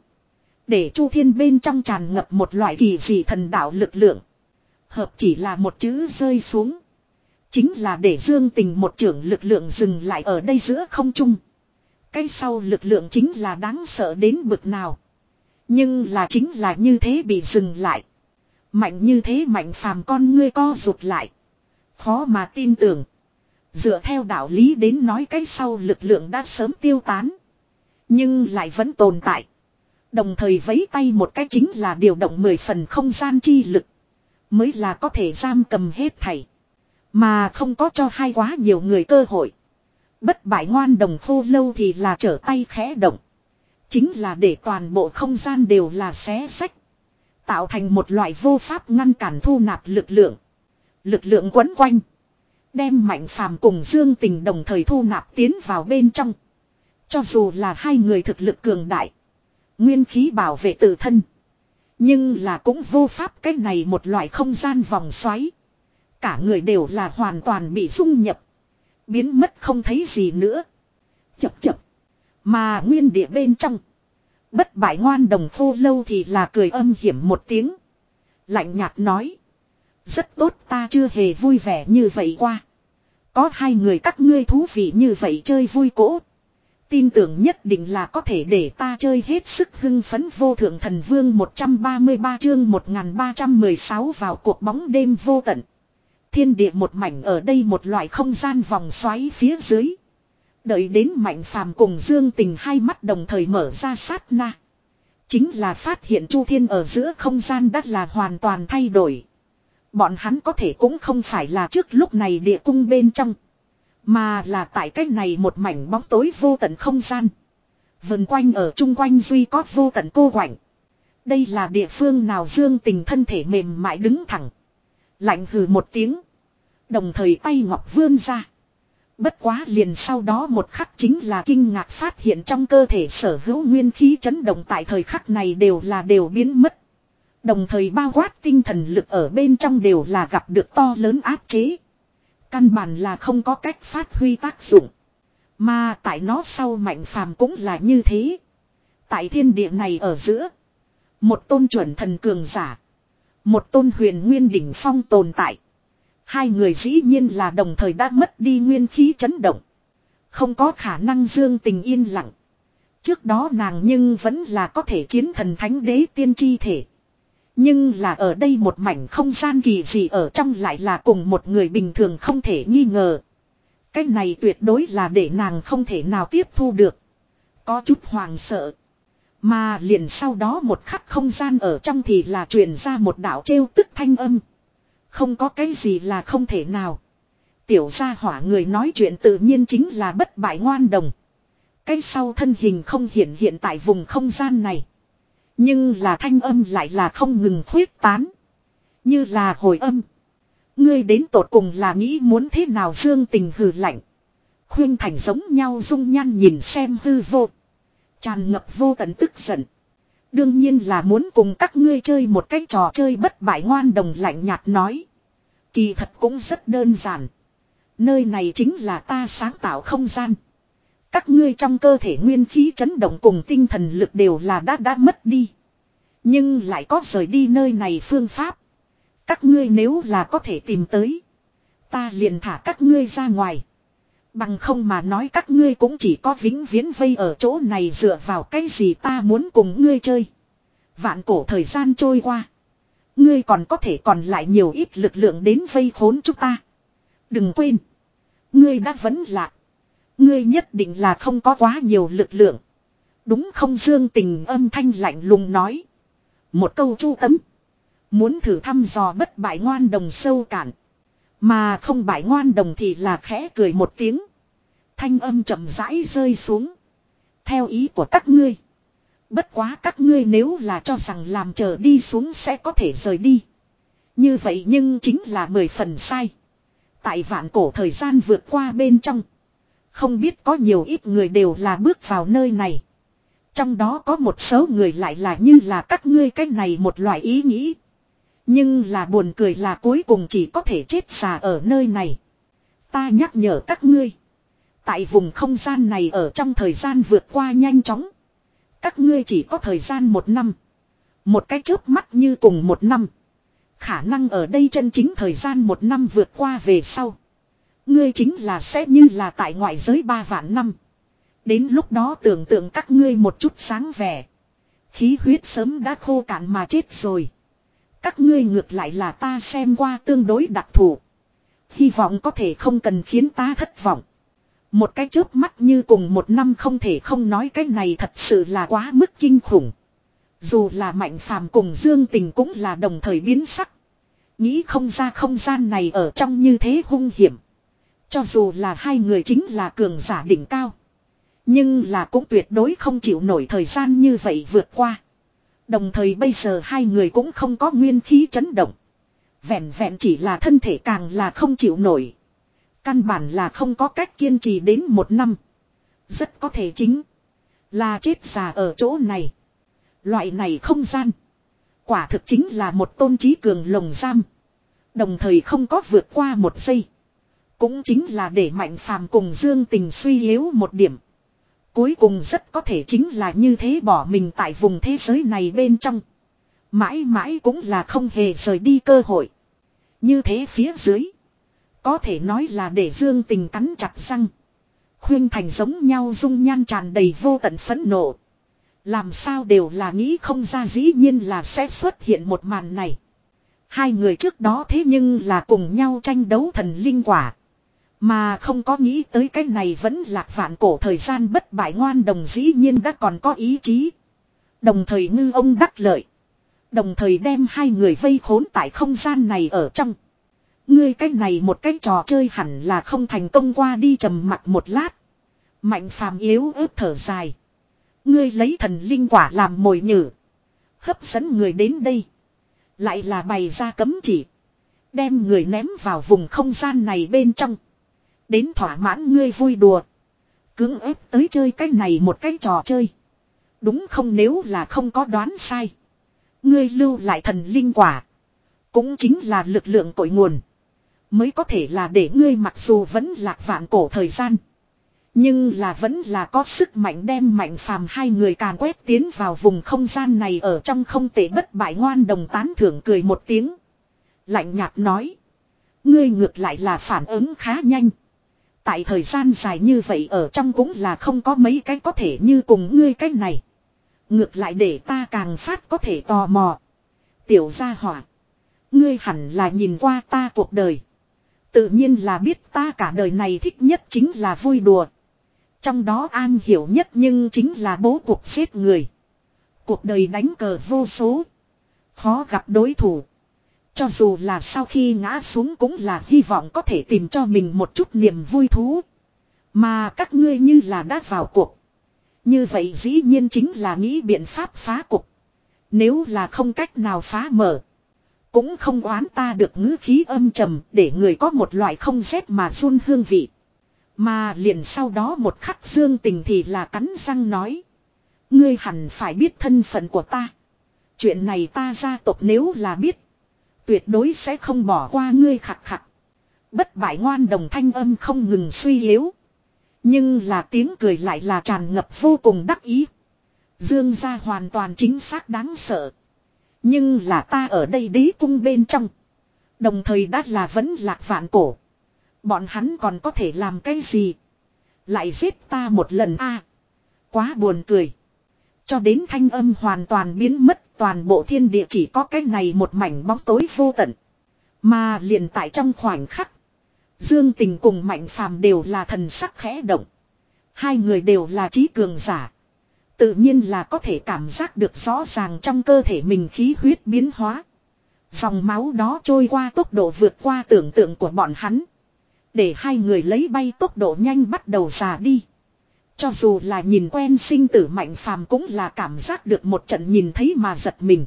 Để Chu Thiên bên trong tràn ngập một loại kỳ dị thần đạo lực lượng. Hợp chỉ là một chữ rơi xuống. Chính là để Dương Tình một trưởng lực lượng dừng lại ở đây giữa không trung. Cái sau lực lượng chính là đáng sợ đến bực nào. Nhưng là chính là như thế bị dừng lại. Mạnh như thế Mạnh Phàm con ngươi co rụt lại. Khó mà tin tưởng. Dựa theo đạo lý đến nói cái sau lực lượng đã sớm tiêu tán. Nhưng lại vẫn tồn tại. Đồng thời vẫy tay một cái chính là điều động mười phần không gian chi lực. Mới là có thể giam cầm hết thảy. Mà không có cho hai quá nhiều người cơ hội. Bất bại ngoan đồng khô lâu thì là trở tay khẽ động. Chính là để toàn bộ không gian đều là xé sách. Tạo thành một loại vô pháp ngăn cản thu nạp lực lượng. Lực lượng quấn quanh. Đem Mạnh Phàm cùng Dương Tình đồng thời thu nạp tiến vào bên trong. Cho dù là hai người thực lực cường đại. Nguyên khí bảo vệ tự thân. Nhưng là cũng vô pháp cái này một loại không gian vòng xoáy. Cả người đều là hoàn toàn bị dung nhập. Biến mất không thấy gì nữa. Chập chập. Mà nguyên địa bên trong. Bất bại ngoan đồng khô lâu thì là cười âm hiểm một tiếng. Lạnh nhạt nói. Rất tốt, ta chưa hề vui vẻ như vậy qua. Có hai người các ngươi thú vị như vậy chơi vui cỗ. Tin tưởng nhất định là có thể để ta chơi hết sức hưng phấn. Vô thượng thần vương một trăm ba mươi ba chương một nghìn ba trăm mười sáu vào cuộc bóng đêm vô tận. Thiên địa một mảnh ở đây một loại không gian vòng xoáy phía dưới. Đợi đến Mạnh Phàm cùng Dương Tình hai mắt đồng thời mở ra sát na. Chính là phát hiện Chu Thiên ở giữa không gian đất là hoàn toàn thay đổi. Bọn hắn có thể cũng không phải là trước lúc này địa cung bên trong. Mà là tại cách này một mảnh bóng tối vô tận không gian. Vần quanh ở chung quanh duy có vô tận cô quạnh. Đây là địa phương nào? Dương Tình thân thể mềm mại đứng thẳng. Lạnh hừ một tiếng. Đồng thời tay ngọc vươn ra. Bất quá liền sau đó một khắc chính là kinh ngạc phát hiện trong cơ thể sở hữu nguyên khí chấn động tại thời khắc này đều là đều biến mất. Đồng thời bao quát tinh thần lực ở bên trong đều là gặp được to lớn áp chế. Căn bản là không có cách phát huy tác dụng. Mà tại nó sau Mạnh Phàm cũng là như thế. Tại thiên địa này ở giữa. Một tôn chuẩn thần cường giả. Một tôn huyền nguyên đỉnh phong tồn tại. Hai người dĩ nhiên là đồng thời đã mất đi nguyên khí chấn động. Không có khả năng. Dương Tình yên lặng. Trước đó nàng nhưng vẫn là có thể chiến thần thánh đế tiên chi thể. Nhưng là ở đây một mảnh không gian kỳ dị ở trong lại là cùng một người bình thường không thể nghi ngờ. Cái này tuyệt đối là để nàng không thể nào tiếp thu được. Có chút hoàng sợ. Mà liền sau đó một khắc không gian ở trong thì là truyền ra một đạo trêu tức thanh âm. Không có cái gì là không thể nào. Tiểu gia hỏa người nói chuyện tự nhiên chính là bất bại ngoan đồng. Cái sau thân hình không hiện hiện tại vùng không gian này. Nhưng là thanh âm lại là không ngừng khuyết tán. Như là hồi âm. Ngươi đến tột cùng là nghĩ muốn thế nào? Dương Tình hừ lạnh. Khuyên thành giống nhau dung nhan nhìn xem hư vô. Tràn ngập vô tận tức giận. Đương nhiên là muốn cùng các ngươi chơi một cái trò chơi. Bất bại ngoan đồng lạnh nhạt nói. Kỳ thật cũng rất đơn giản. Nơi này chính là ta sáng tạo không gian. Các ngươi trong cơ thể nguyên khí chấn động cùng tinh thần lực đều là đã đã mất đi. Nhưng lại có rời đi nơi này phương pháp. Các ngươi nếu là có thể tìm tới. Ta liền thả các ngươi ra ngoài. Bằng không mà nói các ngươi cũng chỉ có vĩnh viễn vây ở chỗ này dựa vào cái gì ta muốn cùng ngươi chơi. Vạn cổ thời gian trôi qua. Ngươi còn có thể còn lại nhiều ít lực lượng đến vây khốn chúng ta. Đừng quên. Ngươi đã vẫn lạc. Ngươi nhất định là không có quá nhiều lực lượng. Đúng không? Dương Tình âm thanh lạnh lùng nói. Một câu chu tấm. Muốn thử thăm dò bất bại ngoan đồng sâu cạn. Mà không bại ngoan đồng thì là khẽ cười một tiếng. Thanh âm chậm rãi rơi xuống. Theo ý của các ngươi. Bất quá các ngươi nếu là cho rằng làm chờ đi xuống sẽ có thể rời đi. Như vậy nhưng chính là mười phần sai. Tại vạn cổ thời gian vượt qua bên trong. Không biết có nhiều ít người đều là bước vào nơi này. Trong đó có một số người lại là như là các ngươi cái này một loại ý nghĩ. Nhưng là buồn cười là cuối cùng chỉ có thể chết già ở nơi này. Ta nhắc nhở các ngươi. Tại vùng không gian này ở trong thời gian vượt qua nhanh chóng. Các ngươi chỉ có thời gian một năm. Một cái chớp mắt như cùng một năm. Khả năng ở đây chân chính thời gian một năm vượt qua về sau. Ngươi chính là sẽ như là tại ngoại giới ba vạn năm. Đến lúc đó tưởng tượng các ngươi một chút sáng vẻ. Khí huyết sớm đã khô cạn mà chết rồi. Các ngươi ngược lại là ta xem qua tương đối đặc thù. Hy vọng có thể không cần khiến ta thất vọng. Một cái chớp mắt như cùng một năm không thể không nói cái này thật sự là quá mức kinh khủng. Dù là Mạnh Phàm cùng Dương Tình cũng là đồng thời biến sắc. Nghĩ không ra không gian này ở trong như thế hung hiểm. Cho dù là hai người chính là cường giả đỉnh cao. Nhưng là cũng tuyệt đối không chịu nổi thời gian như vậy vượt qua. Đồng thời bây giờ hai người cũng không có nguyên khí chấn động. Vẹn vẹn chỉ là thân thể càng là không chịu nổi. Căn bản là không có cách kiên trì đến một năm. Rất có thể chính là chết già ở chỗ này. Loại này không gian. Quả thực chính là một tôn trí cường lồng giam. Đồng thời không có vượt qua một giây. Cũng chính là để Mạnh Phàm cùng Dương Tình suy yếu một điểm. Cuối cùng rất có thể chính là như thế bỏ mình tại vùng thế giới này bên trong. Mãi mãi cũng là không hề rời đi cơ hội. Như thế phía dưới. Có thể nói là để Dương Tình cắn chặt răng. Khuyên Thành giống nhau dung nhan tràn đầy vô tận phẫn nộ. Làm sao đều là nghĩ không ra, dĩ nhiên là sẽ xuất hiện một màn này. Hai người trước đó thế nhưng là cùng nhau tranh đấu thần linh quả. Mà không có nghĩ tới cái này vẫn lạc vạn cổ thời gian bất bại ngoan đồng dĩ nhiên đã còn có ý chí. Đồng thời ngư ông đắc lợi. Đồng thời đem hai người vây khốn tại không gian này ở trong. Ngươi cái này một cái trò chơi hẳn là không thành công qua đi, trầm mặc một lát. Mạnh Phàm yếu ớt thở dài. Ngươi lấy thần linh quả làm mồi nhử. Hấp dẫn người đến đây. Lại là bày ra cấm chỉ. Đem người ném vào vùng không gian này bên trong. Đến thỏa mãn ngươi vui đùa. Cưỡng ép tới chơi cái này một cái trò chơi. Đúng không? Nếu là không có đoán sai. Ngươi lưu lại thần linh quả. Cũng chính là lực lượng cội nguồn. Mới có thể là để ngươi mặc dù vẫn lạc vạn cổ thời gian. Nhưng là vẫn là có sức mạnh đem Mạnh Phàm hai người càn quét tiến vào vùng không gian này ở trong. Không tệ bất bại ngoan đồng tán thưởng cười một tiếng. Lạnh nhạt nói. Ngươi ngược lại là phản ứng khá nhanh. Tại thời gian dài như vậy ở trong cũng là không có mấy cái có thể như cùng ngươi cái này. Ngược lại để ta càng phát có thể tò mò. Tiểu gia hỏa. Ngươi hẳn là nhìn qua ta cuộc đời. Tự nhiên là biết ta cả đời này thích nhất chính là vui đùa. Trong đó an hiểu nhất nhưng chính là bố cuộc giết người. Cuộc đời đánh cờ vô số. Khó gặp đối thủ. Cho dù là sau khi ngã xuống cũng là hy vọng có thể tìm cho mình một chút niềm vui thú. Mà các ngươi như là đã vào cuộc. Như vậy dĩ nhiên chính là nghĩ biện pháp phá cục. Nếu là không cách nào phá mở. Cũng không oán ta được ngữ khí âm trầm để người có một loại không rét mà run hương vị. Mà liền sau đó một khắc Dương Tình thì là cắn răng nói. Ngươi hẳn phải biết thân phận của ta. Chuyện này ta gia tộc nếu là biết. Tuyệt đối sẽ không bỏ qua ngươi khặt khặt. Bất bại ngoan đồng thanh âm không ngừng suy yếu. Nhưng là tiếng cười lại là tràn ngập vô cùng đắc ý. Dương gia hoàn toàn chính xác đáng sợ. Nhưng là ta ở đây đế cung bên trong. Đồng thời đã là vẫn lạc vạn cổ. Bọn hắn còn có thể làm cái gì? Lại giết ta một lần a à, quá buồn cười. Cho đến thanh âm hoàn toàn biến mất, toàn bộ thiên địa chỉ có cái này một mảnh bóng tối vô tận. Mà liền tại trong khoảnh khắc, Dương Tình cùng Mạnh Phàm đều là thần sắc khẽ động. Hai người đều là trí cường giả. Tự nhiên là có thể cảm giác được rõ ràng trong cơ thể mình khí huyết biến hóa. Dòng máu đó trôi qua tốc độ vượt qua tưởng tượng của bọn hắn. Để hai người lấy bay tốc độ nhanh bắt đầu già đi. Cho dù là nhìn quen sinh tử Mạnh Phàm cũng là cảm giác được một trận nhìn thấy mà giật mình.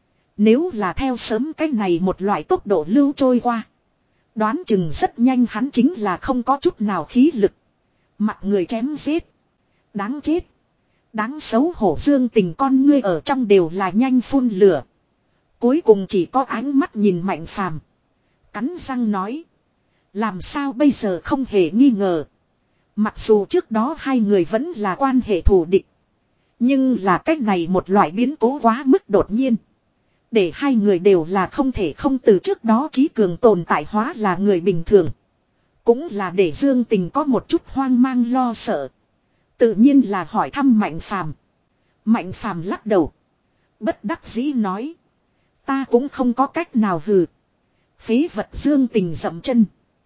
Nếu là theo sớm cái này một loại tốc độ lưu trôi qua. Đoán chừng rất nhanh hắn chính là không có chút nào khí lực. Mặt người chém giết. Đáng chết. Đáng xấu hổ. Dương Tình con ngươi ở trong đều là nhanh phun lửa. Cuối cùng chỉ có ánh mắt nhìn Mạnh Phàm, cắn răng nói. Làm sao bây giờ không hề nghi ngờ. Mặc dù trước đó hai người vẫn là quan hệ thù địch. Nhưng là cách này một loại biến cố quá mức đột nhiên. Để hai người đều là không thể không từ trước đó trí cường tồn tại hóa là người bình thường. Cũng là để Dương Tình có một chút hoang mang lo sợ. Tự nhiên là hỏi thăm Mạnh Phàm. Mạnh Phàm lắc đầu. Bất đắc dĩ nói. Ta cũng không có cách nào hừ. Phế vật. Dương Tình dậm chân.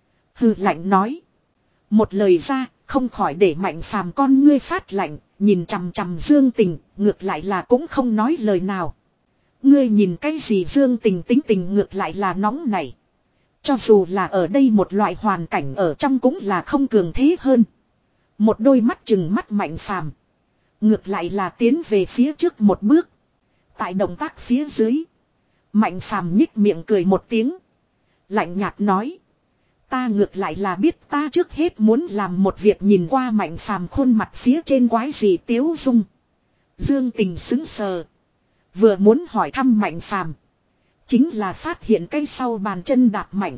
Hừ lạnh nói. Một lời ra không khỏi để Mạnh Phàm con ngươi phát lạnh. Nhìn chằm chằm Dương Tình. Ngược lại là cũng không nói lời nào. Ngươi nhìn cái gì? Dương Tình tính tình ngược lại là nóng nảy. Cho dù là ở đây một loại hoàn cảnh ở trong cũng là không cường thế hơn. Một đôi mắt chừng mắt Mạnh Phàm, ngược lại là tiến về phía trước một bước. Tại động tác phía dưới. Mạnh phàm nhích miệng cười một tiếng. Lạnh nhạt nói. Ta ngược lại là biết ta trước hết muốn làm một việc. Nhìn qua Mạnh phàm khuôn mặt phía trên quái gì tiếu dung. Dương Tình sững sờ. Vừa muốn hỏi thăm Mạnh phàm. Chính là phát hiện cái sau bàn chân đạp mạnh.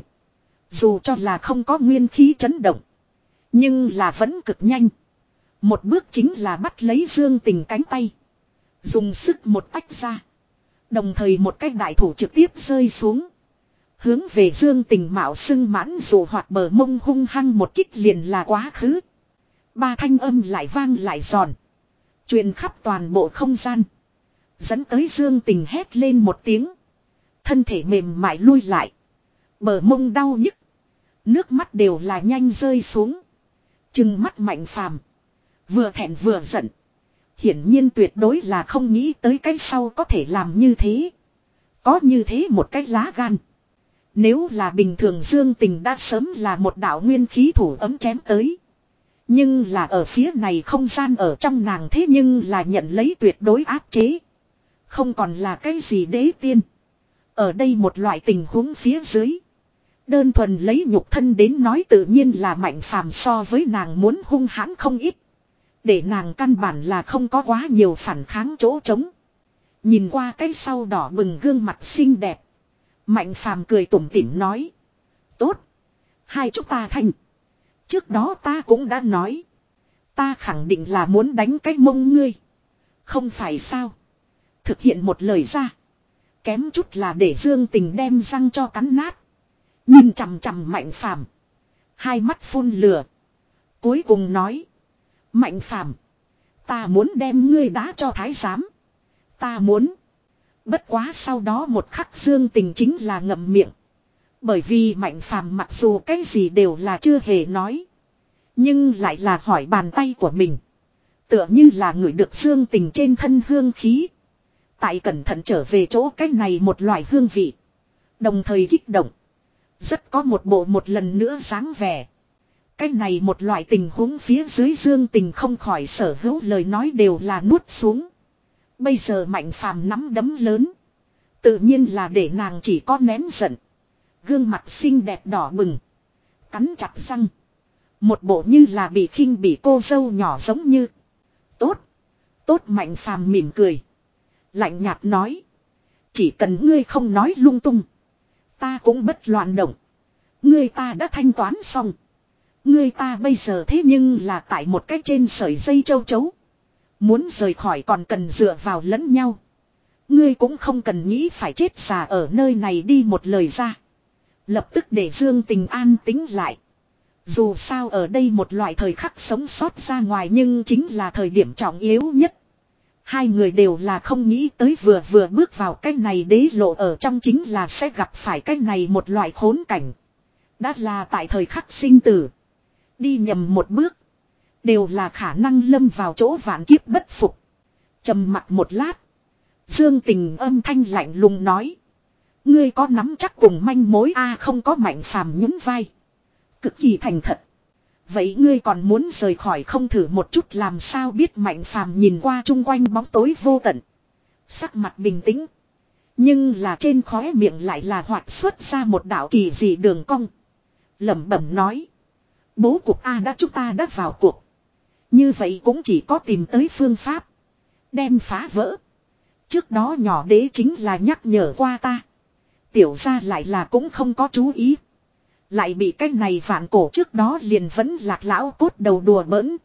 Dù cho là không có nguyên khí chấn động. Nhưng là vẫn cực nhanh. Một bước chính là bắt lấy Dương Tình cánh tay. Dùng sức một tách ra. Đồng thời một cái đại thủ trực tiếp rơi xuống. Hướng về Dương Tình mạo sưng mãn dù hoạt bờ mông hung hăng một kích liền là quá khứ. Ba thanh âm lại vang lại giòn. Truyền khắp toàn bộ không gian. Dẫn tới Dương Tình hét lên một tiếng. Thân thể mềm mại lui lại. Bờ mông đau nhức. Nước mắt đều là nhanh rơi xuống. Trừng mắt Mạnh phàm. Vừa thẹn vừa giận. Hiển nhiên tuyệt đối là không nghĩ tới cái sau có thể làm như thế. Có như thế một cái lá gan. Nếu là bình thường Dương Tình đã sớm là một đạo nguyên khí thủ ấm chém tới. Nhưng là ở phía này không gian ở trong nàng thế nhưng là nhận lấy tuyệt đối áp chế. Không còn là cái gì đế tiên. Ở đây một loại tình huống phía dưới. Đơn thuần lấy nhục thân đến nói tự nhiên là Mạnh phàm so với nàng muốn hung hãn không ít. Để nàng căn bản là không có quá nhiều phản kháng chỗ trống. Nhìn qua cái sau đỏ bừng gương mặt xinh đẹp. Mạnh phàm cười tủm tỉm nói. Tốt. Hai chúng ta thành. Trước đó ta cũng đã nói. Ta khẳng định là muốn đánh cái mông ngươi. Không phải sao. Thực hiện một lời ra. Kém chút là để Dương Tình đem răng cho cắn nát. Nhìn chằm chằm Mạnh phàm. Hai mắt phun lửa. Cuối cùng nói. Mạnh phàm. Ta muốn đem ngươi đá cho thái giám. Ta muốn. Bất quá sau đó một khắc Dương Tình chính là ngậm miệng. Bởi vì Mạnh phàm mặc dù cái gì đều là chưa hề nói. Nhưng lại là hỏi bàn tay của mình. Tựa như là ngửi được Dương Tình trên thân hương khí. Tại cẩn thận trở về chỗ cái này một loại hương vị. Đồng thời kích động. Rất có một bộ một lần nữa dáng vẻ. Cái này một loại tình huống phía dưới Dương Tình không khỏi sở hữu lời nói đều là nuốt xuống. Bây giờ Mạnh phàm nắm đấm lớn. Tự nhiên là để nàng chỉ có nén giận. Gương mặt xinh đẹp đỏ bừng. Cắn chặt răng. Một bộ như là bị khinh bị cô dâu nhỏ giống như. Tốt. Tốt Mạnh phàm mỉm cười. Lạnh nhạt nói. Chỉ cần ngươi không nói lung tung. Ta cũng bất loạn động. Ngươi ta đã thanh toán xong. Ngươi ta bây giờ thế nhưng là tại một cái trên sợi dây châu chấu. Muốn rời khỏi còn cần dựa vào lẫn nhau. Ngươi cũng không cần nghĩ phải chết già ở nơi này đi một lời ra. Lập tức để Dương Tình an tính lại. Dù sao ở đây một loại thời khắc sống sót ra ngoài nhưng chính là thời điểm trọng yếu nhất. Hai người đều là không nghĩ tới vừa vừa bước vào cái này đế lộ ở trong chính là sẽ gặp phải cái này một loại khốn cảnh. Đã là tại thời khắc sinh tử. Đi nhầm một bước. Đều là khả năng lâm vào chỗ vạn kiếp bất phục. Trầm mặt một lát. Dương Tình âm thanh lạnh lùng nói. Ngươi có nắm chắc cùng manh mối a không có Mạnh phàm nhún vai. Cực kỳ thành thật. Vậy ngươi còn muốn rời khỏi không thử một chút làm sao biết Mạnh phàm nhìn qua chung quanh bóng tối vô tận. Sắc mặt bình tĩnh. Nhưng là trên khóe miệng lại là hoạt xuất ra một đạo kỳ dị đường cong. Lẩm bẩm nói. Bố cục A đã chúng ta đã vào cuộc. Như vậy cũng chỉ có tìm tới phương pháp. Đem phá vỡ. Trước đó nhỏ đế chính là nhắc nhở qua ta. Tiểu ra lại là cũng không có chú ý. Lại bị cái này vạn cổ trước đó liền vẫn lạc lão cốt đầu đùa bỡn.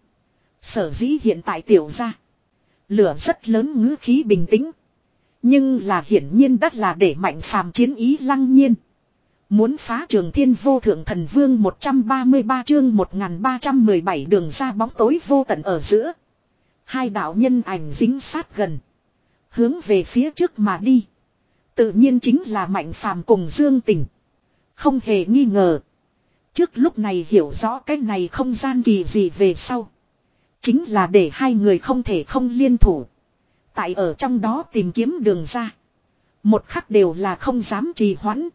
Sở dĩ hiện tại tiểu ra. Lửa rất lớn ngữ khí bình tĩnh. Nhưng là hiển nhiên đắt là để Mạnh phàm chiến ý lăng nhiên. Muốn phá Trường Thiên Vô Thượng Thần Vương một trăm ba mươi ba chương một nghìn ba trăm mười bảy đường ra bóng tối vô tận ở giữa. Hai đạo nhân ảnh dính sát gần. Hướng về phía trước mà đi. Tự nhiên chính là Mạnh phàm cùng Dương Tình. Không hề nghi ngờ. Trước lúc này hiểu rõ cái này không gian kỳ gì về sau. Chính là để hai người không thể không liên thủ. Tại ở trong đó tìm kiếm đường ra. Một khắc đều là không dám trì hoãn.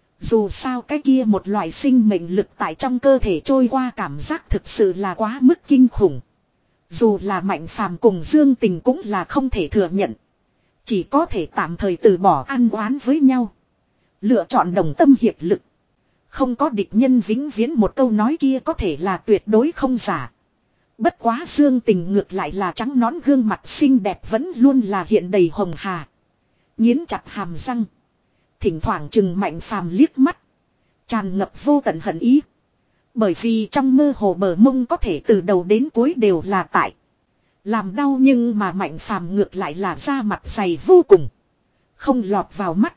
Dù sao cái kia một loại sinh mệnh lực tại trong cơ thể trôi qua cảm giác thực sự là quá mức kinh khủng. Dù là Mạnh phàm cùng Dương Tình cũng là không thể thừa nhận. Chỉ có thể tạm thời từ bỏ ăn oán với nhau. Lựa chọn đồng tâm hiệp lực. Không có địch nhân vĩnh viễn, một câu nói kia có thể là tuyệt đối không giả. Bất quá Dương Tình ngược lại là trắng nõn gương mặt xinh đẹp vẫn luôn là hiện đầy hồng hà. Nghiến chặt hàm răng. Thỉnh thoảng chừng Mạnh Phàm liếc mắt. Tràn ngập vô tận hận ý. Bởi vì trong mơ hồ bờ mông có thể từ đầu đến cuối đều là tại. Làm đau, nhưng mà Mạnh Phàm ngược lại là da mặt dày vô cùng. Không lọt vào mắt.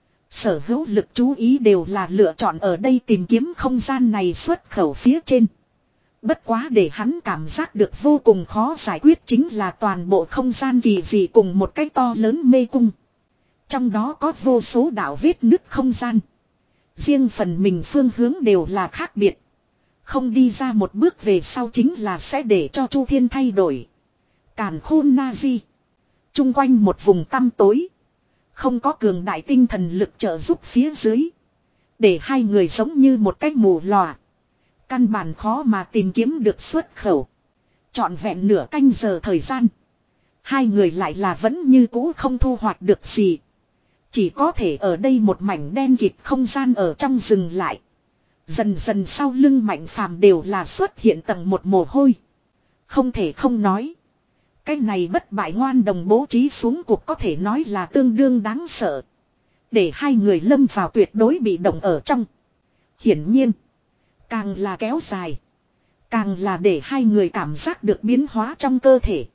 Sở hữu lực chú ý đều là lựa chọn ở đây tìm kiếm không gian này xuất khẩu phía trên. Bất quá để hắn cảm giác được vô cùng khó giải quyết chính là toàn bộ không gian kỳ dị cùng một cái to lớn mê cung. Trong đó có vô số đạo vết nứt không gian. Riêng phần mình phương hướng đều là khác biệt. Không đi ra một bước về sau chính là sẽ để cho Chu Thiên thay đổi. Càn khôn na di. Trung quanh một vùng tăm tối. Không có cường đại tinh thần lực trợ giúp phía dưới. Để hai người giống như một cái mù lòa. Căn bản khó mà tìm kiếm được xuất khẩu. Trọn vẹn nửa canh giờ thời gian. Hai người lại là vẫn như cũ không thu hoạch được gì. Chỉ có thể ở đây một mảnh đen kịt không gian ở trong dừng lại. Dần dần sau lưng Mạnh Phàm đều là xuất hiện tầng một mồ hôi. Không thể không nói. Cái này bất bại ngoan đồng bố trí xuống cuộc có thể nói là tương đương đáng sợ. Để hai người lâm vào tuyệt đối bị động ở trong. Hiển nhiên. Càng là kéo dài. Càng là để hai người cảm giác được biến hóa trong cơ thể.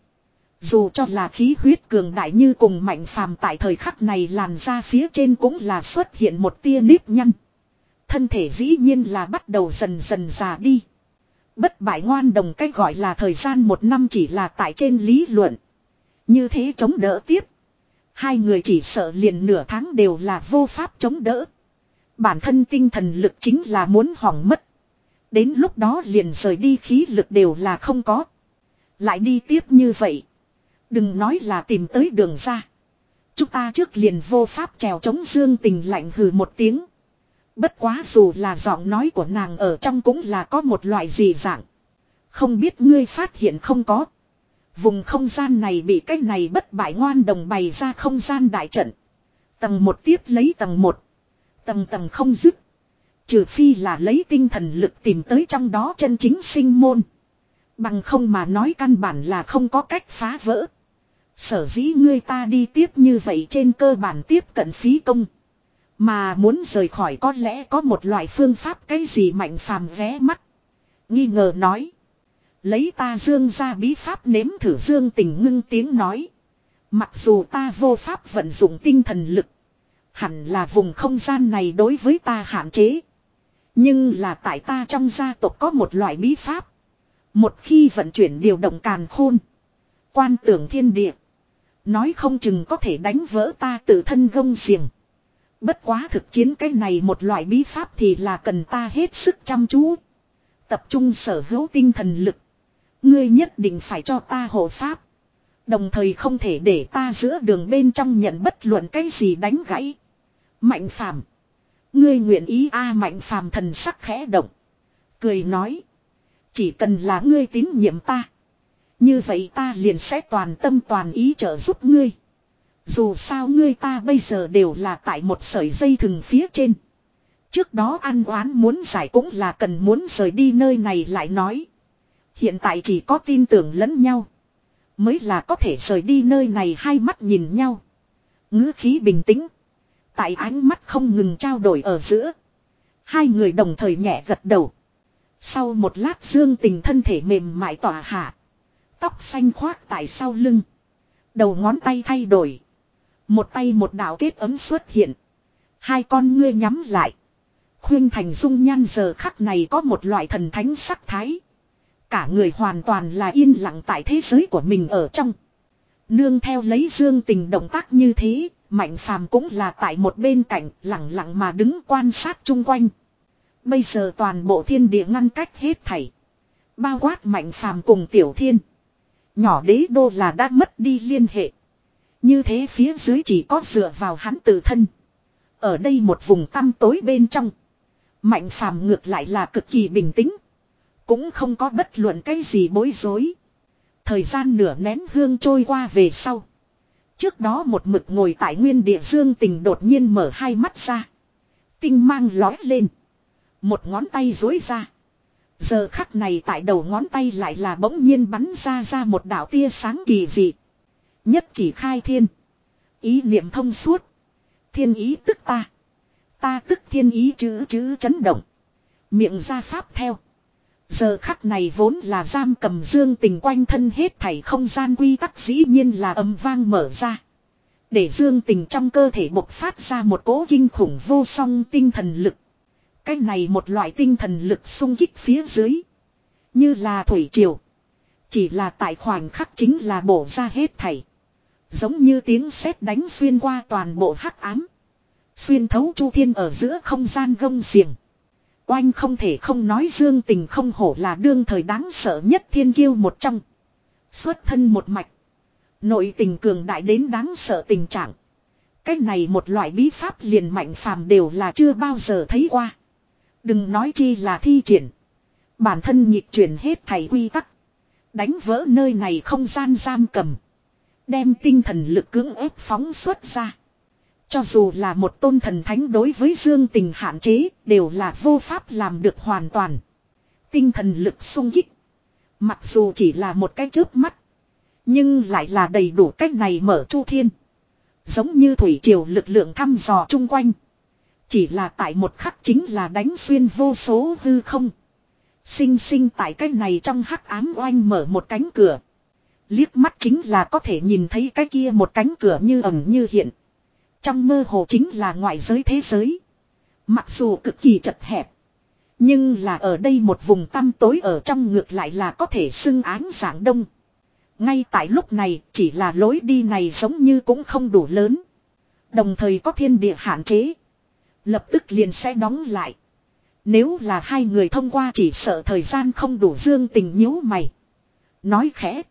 Dù cho là khí huyết cường đại như cùng Mạnh Phàm tại thời khắc này làn ra phía trên cũng là xuất hiện một tia nếp nhăn. Thân thể dĩ nhiên là bắt đầu dần dần già đi. Bất bại ngoan đồng cách gọi là thời gian một năm chỉ là tại trên lý luận. Như thế chống đỡ tiếp. Hai người chỉ sợ liền nửa tháng đều là vô pháp chống đỡ. Bản thân tinh thần lực chính là muốn hỏng mất. Đến lúc đó liền rời đi khí lực đều là không có. Lại đi tiếp như vậy. Đừng nói là tìm tới đường ra. Chúng ta trước liền vô pháp trèo chống. Dương Tình lạnh hừ một tiếng. Bất quá dù là giọng nói của nàng ở trong cũng là có một loại dị dạng. Không biết ngươi phát hiện không có. Vùng không gian này bị cái này bất bại ngoan đồng bày ra không gian đại trận. Tầng một tiếp lấy tầng một. Tầng tầng không dứt. Trừ phi là lấy tinh thần lực tìm tới trong đó chân chính sinh môn. Bằng không mà nói căn bản là không có cách phá vỡ. Sở dĩ ngươi ta đi tiếp như vậy trên cơ bản tiếp cận phí công. Mà muốn rời khỏi có lẽ có một loại phương pháp cái gì. Mạnh Phàm ghé mắt. Nghi ngờ nói. Lấy ta Dương ra bí pháp nếm thử. Dương Tình ngưng tiếng nói. Mặc dù ta vô pháp vận dụng tinh thần lực. Hẳn là vùng không gian này đối với ta hạn chế. Nhưng là tại ta trong gia tộc có một loại bí pháp. Một khi vận chuyển điều động càn khôn. Quan tưởng thiên địa. Nói không chừng có thể đánh vỡ ta tự thân gông xiềng. Bất quá thực chiến cái này một loại bí pháp thì là cần ta hết sức chăm chú. Tập trung sở hữu tinh thần lực. Ngươi nhất định phải cho ta hộ pháp. Đồng thời không thể để ta giữa đường bên trong nhận bất luận cái gì đánh gãy. Mạnh Phàm, ngươi nguyện ý a à? Mạnh Phàm thần sắc khẽ động. Cười nói. Chỉ cần là ngươi tín nhiệm ta. Như vậy ta liền sẽ toàn tâm toàn ý trợ giúp ngươi. Dù sao ngươi ta bây giờ đều là tại một sợi dây thừng phía trên. Trước đó ăn oán muốn giải cũng là cần muốn rời đi nơi này lại nói. Hiện tại chỉ có tin tưởng lẫn nhau. Mới là có thể rời đi nơi này. Hai mắt nhìn nhau. Ngữ khí bình tĩnh. Tại ánh mắt không ngừng trao đổi ở giữa. Hai người đồng thời nhẹ gật đầu. Sau một lát Dương Tình thân thể mềm mại tỏa hạ. Tóc xanh khoác tại sau lưng. Đầu ngón tay thay đổi. Một tay một đạo kết ấm xuất hiện. Hai con ngươi nhắm lại. Khuyên thành dung nhan giờ khắc này có một loại thần thánh sắc thái. Cả người hoàn toàn là yên lặng tại thế giới của mình ở trong. Nương theo lấy Dương Tình động tác như thế, Mạnh Phàm cũng là tại một bên cạnh lặng lặng mà đứng quan sát chung quanh. Bây giờ toàn bộ thiên địa ngăn cách hết thảy. Bao quát Mạnh Phàm cùng Tiểu Thiên. Nhỏ đế đô là đã mất đi liên hệ. Như thế phía dưới chỉ có dựa vào hắn tự thân. Ở đây một vùng tăm tối bên trong. Mạnh Phàm ngược lại là cực kỳ bình tĩnh. Cũng không có bất luận cái gì bối rối. Thời gian nửa nén hương trôi qua về sau. Trước đó một mực ngồi tại nguyên địa Dương Tình đột nhiên mở hai mắt ra. Tinh mang lói lên. Một ngón tay duỗi ra. Giờ khắc này tại đầu ngón tay lại là bỗng nhiên bắn ra ra một đạo tia sáng kỳ dị. Nhất chỉ khai thiên. Ý niệm thông suốt. Thiên ý tức ta. Ta tức thiên ý chữ chữ chấn động. Miệng ra pháp theo. Giờ khắc này vốn là giam cầm Dương Tình quanh thân hết thảy không gian quy tắc dĩ nhiên là âm vang mở ra. Để Dương Tình trong cơ thể bộc phát ra một cỗ kinh khủng vô song tinh thần lực. Cái này một loại tinh thần lực xung kích phía dưới. Như là thủy triều. Chỉ là tại khoảnh khắc chính là bổ ra hết thảy. Giống như tiếng sét đánh xuyên qua toàn bộ hắc ám. Xuyên thấu chu thiên ở giữa không gian gông xiềng. Oanh không thể không nói Dương Tình không hổ là đương thời đáng sợ nhất thiên kiêu một trong. Xuất thân một mạch. Nội tình cường đại đến đáng sợ tình trạng. Cái này một loại bí pháp liền Mạnh Phàm đều là chưa bao giờ thấy qua. Đừng nói chi là thi triển. Bản thân nhịp chuyển hết thảy quy tắc. Đánh vỡ nơi này không gian giam cầm. Đem tinh thần lực cưỡng ép phóng xuất ra. Cho dù là một tôn thần thánh đối với Dương Tình hạn chế đều là vô pháp làm được hoàn toàn. Tinh thần lực sung kích. Mặc dù chỉ là một cái chớp mắt. Nhưng lại là đầy đủ cách này mở chu thiên. Giống như thủy triều lực lượng thăm dò chung quanh. Chỉ là tại một khắc chính là đánh xuyên vô số hư không. Sinh sinh tại cái này trong hắc ám oanh mở một cánh cửa. Liếc mắt chính là có thể nhìn thấy cái kia một cánh cửa như ẩn như hiện. Trong mơ hồ chính là ngoại giới thế giới. Mặc dù cực kỳ chật hẹp. Nhưng là ở đây một vùng tăm tối ở trong ngược lại là có thể xưng áng dạng đông. Ngay tại lúc này chỉ là lối đi này giống như cũng không đủ lớn. Đồng thời có thiên địa hạn chế. Lập tức liền sẽ đóng lại. Nếu là hai người thông qua chỉ sợ thời gian không đủ Dương Tình nhíu mày. Nói khẽ.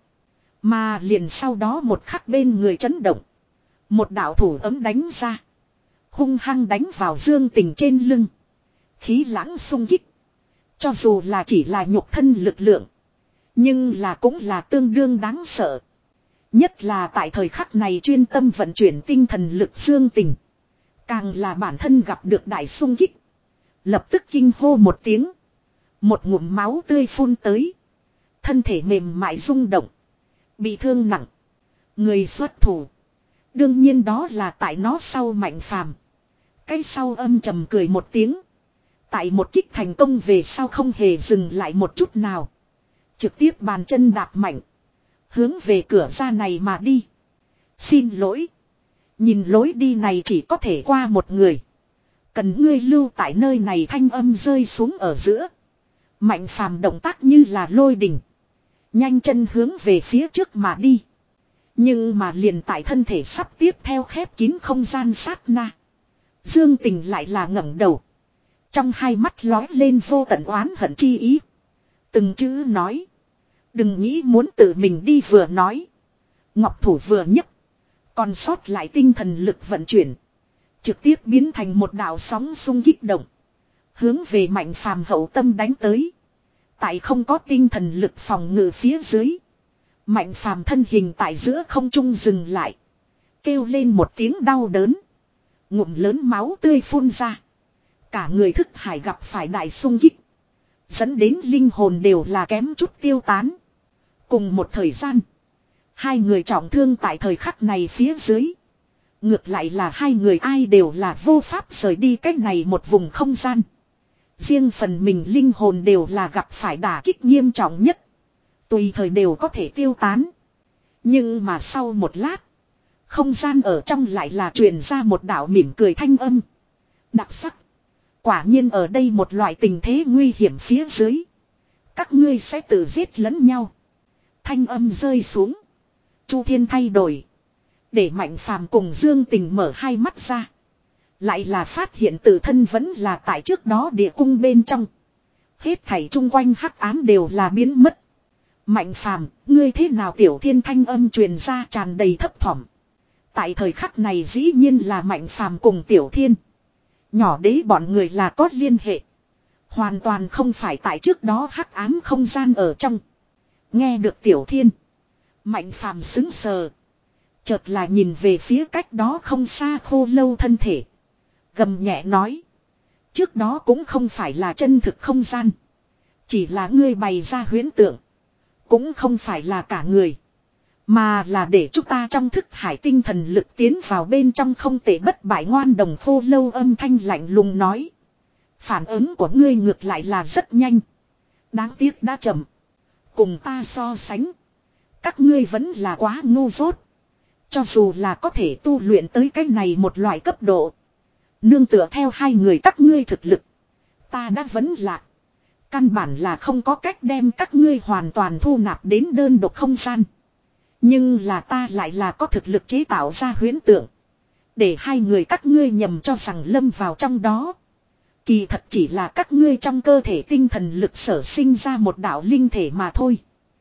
Mà liền sau đó một khắc bên người chấn động. Một đạo thủ ấm đánh ra. Hung hăng đánh vào Dương Tình trên lưng. Khí lãng xung kích. Cho dù là chỉ là nhục thân lực lượng. Nhưng là cũng là tương đương đáng sợ. Nhất là tại thời khắc này chuyên tâm vận chuyển tinh thần lực Dương Tình. Càng là bản thân gặp được đại xung kích. Lập tức kinh hô một tiếng. Một ngụm máu tươi phun tới. Thân thể mềm mại rung động. Bị thương nặng. Người xuất thủ. Đương nhiên đó là tại nó sau Mạnh Phàm. Cái sau âm trầm cười một tiếng. Tại một kích thành công về sau không hề dừng lại một chút nào. Trực tiếp bàn chân đạp mạnh. Hướng về cửa ra này mà đi. Xin lỗi. Nhìn lối đi này chỉ có thể qua một người. Cần ngươi lưu tại nơi này thanh âm rơi xuống ở giữa. Mạnh Phàm động tác như là lôi đỉnh. Nhanh chân hướng về phía trước mà đi. Nhưng mà liền tại thân thể sắp tiếp theo khép kín không gian sát na. Dương Tình lại là ngẩng đầu. Trong hai mắt lói lên vô tận oán hận chi ý. Từng chữ nói. Đừng nghĩ muốn tự mình đi vừa nói. Ngọc thủ vừa nhấc. Còn sót lại tinh thần lực vận chuyển. Trực tiếp biến thành một đạo sóng xung kích động. Hướng về Mạnh Phàm hậu tâm đánh tới. Tại không có tinh thần lực phòng ngự phía dưới. Mạnh Phàm thân hình tại giữa không trung dừng lại. Kêu lên một tiếng đau đớn. Ngụm lớn máu tươi phun ra. Cả người thức hải gặp phải đại xung kích. Dẫn đến linh hồn đều là kém chút tiêu tán. Cùng một thời gian. Hai người trọng thương tại thời khắc này phía dưới. Ngược lại là hai người ai đều là vô pháp rời đi cách này một vùng không gian. Riêng phần mình linh hồn đều là gặp phải đả kích nghiêm trọng nhất. Tùy thời đều có thể tiêu tán. Nhưng mà sau một lát. Không gian ở trong lại là truyền ra một đạo mỉm cười thanh âm. Đặc sắc. Quả nhiên ở đây một loại tình thế nguy hiểm phía dưới. Các ngươi sẽ tự giết lẫn nhau. Thanh âm rơi xuống. Chu thiên thay đổi. Để Mạnh Phàm cùng Dương Tình mở hai mắt ra. Lại là phát hiện tự thân vẫn là tại trước đó địa cung bên trong. Hết thảy chung quanh hắc ám đều là biến mất. Mạnh Phàm, ngươi thế nào tiểu thiên thanh âm truyền ra tràn đầy thấp thỏm. Tại thời khắc này dĩ nhiên là Mạnh Phàm cùng tiểu thiên. Nhỏ đế bọn người là có liên hệ. Hoàn toàn không phải tại trước đó hắc ám không gian ở trong. Nghe được tiểu thiên. Mạnh Phàm xứng sờ. Chợt là nhìn về phía cách đó không xa khô lâu thân thể. Gầm nhẹ nói. Trước đó cũng không phải là chân thực không gian. Chỉ là ngươi bày ra huyễn tượng. Cũng không phải là cả người. Mà là để chúng ta trong thức hải tinh thần lực tiến vào bên trong không thể bất bại ngoan đồng khô lâu âm thanh lạnh lùng nói. Phản ứng của ngươi ngược lại là rất nhanh. Đáng tiếc đã chậm. Cùng ta so sánh. Các ngươi vẫn là quá ngu dốt. Cho dù là có thể tu luyện tới cái này một loại cấp độ. Nương tựa theo hai người các ngươi thực lực. Ta đã vấn lạc. Căn bản là không có cách đem các ngươi hoàn toàn thu nạp đến đơn độc không gian. Nhưng là ta lại là có thực lực chế tạo ra huyễn tượng. Để hai người các ngươi nhầm cho rằng lâm vào trong đó. Kỳ thật chỉ là các ngươi trong cơ thể tinh thần lực sở sinh ra một đạo linh thể mà thôi.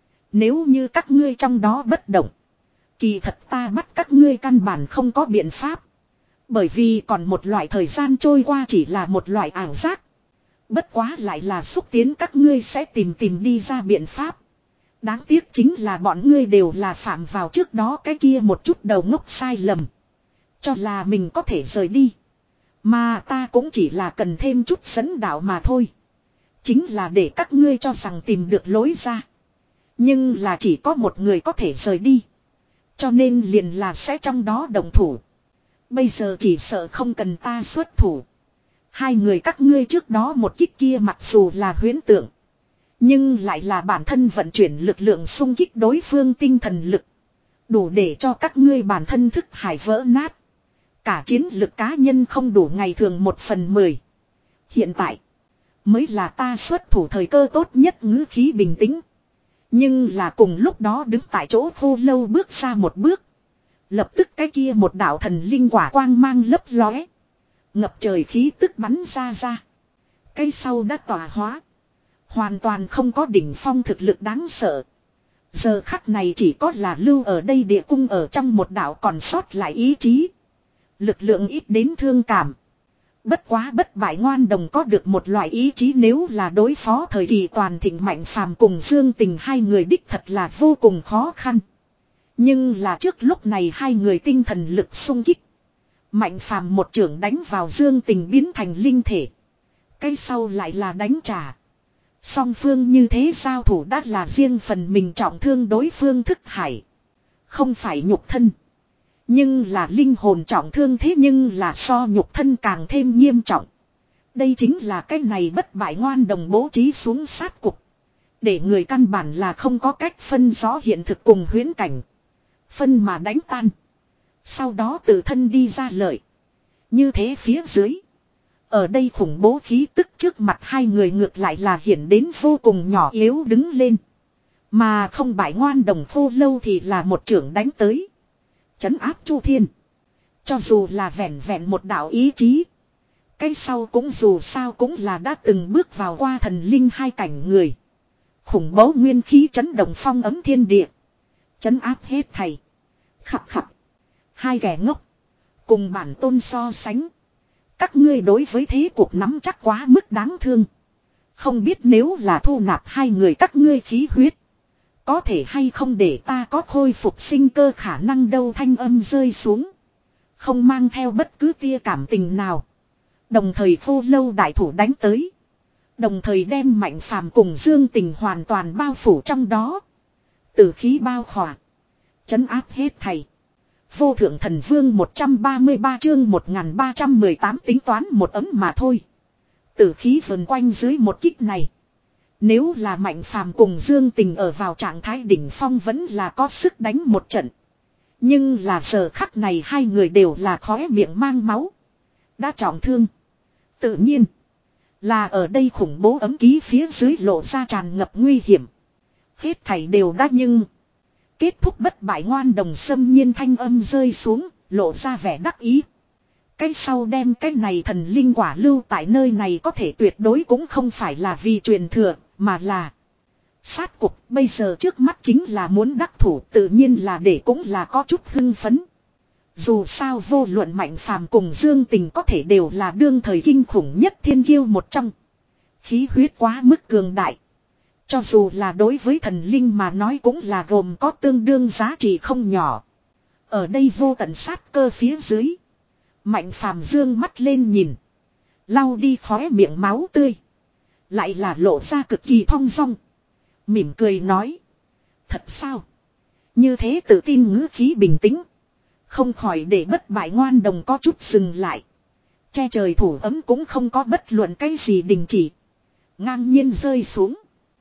Nếu như các ngươi trong đó bất động. Kỳ thật ta bắt các ngươi căn bản không có biện pháp. Bởi vì còn một loại thời gian trôi qua chỉ là một loại ảo giác. Bất quá lại là xúc tiến các ngươi sẽ tìm tìm đi ra biện pháp. Đáng tiếc chính là bọn ngươi đều là phạm vào trước đó cái kia một chút đầu ngốc sai lầm. Cho là mình có thể rời đi. Mà ta cũng chỉ là cần thêm chút dẫn đạo mà thôi. Chính là để các ngươi cho rằng tìm được lối ra. Nhưng là chỉ có một người có thể rời đi. Cho nên liền là sẽ trong đó đồng thủ. Bây giờ chỉ sợ không cần ta xuất thủ. Hai người các ngươi trước đó một kích kia mặc dù là huyễn tượng. Nhưng lại là bản thân vận chuyển lực lượng xung kích đối phương tinh thần lực. Đủ để cho các ngươi bản thân thức hải vỡ nát. Cả chiến lực cá nhân không đủ ngày thường một phần mười. Hiện tại mới là ta xuất thủ thời cơ tốt nhất ngữ khí bình tĩnh. Nhưng là cùng lúc đó đứng tại chỗ khô lâu bước ra một bước. Lập tức cái kia một đạo thần linh quả quang mang lấp lóe. Ngập trời khí tức bắn ra ra. Cái sau đã tỏa hóa. Hoàn toàn không có đỉnh phong thực lực đáng sợ. Giờ khắc này chỉ có là lưu ở đây địa cung ở trong một đạo còn sót lại ý chí. Lực lượng ít đến thương cảm. Bất quá bất bại ngoan đồng có được một loại ý chí nếu là đối phó thời kỳ toàn thịnh Mạnh Phàm cùng Dương Tình hai người đích thật là vô cùng khó khăn. Nhưng là trước lúc này hai người tinh thần lực sung kích. Mạnh Phàm một trưởng đánh vào Dương Tình biến thành linh thể. Cái sau lại là đánh trả. Song phương như thế giao thủ đã là riêng phần mình trọng thương đối phương thức hải. Không phải nhục thân. Nhưng là linh hồn trọng thương thế nhưng là so nhục thân càng thêm nghiêm trọng. Đây chính là cái này bất bại ngoan đồng bố trí xuống sát cục. Để người căn bản là không có cách phân rõ hiện thực cùng huyễn cảnh. Phân mà đánh tan. Sau đó tự thân đi ra lợi. Như thế phía dưới. Ở đây khủng bố khí tức trước mặt hai người ngược lại là hiện đến vô cùng nhỏ yếu đứng lên. Mà không bại ngoan đồng khô lâu thì là một trưởng đánh tới. Chấn áp Chu Thiên. Cho dù là vẹn vẹn một đạo ý chí. Cái sau cũng dù sao cũng là đã từng bước vào qua thần linh hai cảnh người. Khủng bố nguyên khí chấn động phong ấm thiên địa. Chấn áp hết thầy. Khập khập. Hai kẻ ngốc. Cùng bản tôn so sánh. Các ngươi đối với thế cuộc nắm chắc quá mức đáng thương. Không biết nếu là thu nạp hai người các ngươi khí huyết. Có thể hay không để ta có khôi phục sinh cơ khả năng đâu thanh âm rơi xuống. Không mang theo bất cứ tia cảm tình nào. Đồng thời khô lâu đại thủ đánh tới. Đồng thời đem Mạnh Phàm cùng Dương Tình hoàn toàn bao phủ trong đó. Tử khí bao khỏa. Chấn áp hết thầy. Vô thượng thần vương một trăm ba mươi ba chương một nghìn ba trăm mười tám tính toán một ấm mà thôi. Tử khí vần quanh dưới một kích này. Nếu là Mạnh Phàm cùng Dương Tình ở vào trạng thái đỉnh phong vẫn là có sức đánh một trận. Nhưng là giờ khắc này hai người đều là khóe miệng mang máu. Đã trọng thương. Tự nhiên. Là ở đây khủng bố ấm ký phía dưới lộ ra tràn ngập nguy hiểm. Hết thảy đều đã nhưng. Kết thúc bất bại ngoan đồng xâm nhiên thanh âm rơi xuống. Lộ ra vẻ đắc ý. Cái sau đem cái này thần linh quả lưu tại nơi này có thể tuyệt đối cũng không phải là vì truyền thừa. Mà là. Sát cục bây giờ trước mắt chính là muốn đắc thủ tự nhiên là để cũng là có chút hưng phấn. Dù sao vô luận Mạnh Phàm cùng Dương Tình có thể đều là đương thời kinh khủng nhất thiên kiêu một trong. Khí huyết quá mức cường đại. Cho dù là đối với thần linh mà nói cũng là gồm có tương đương giá trị không nhỏ. Ở đây vô tận sát cơ phía dưới. Mạnh phàm dương mắt lên nhìn. Lau đi khóe miệng máu tươi. Lại là lộ ra cực kỳ thong dong. Mỉm cười nói. Thật sao? Như thế tự tin ngữ khí bình tĩnh. Không khỏi để bất bại ngoan đồng có chút dừng lại. Che trời thủ ấm cũng không có bất luận cái gì đình chỉ. Ngang nhiên rơi xuống.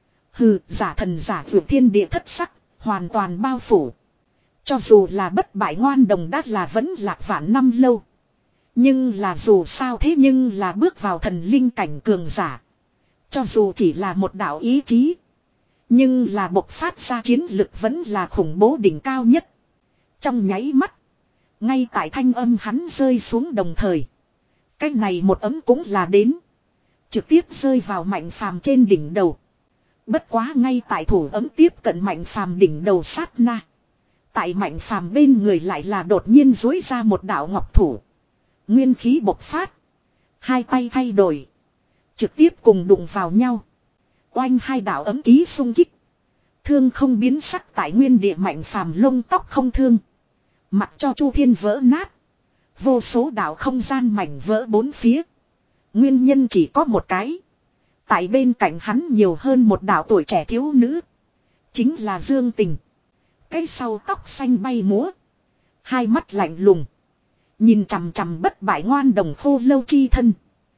Hừ, giả thần giả vượt thiên địa thất sắc, hoàn toàn bao phủ. Cho dù là bất bại ngoan đồng đã là vẫn lạc vạn năm lâu. Nhưng là dù sao thế nhưng là bước vào thần linh cảnh cường giả. Cho dù chỉ là một đạo ý chí. Nhưng là bộc phát ra chiến lực vẫn là khủng bố đỉnh cao nhất. Trong nháy mắt. Ngay tại thanh âm hắn rơi xuống đồng thời. Cái này một ấm cũng là đến. Trực tiếp rơi vào mạnh phàm trên đỉnh đầu. Bất quá ngay tại thủ ấm tiếp cận mạnh phàm đỉnh đầu sát na. Tại mạnh phàm bên người lại là đột nhiên dối ra một đạo ngọc thủ. Nguyên khí bộc phát. Hai tay thay đổi. Trực tiếp cùng đụng vào nhau. Oanh hai đạo ấm ký xung kích. Thương không biến sắc tại nguyên địa mạnh phàm lông tóc không thương. Mặc cho chu thiên vỡ nát. Vô số đạo không gian mảnh vỡ bốn phía. Nguyên nhân chỉ có một cái. Tại bên cạnh hắn nhiều hơn một đạo tuổi trẻ thiếu nữ. Chính là Dương Tình. Cái sau tóc xanh bay múa. Hai mắt lạnh lùng. Nhìn chằm chằm bất bại ngoan đồng khô lâu chi thân.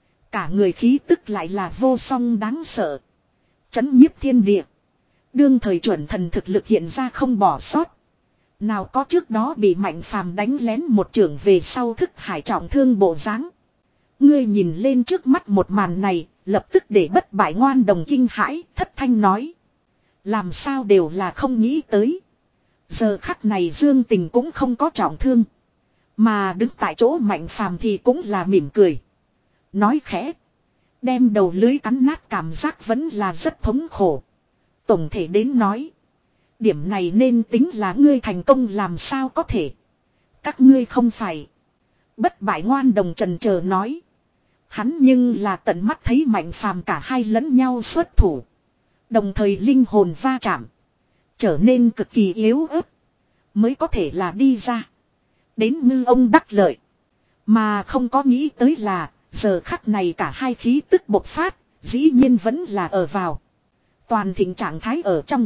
Cả người khí tức lại là vô song đáng sợ. Chấn nhiếp thiên địa. Đương thời chuẩn thần thực lực hiện ra không bỏ sót. Nào có trước đó bị mạnh phàm đánh lén một trưởng về sau thức hải trọng thương bộ dáng. Ngươi nhìn lên trước mắt một màn này, lập tức để bất bại ngoan đồng kinh hãi, thất thanh nói. Làm sao đều là không nghĩ tới. Giờ khắc này Dương Tình cũng không có trọng thương. Mà đứng tại chỗ mạnh phàm thì cũng là mỉm cười. Nói khẽ. Đem đầu lưới cắn nát cảm giác vẫn là rất thống khổ. Tổng thể đến nói. Điểm này nên tính là ngươi thành công làm sao có thể. Các ngươi không phải. Bất bại ngoan đồng trần chờ nói. Hắn nhưng là tận mắt thấy mạnh phàm cả hai lẫn nhau xuất thủ. Đồng thời linh hồn va chạm. Trở nên cực kỳ yếu ớt. Mới có thể là đi ra. Đến ngư ông đắc lợi. Mà không có nghĩ tới là. Giờ khắc này cả hai khí tức bộc phát. Dĩ nhiên vẫn là ở vào. Toàn thịnh trạng thái ở trong.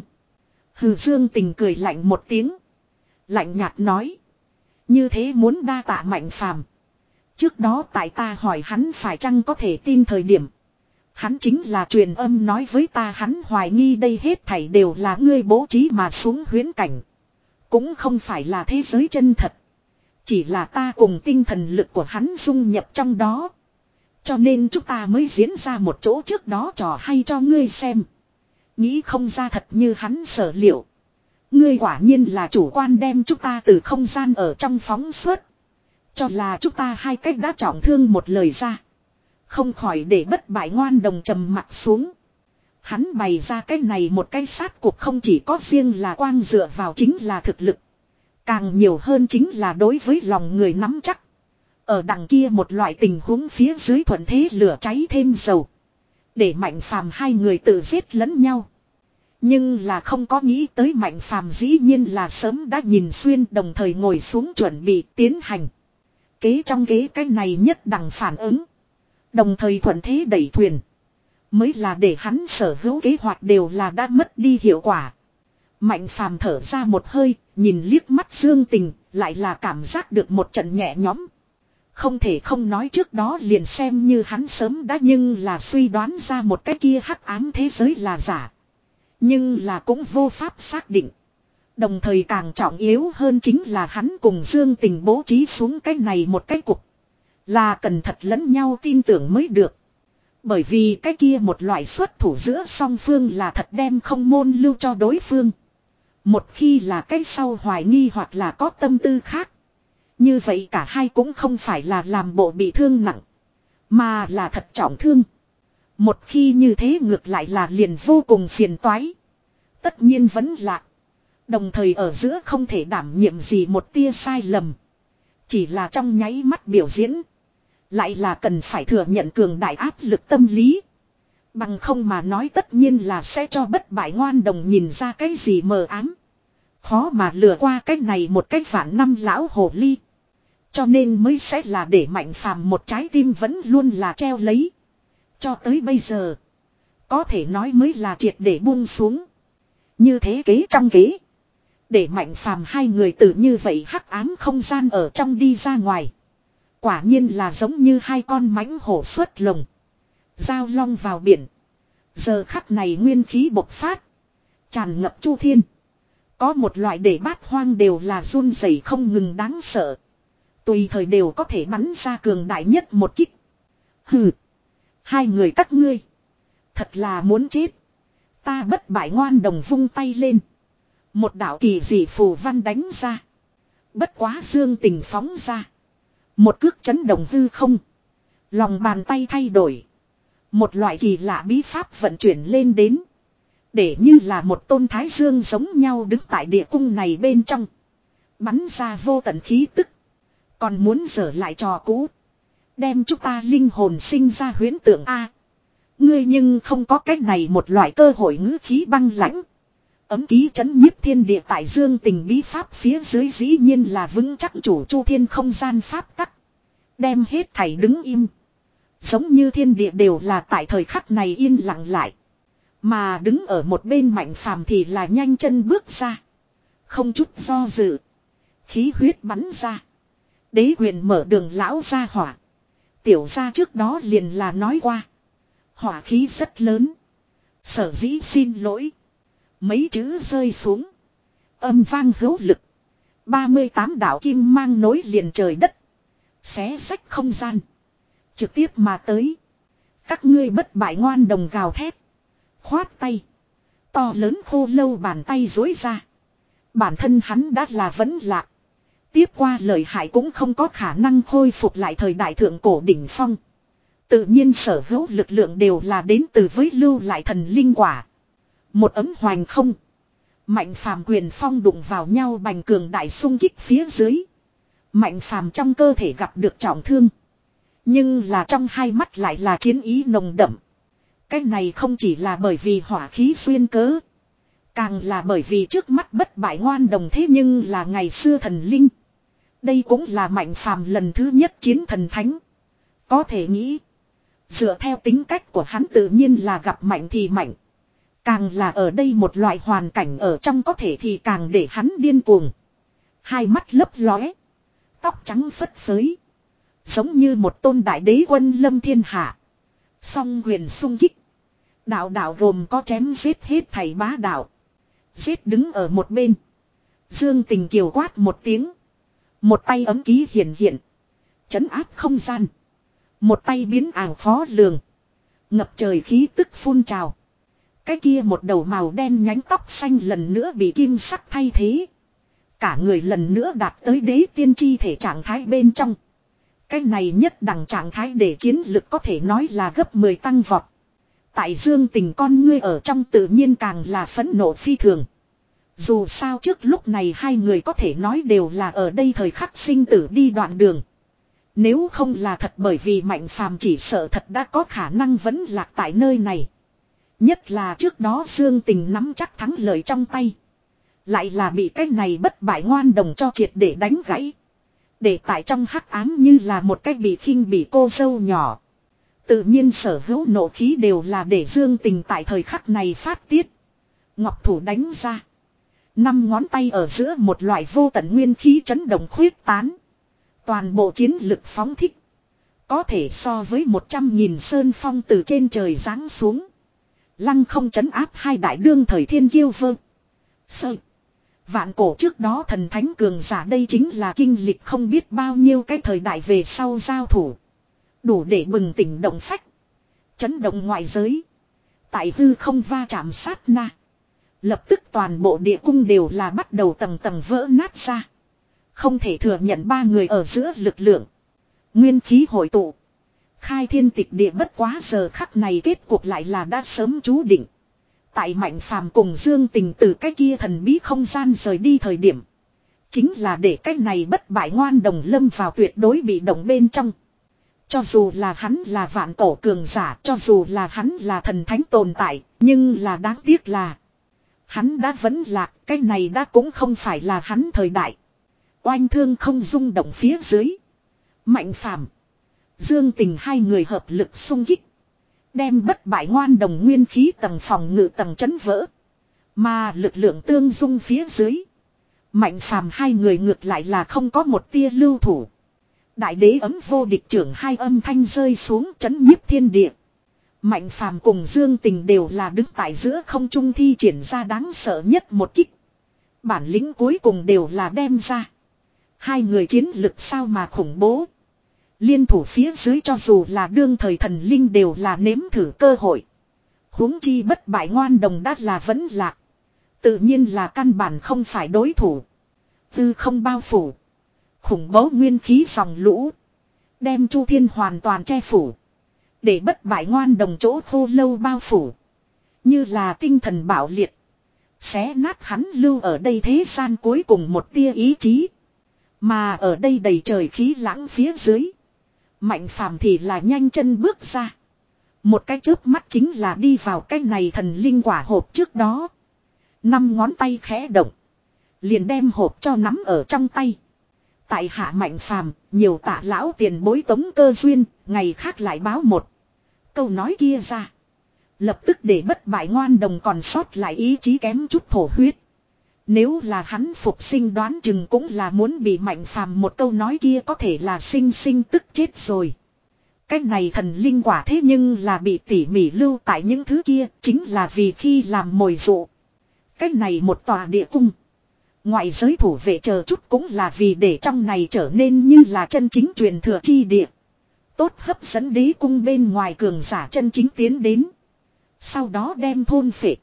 Hừ Dương Tình cười lạnh một tiếng. Lạnh nhạt nói. Như thế muốn đa tạ mạnh phàm. Trước đó tại ta hỏi hắn phải chăng có thể tin thời điểm. Hắn chính là truyền âm nói với ta hắn hoài nghi đây hết thảy đều là ngươi bố trí mà xuống huyễn cảnh. Cũng không phải là thế giới chân thật. Chỉ là ta cùng tinh thần lực của hắn dung nhập trong đó. Cho nên chúng ta mới diễn ra một chỗ trước đó trò hay cho ngươi xem. Nghĩ không ra thật như hắn sở liệu. Ngươi quả nhiên là chủ quan đem chúng ta từ không gian ở trong phóng xuất. Cho là chúng ta hai cách đã trọng thương một lời ra. Không khỏi để bất bại ngoan đồng trầm mặt xuống. Hắn bày ra cái này một cái sát cuộc không chỉ có riêng là quang dựa vào chính là thực lực. Càng nhiều hơn chính là đối với lòng người nắm chắc. Ở đằng kia một loại tình huống phía dưới thuận thế lửa cháy thêm dầu. Để mạnh phàm hai người tự giết lẫn nhau. Nhưng là không có nghĩ tới mạnh phàm dĩ nhiên là sớm đã nhìn xuyên đồng thời ngồi xuống chuẩn bị tiến hành. Kế trong kế cái này nhất đẳng phản ứng. Đồng thời thuận thế đẩy thuyền. Mới là để hắn sở hữu kế hoạch đều là đã mất đi hiệu quả. Mạnh phàm thở ra một hơi, nhìn liếc mắt Dương Tình, lại là cảm giác được một trận nhẹ nhõm. Không thể không nói trước đó liền xem như hắn sớm đã nhưng là suy đoán ra một cái kia hắc ám thế giới là giả. Nhưng là cũng vô pháp xác định. Đồng thời càng trọng yếu hơn chính là hắn cùng Dương Tình bố trí xuống cái này một cái cục. Là cần thật lẫn nhau tin tưởng mới được. Bởi vì cái kia một loại xuất thủ giữa song phương là thật đem không môn lưu cho đối phương. Một khi là cái sau hoài nghi hoặc là có tâm tư khác. Như vậy cả hai cũng không phải là làm bộ bị thương nặng. Mà là thật trọng thương. Một khi như thế ngược lại là liền vô cùng phiền toái. Tất nhiên vẫn lạc. Đồng thời ở giữa không thể đảm nhiệm gì một tia sai lầm. Chỉ là trong nháy mắt biểu diễn. Lại là cần phải thừa nhận cường đại áp lực tâm lý. Bằng không mà nói tất nhiên là sẽ cho bất bại ngoan đồng nhìn ra cái gì mờ ám. Khó mà lừa qua cái này một cái vạn năm lão hồ ly. Cho nên mới sẽ là để Mạnh Phàm một trái tim vẫn luôn là treo lấy. Cho tới bây giờ. Có thể nói mới là triệt để buông xuống. Như thế kế trong kế. Để Mạnh Phàm hai người từ như vậy hắc ám không gian ở trong đi ra ngoài. Quả nhiên là giống như hai con mãnh hổ xuất lồng. Giao long vào biển. Giờ khắc này nguyên khí bộc phát. Tràn ngập chu thiên. Có một loại để bát hoang đều là run rẩy không ngừng đáng sợ. Tùy thời đều có thể bắn ra cường đại nhất một kích. Hừ. Hai người các ngươi. Thật là muốn chết. Ta bất bại ngoan đồng vung tay lên. Một đạo kỳ dị phù văn đánh ra. Bất quá dương tình phóng ra. Một cước chấn động hư không. Lòng bàn tay thay đổi. Một loại kỳ lạ bí pháp vận chuyển lên đến. Để như là một tôn thái dương giống nhau đứng tại địa cung này bên trong. Bắn ra vô tận khí tức. Còn muốn dở lại trò cũ. Đem chúng ta linh hồn sinh ra huyễn tượng A. Ngươi nhưng không có cách này một loại cơ hội ngữ khí băng lãnh. Ấm ký chấn nhiếp thiên địa tại dương tình bí pháp phía dưới dĩ nhiên là vững chắc chủ chu thiên không gian pháp tắc. Đem hết thảy đứng im. Giống như thiên địa đều là tại thời khắc này yên lặng lại. Mà đứng ở một bên Mạnh Phàm thì là nhanh chân bước ra. Không chút do dự. Khí huyết bắn ra. Đế quyền mở đường lão ra hỏa. Tiểu ra trước đó liền là nói qua. Hỏa khí rất lớn. Sở dĩ xin lỗi. Mấy chữ rơi xuống. Âm vang hữu lực. ba mươi tám đạo kim mang nối liền trời đất. Xé sách không gian. Trực tiếp mà tới. Các ngươi bất bại ngoan đồng gào thét. Khoát tay. To lớn khô lâu bàn tay dối ra. Bản thân hắn đã là vẫn lạc. Tiếp qua lợi hại cũng không có khả năng khôi phục lại thời đại thượng cổ đỉnh phong. Tự nhiên sở hữu lực lượng đều là đến từ với lưu lại thần linh quả. Một ấm hoành không. Mạnh Phàm quyền phong đụng vào nhau bành cường đại xung kích phía dưới. Mạnh Phàm trong cơ thể gặp được trọng thương. Nhưng là trong hai mắt lại là chiến ý nồng đậm. Cái này không chỉ là bởi vì hỏa khí xuyên cớ. Càng là bởi vì trước mắt bất bại ngoan đồng thế nhưng là ngày xưa thần linh. Đây cũng là Mạnh Phàm lần thứ nhất chiến thần thánh. Có thể nghĩ. Dựa theo tính cách của hắn tự nhiên là gặp mạnh thì mạnh. Càng là ở đây một loại hoàn cảnh ở trong có thể thì càng để hắn điên cuồng. Hai mắt lấp lóe. Tóc trắng phất phới. Giống như một tôn đại đế quân lâm thiên hạ. Song quyền sung kích. Đạo đạo gồm có chém giết hết thảy bá đạo. Giết đứng ở một bên. Dương Tình kiều quát một tiếng. Một tay ấm ký hiện hiện. Chấn áp không gian. Một tay biến ảo khó lường. Ngập trời khí tức phun trào. Cái kia một đầu màu đen nhánh tóc xanh lần nữa bị kim sắc thay thế. Cả người lần nữa đạt tới đế tiên chi thể trạng thái bên trong. Cái này nhất đẳng trạng thái để chiến lực có thể nói là gấp mười tăng vọt. Tại Dương Tình con ngươi ở trong tự nhiên càng là phẫn nộ phi thường. Dù sao trước lúc này hai người có thể nói đều là ở đây thời khắc sinh tử đi đoạn đường. Nếu không là thật bởi vì Mạnh Phàm chỉ sợ thật đã có khả năng vẫn lạc tại nơi này. Nhất là trước đó Dương Tình nắm chắc thắng lợi trong tay. Lại là bị cái này bất bại ngoan đồng cho triệt để đánh gãy. Để tại trong hắc ám như là một cái bị khinh bị cô dâu nhỏ. Tự nhiên sở hữu nộ khí đều là để Dương Tình tại thời khắc này phát tiết. Ngọc thủ đánh ra. Năm ngón tay ở giữa một loại vô tận nguyên khí chấn động khuyết tán. Toàn bộ chiến lực phóng thích. Có thể so với một trăm nghìn sơn phong từ trên trời giáng xuống. Lăng không chấn áp hai đại đương thời thiên kiêu vơ. Sơ. Vạn cổ trước đó thần thánh cường giả đây chính là kinh lịch không biết bao nhiêu cái thời đại về sau giao thủ. Đủ để bừng tỉnh động phách. Chấn động ngoại giới. Tại hư không va chạm sát na. Lập tức toàn bộ địa cung đều là bắt đầu tầng tầng vỡ nát ra. Không thể thừa nhận ba người ở giữa lực lượng. Nguyên khí hội tụ. Khai thiên tịch địa bất quá giờ khắc này kết cuộc lại là đã sớm chú định. Tại Mạnh Phàm cùng Dương Tình từ cái kia thần bí không gian rời đi thời điểm. Chính là để cái này bất bại ngoan đồng lâm vào tuyệt đối bị động bên trong. Cho dù là hắn là vạn cổ cường giả, cho dù là hắn là thần thánh tồn tại, nhưng là đáng tiếc là Hắn đã vẫn lạc, cái này đã cũng không phải là hắn thời đại. Oanh thương không rung động phía dưới. Mạnh Phàm, Dương Tình hai người hợp lực xung kích. Đem bất bại ngoan đồng nguyên khí tầng phòng ngự tầng chấn vỡ. Mà lực lượng tương dung phía dưới. Mạnh Phàm hai người ngược lại là không có một tia lưu thủ. Đại đế ấm vô địch trưởng hai âm thanh rơi xuống chấn nhiếp thiên địa. Mạnh Phàm cùng Dương Tình đều là đứng tại giữa không trung thi triển ra đáng sợ nhất một kích. Bản lĩnh cuối cùng đều là đem ra. Hai người chiến lực sao mà khủng bố. Liên thủ phía dưới cho dù là đương thời thần linh đều là nếm thử cơ hội. Huống chi bất bại ngoan đồng đắt là vẫn lạc. Tự nhiên là căn bản không phải đối thủ. Tư không bao phủ. Khủng bố nguyên khí dòng lũ. Đem Chu Thiên hoàn toàn che phủ. Để bất bại ngoan đồng chỗ khô lâu bao phủ. Như là tinh thần bạo liệt. Xé nát hắn lưu ở đây thế gian cuối cùng một tia ý chí. Mà ở đây đầy trời khí lãng phía dưới. Mạnh Phàm thì là nhanh chân bước ra. Một cái chớp mắt chính là đi vào cái này thần linh quả hộp trước đó. Năm ngón tay khẽ động. Liền đem hộp cho nắm ở trong tay. Tại hạ Mạnh Phàm, nhiều tạ lão tiền bối tống cơ duyên, ngày khác lại báo một. Câu nói kia ra. Lập tức để bất bại ngoan đồng còn sót lại ý chí kém chút thổ huyết. Nếu là hắn phục sinh đoán chừng cũng là muốn bị Mạnh Phàm một câu nói kia có thể là sinh sinh tức chết rồi. Cái này thần linh quả thế nhưng là bị tỉ mỉ lưu tại những thứ kia chính là vì khi làm mồi dụ. Cái này một tòa địa cung. Ngoại giới thủ vệ chờ chút cũng là vì để trong này trở nên như là chân chính truyền thừa chi địa. Tốt hấp dẫn đế cung bên ngoài cường giả chân chính tiến đến. Sau đó đem thôn phệ.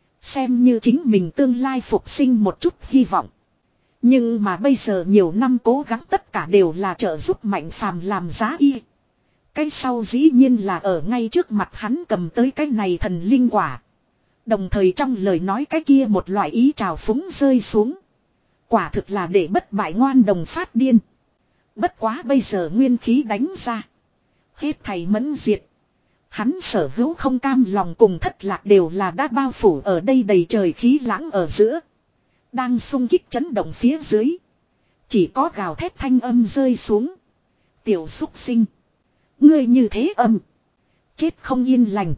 Xem như chính mình tương lai phục sinh một chút hy vọng. Nhưng mà bây giờ nhiều năm cố gắng tất cả đều là trợ giúp Mạnh Phàm làm giá y. Cái sau dĩ nhiên là ở ngay trước mặt hắn cầm tới cái này thần linh quả. Đồng thời trong lời nói cái kia một loại ý trào phúng rơi xuống. Quả thực là để bất bại ngoan đồng phát điên. Bất quá bây giờ nguyên khí đánh ra. Hết thầy mẫn diệt. Hắn sở hữu không cam lòng cùng thất lạc đều là đã bao phủ ở đây đầy trời khí lãng ở giữa. Đang xung kích chấn động phía dưới. Chỉ có gào thét thanh âm rơi xuống. Tiểu xúc sinh. Ngươi như thế âm. Chết không yên lành.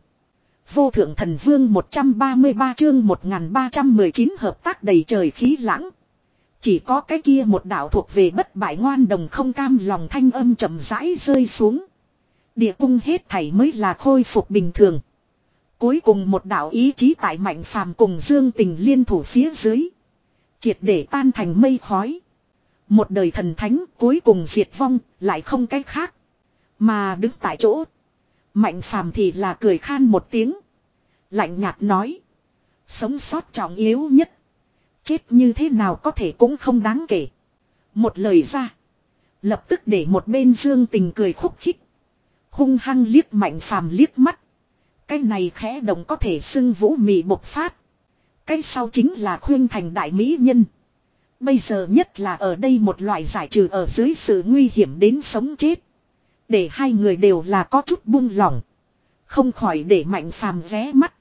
Vô thượng thần vương một trăm ba mươi ba chương một nghìn ba trăm mười chín hợp tác đầy trời khí lãng. Chỉ có cái kia một đạo thuộc về bất bại ngoan đồng không cam lòng thanh âm chậm rãi rơi xuống. Địa cung hết thảy mới là khôi phục bình thường. Cuối cùng một đạo ý chí tại Mạnh Phàm cùng Dương Tình liên thủ phía dưới. Triệt để tan thành mây khói. Một đời thần thánh cuối cùng diệt vong lại không cách khác. Mà đứng tại chỗ. Mạnh Phàm thì là cười khan một tiếng. Lạnh nhạt nói. Sống sót trọng yếu nhất. Chết như thế nào có thể cũng không đáng kể. Một lời ra. Lập tức để một bên Dương Tình cười khúc khích. Hung hăng liếc Mạnh Phàm liếc mắt. Cái này khẽ động có thể xưng vũ mị bộc phát. Cái sau chính là khuyên thành đại mỹ nhân. Bây giờ nhất là ở đây một loại giải trừ ở dưới sự nguy hiểm đến sống chết. Để hai người đều là có chút buông lỏng. Không khỏi để Mạnh Phàm ghé mắt.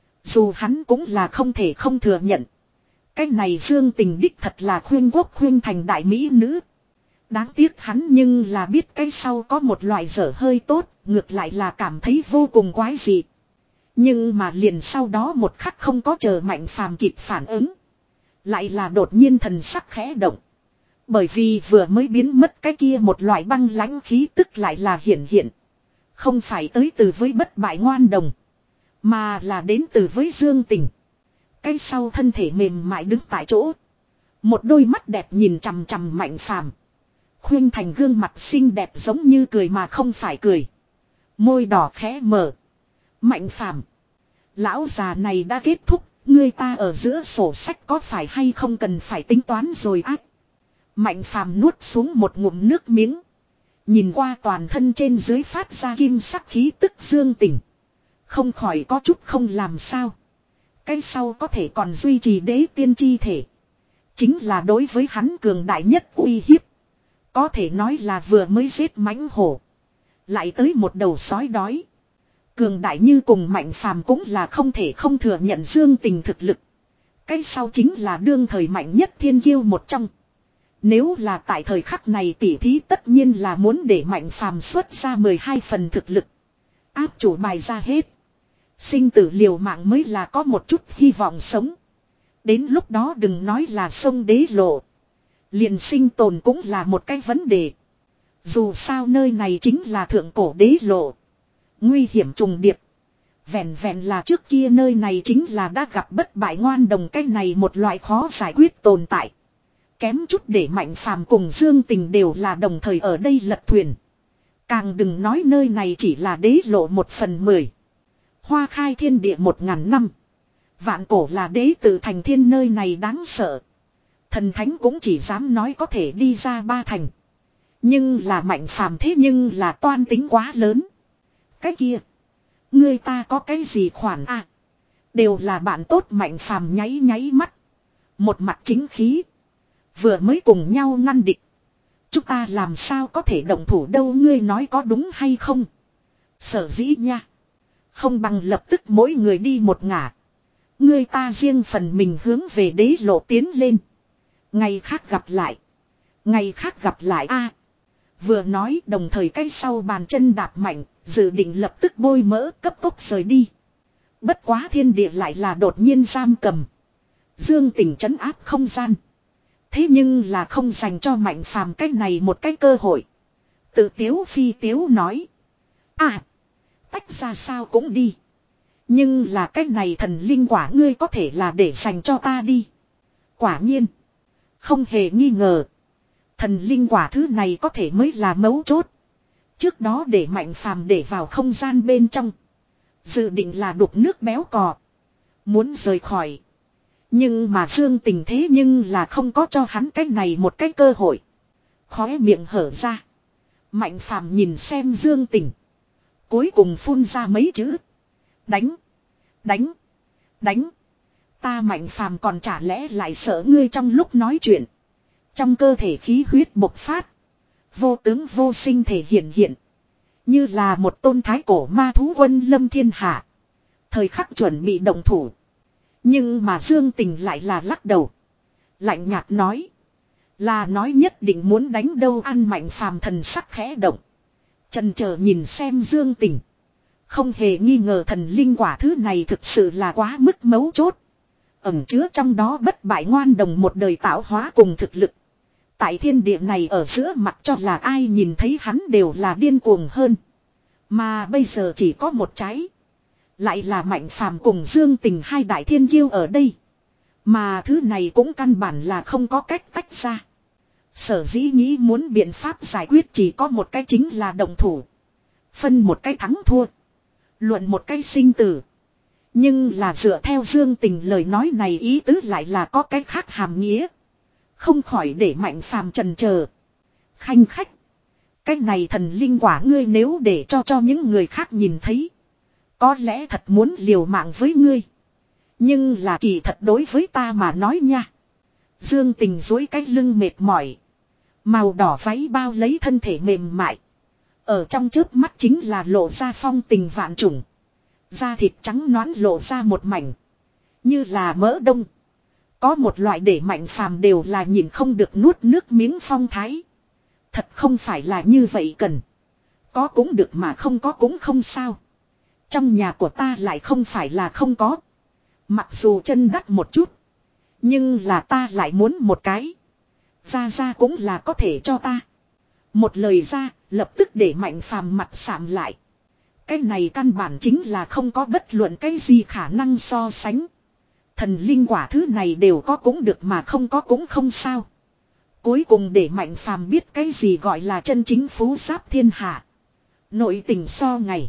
Dù hắn cũng là không thể không thừa nhận. Cái này Dương Tình đích thật là khuyên quốc khuyên thành đại mỹ nữ. Đáng tiếc hắn nhưng là biết cái sau có một loại dở hơi tốt, ngược lại là cảm thấy vô cùng quái dị. Nhưng mà liền sau đó một khắc không có chờ Mạnh Phàm kịp phản ứng. Lại là đột nhiên thần sắc khẽ động. Bởi vì vừa mới biến mất cái kia một loại băng lãnh khí tức lại là hiển hiện. Không phải tới từ với bất bại ngoan đồng. Mà là đến từ với Dương Tình. Cái sau thân thể mềm mại đứng tại chỗ. Một đôi mắt đẹp nhìn chằm chằm Mạnh Phàm. Khuyên thành gương mặt xinh đẹp giống như cười mà không phải cười. Môi đỏ khẽ mở. Mạnh Phàm, lão già này đã kết thúc. Ngươi ta ở giữa sổ sách có phải hay không cần phải tính toán rồi ác. Mạnh Phàm nuốt xuống một ngụm nước miếng. Nhìn qua toàn thân trên dưới phát ra kim sắc khí tức Dương Tình. Không khỏi có chút không làm sao. Cái sau có thể còn duy trì đế tiên chi thể. Chính là đối với hắn cường đại nhất uy hiếp. Có thể nói là vừa mới giết mãnh hổ. Lại tới một đầu sói đói. Cường đại như cùng Mạnh Phàm cũng là không thể không thừa nhận Dương Tình thực lực. cái sau chính là đương thời mạnh nhất thiên kiêu một trong. Nếu là tại thời khắc này tỉ thí tất nhiên là muốn để Mạnh Phàm xuất ra mười hai phần thực lực. Áp chủ bài ra hết. Sinh tử liều mạng mới là có một chút hy vọng sống. Đến lúc đó đừng nói là sông đế lộ. Liền sinh tồn cũng là một cái vấn đề. Dù sao nơi này chính là thượng cổ đế lộ. Nguy hiểm trùng điệp. Vẹn vẹn là trước kia nơi này chính là đã gặp bất bại ngoan đồng, cái này một loại khó giải quyết tồn tại. Kém chút để Mạnh Phàm cùng Dương Tình đều là đồng thời ở đây lật thuyền. Càng đừng nói nơi này chỉ là đế lộ một phần mười. Hoa khai thiên địa một ngàn năm. Vạn cổ là đế tự thành thiên, nơi này đáng sợ. Thần thánh cũng chỉ dám nói có thể đi ra ba thành. Nhưng là Mạnh Phàm thế nhưng là toan tính quá lớn. Cái kia. Người ta có cái gì khoản à? Đều là bạn tốt. Mạnh Phàm nháy nháy mắt. Một mặt chính khí. Vừa mới cùng nhau ngăn địch. Chúng ta làm sao có thể động thủ đâu, ngươi nói có đúng hay không? Sở dĩ nha. Không bằng lập tức mỗi người đi một ngả. Ngươi ta riêng phần mình hướng về đế lộ tiến lên. Ngày khác gặp lại. Ngày khác gặp lại a. Vừa nói đồng thời cái sau bàn chân đạp mạnh, dự định lập tức bôi mỡ cấp tốc rời đi. Bất quá thiên địa lại là đột nhiên giam cầm. Dương Tình trấn áp không gian. Thế nhưng là không dành cho Mạnh Phàm cái này một cái cơ hội. Tự tiếu phi tiếu nói. À, tách ra sao cũng đi. Nhưng là cái này thần linh quả ngươi có thể là để dành cho ta đi. Quả nhiên. Không hề nghi ngờ. Thần linh quả thứ này có thể mới là mấu chốt. Trước đó để Mạnh Phàm để vào không gian bên trong. Dự định là đục nước béo cò. Muốn rời khỏi. Nhưng mà Dương Tình thế nhưng là không có cho hắn cái này một cái cơ hội. Khóe miệng hở ra. Mạnh Phàm nhìn xem Dương Tình. Cuối cùng phun ra mấy chữ. Đánh. Đánh. Đánh. Ta Mạnh Phàm còn chả lẽ lại sợ ngươi trong lúc nói chuyện. Trong cơ thể khí huyết bộc phát. Vô tướng vô sinh thể hiện hiện. Như là một tôn thái cổ ma thú quân lâm thiên hạ. Thời khắc chuẩn bị động thủ. Nhưng mà Dương Tình lại là lắc đầu. Lạnh nhạt nói. Là nói nhất định muốn đánh đâu ăn. Mạnh Phàm thần sắc khẽ động. Chần chờ nhìn xem Dương Tình. Không hề nghi ngờ thần linh quả thứ này thực sự là quá mức mấu chốt. Ẩn chứa trong đó bất bại ngoan đồng một đời tạo hóa cùng thực lực. Tại thiên địa này ở giữa mặt cho là ai nhìn thấy hắn đều là điên cuồng hơn. Mà bây giờ chỉ có một trái. Lại là Mạnh Phàm cùng Dương Tình hai đại thiên kiêu ở đây. Mà thứ này cũng căn bản là không có cách tách ra. Sở dĩ nghĩ muốn biện pháp giải quyết chỉ có một cái, chính là động thủ. Phân một cái thắng thua. Luận một cái sinh tử. Nhưng là dựa theo Dương Tình lời nói này ý tứ lại là có cái khác hàm nghĩa. Không khỏi để Mạnh Phàm chần chờ. Khanh khách. Cái này thần linh quả ngươi nếu để cho cho những người khác nhìn thấy. Có lẽ thật muốn liều mạng với ngươi. Nhưng là kỳ thật đối với ta mà nói nha. Dương Tình duỗi cái lưng mệt mỏi. Màu đỏ váy bao lấy thân thể mềm mại. Ở trong chớp mắt chính là lộ ra phong tình vạn trùng. Da thịt trắng nõn lộ ra một mảnh. Như là mỡ đông. Có một loại để Mạnh Phàm đều là nhìn không được nuốt nước miếng phong thái. Thật không phải là như vậy cần. Có cũng được mà không có cũng không sao. Trong nhà của ta lại không phải là không có. Mặc dù chân đắt một chút. Nhưng là ta lại muốn một cái. Ra ra cũng là có thể cho ta. Một lời ra lập tức để Mạnh Phàm mặt sạm lại. Cái này căn bản chính là không có bất luận cái gì khả năng so sánh. Thần linh quả thứ này đều có cũng được mà không có cũng không sao. Cuối cùng để Mạnh Phàm biết cái gì gọi là chân chính phú giáp thiên hạ. Nội tình so ngày.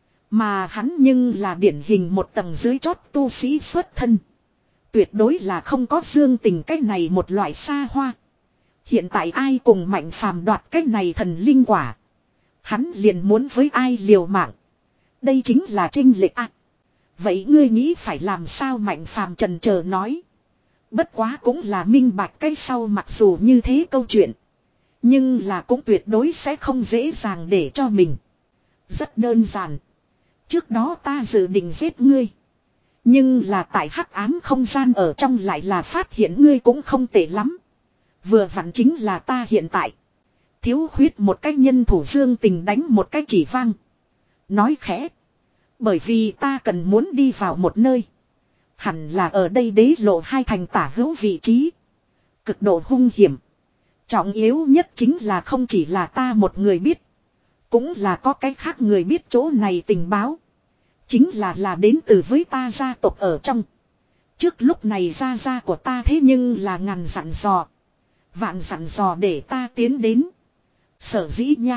Mà hắn nhưng là điển hình một tầng dưới chót tu sĩ xuất thân. Tuyệt đối là không có Dương Tình cái này một loại xa hoa. Hiện tại ai cùng Mạnh Phàm đoạt cái này thần linh quả. Hắn liền muốn với ai liều mạng. Đây chính là trinh lệch ạ. À, vậy ngươi nghĩ phải làm sao? Mạnh Phàm trần chờ nói. Bất quá cũng là minh bạch cái sau mặc dù như thế câu chuyện. Nhưng là cũng tuyệt đối sẽ không dễ dàng để cho mình. Rất đơn giản. Trước đó ta dự định giết ngươi. Nhưng là tại hắc ám không gian ở trong lại là phát hiện ngươi cũng không tệ lắm. Vừa vặn chính là ta hiện tại. Thiếu khuyết một cái nhân thủ Dương Tình đánh một cái chỉ vang. Nói khẽ. Bởi vì ta cần muốn đi vào một nơi. Hẳn là ở đây đế lộ hai thành tả hữu vị trí. Cực độ hung hiểm. Trọng yếu nhất chính là không chỉ là ta một người biết. Cũng là có cái khác người biết chỗ này tình báo. Chính là là đến từ với ta gia tộc ở trong. Trước lúc này gia gia của ta thế nhưng là ngàn dặn dò. Vạn dặn dò để ta tiến đến. Sở dĩ nha.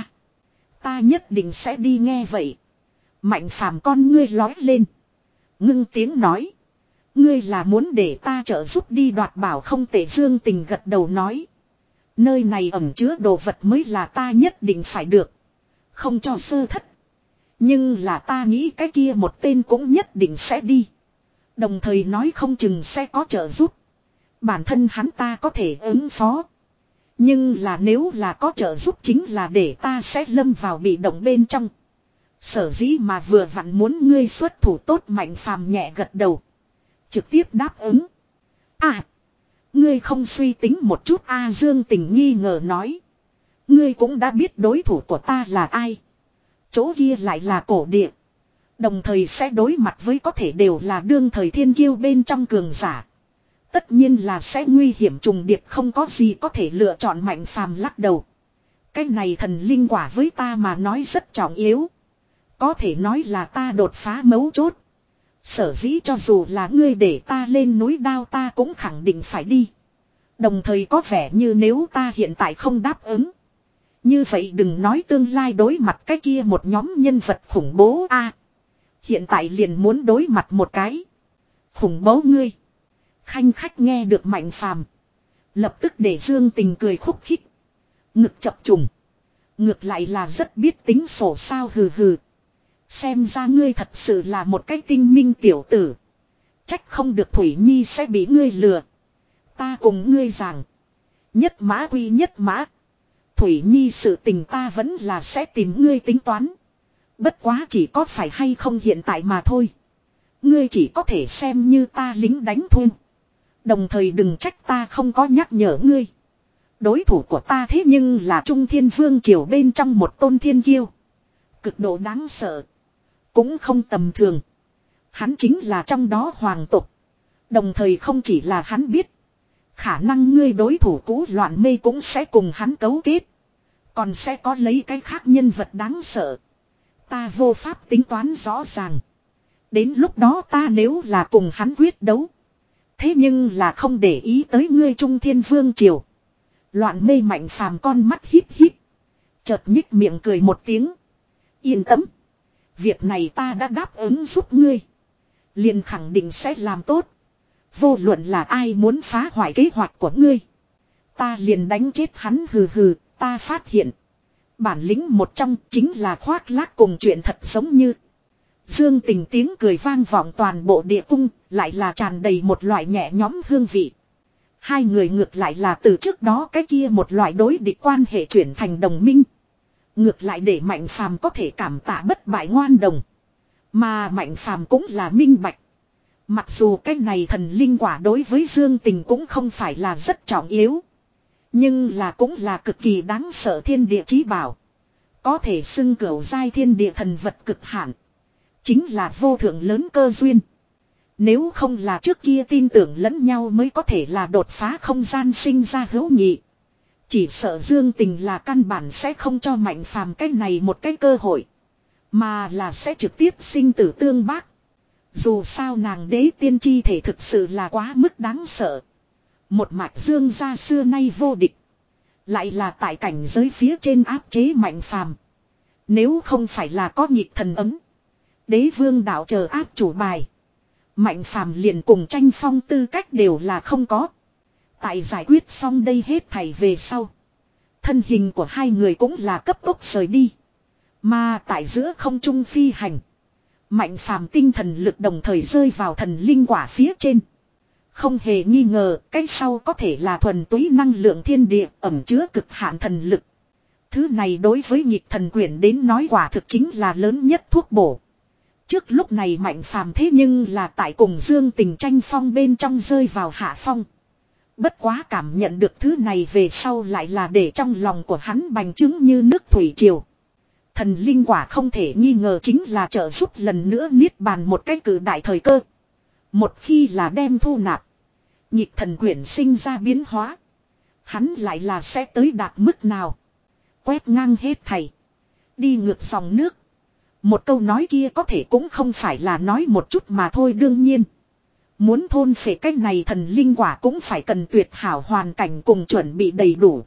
Ta nhất định sẽ đi nghe vậy. Mạnh phàm con ngươi lói lên. Ngưng tiếng nói. Ngươi là muốn để ta trợ giúp đi đoạt bảo không tệ Dương Tình gật đầu nói. Nơi này ẩn chứa đồ vật mới là ta nhất định phải được. Không cho sơ thất. Nhưng là ta nghĩ cái kia một tên cũng nhất định sẽ đi. Đồng thời nói không chừng sẽ có trợ giúp. Bản thân hắn ta có thể ứng phó. Nhưng là nếu là có trợ giúp chính là để ta sẽ lâm vào bị động bên trong. Sở dĩ mà vừa vặn muốn ngươi xuất thủ tốt Mạnh phàm nhẹ gật đầu. Trực tiếp đáp ứng. À. Ngươi không suy tính một chút a Dương Tình nghi ngờ nói. Ngươi cũng đã biết đối thủ của ta là ai. Chỗ kia lại là cổ địa. Đồng thời sẽ đối mặt với có thể đều là đương thời thiên kiêu bên trong cường giả. Tất nhiên là sẽ nguy hiểm trùng điệp không có gì có thể lựa chọn Mạnh phàm lắc đầu. Cái này thần linh quả với ta mà nói rất trọng yếu. Có thể nói là ta đột phá mấu chốt. Sở dĩ cho dù là ngươi để ta lên núi đao ta cũng khẳng định phải đi. Đồng thời có vẻ như nếu ta hiện tại không đáp ứng. Như vậy đừng nói tương lai đối mặt cái kia một nhóm nhân vật khủng bố a. Hiện tại liền muốn đối mặt một cái. Khủng bố ngươi. Khanh khách nghe được Mạnh phàm. Lập tức để Dương Tình cười khúc khích. Ngực chập trùng. Ngược lại là rất biết tính sổ sao hừ hừ. Xem ra ngươi thật sự là một cái tinh minh tiểu tử. Trách không được Thủy Nhi sẽ bị ngươi lừa. Ta cùng ngươi rằng. Nhất mã quy nhất mã. Thủy Nhi sự tình ta vẫn là sẽ tìm ngươi tính toán. Bất quá chỉ có phải hay không hiện tại mà thôi. Ngươi chỉ có thể xem như ta lính đánh thuê. Đồng thời đừng trách ta không có nhắc nhở ngươi. Đối thủ của ta thế nhưng là Trung Thiên Vương triều bên trong một tôn thiên kiêu. Cực độ đáng sợ. Cũng không tầm thường. Hắn chính là trong đó hoàng tộc. Đồng thời không chỉ là hắn biết. Khả năng ngươi đối thủ cũ loạn mê cũng sẽ cùng hắn cấu kết. Còn sẽ có lấy cái khác nhân vật đáng sợ. Ta vô pháp tính toán rõ ràng. Đến lúc đó ta nếu là cùng hắn quyết đấu. Thế nhưng là không để ý tới ngươi Trung Thiên Vương triều. Loạn mê Mạnh phàm con mắt híp híp. Chợt nhích miệng cười một tiếng. Yên tâm. Việc này ta đã đáp ứng giúp ngươi. Liền khẳng định sẽ làm tốt. Vô luận là ai muốn phá hoại kế hoạch của ngươi. Ta liền đánh chết hắn hừ hừ. Ta phát hiện. Bản lĩnh một trong chính là khoác lác cùng chuyện thật giống như. Dương Tình tiếng cười vang vọng toàn bộ địa cung. Lại là tràn đầy một loại nhẹ nhõm hương vị. Hai người ngược lại là từ trước đó cái kia một loại đối địch quan hệ chuyển thành đồng minh. Ngược lại để Mạnh phàm có thể cảm tạ bất bại ngoan đồng. Mà Mạnh phàm cũng là minh bạch. Mặc dù cái này thần linh quả đối với Dương Tình cũng không phải là rất trọng yếu. Nhưng là cũng là cực kỳ đáng sợ thiên địa chí bảo. Có thể xưng cửu giai thiên địa thần vật cực hạn. Chính là vô thượng lớn cơ duyên. Nếu không là trước kia tin tưởng lẫn nhau mới có thể là đột phá không gian sinh ra hữu nghị. Chỉ sợ Dương Tình là căn bản sẽ không cho Mạnh phàm cái này một cái cơ hội. Mà là sẽ trực tiếp sinh tử tương bác. Dù sao nàng đế tiên chi thể thực sự là quá mức đáng sợ. Một mạch Dương gia xưa nay vô địch. Lại là tại cảnh giới phía trên áp chế Mạnh phàm. Nếu không phải là có nhịp thần ấm. Đế vương đạo chờ áp chủ bài. Mạnh phàm liền cùng tranh phong tư cách đều là không có. Tại giải quyết xong đây hết thảy về sau. Thân hình của hai người cũng là cấp tốc rời đi. Mà tại giữa không trung phi hành. Mạnh phàm tinh thần lực đồng thời rơi vào thần linh quả phía trên. Không hề nghi ngờ cái sau có thể là thuần túy năng lượng thiên địa ẩn chứa cực hạn thần lực. Thứ này đối với nhịp thần quyển đến nói quả thực chính là lớn nhất thuốc bổ. Trước lúc này Mạnh Phàm thế nhưng là tại cùng Dương Tình tranh phong bên trong rơi vào hạ phong. Bất quá cảm nhận được thứ này về sau lại là để trong lòng của hắn bành trướng như nước thủy triều. Thần linh quả không thể nghi ngờ chính là trợ giúp lần nữa niết bàn một cách cử đại thời cơ. Một khi là đem thu nạp, nhịp thần quyển sinh ra biến hóa, hắn lại là sẽ tới đạt mức nào. Quét ngang hết thầy, đi ngược dòng nước. Một câu nói kia có thể cũng không phải là nói một chút mà thôi, đương nhiên. Muốn thôn phệ cái này thần linh quả cũng phải cần tuyệt hảo hoàn cảnh cùng chuẩn bị đầy đủ.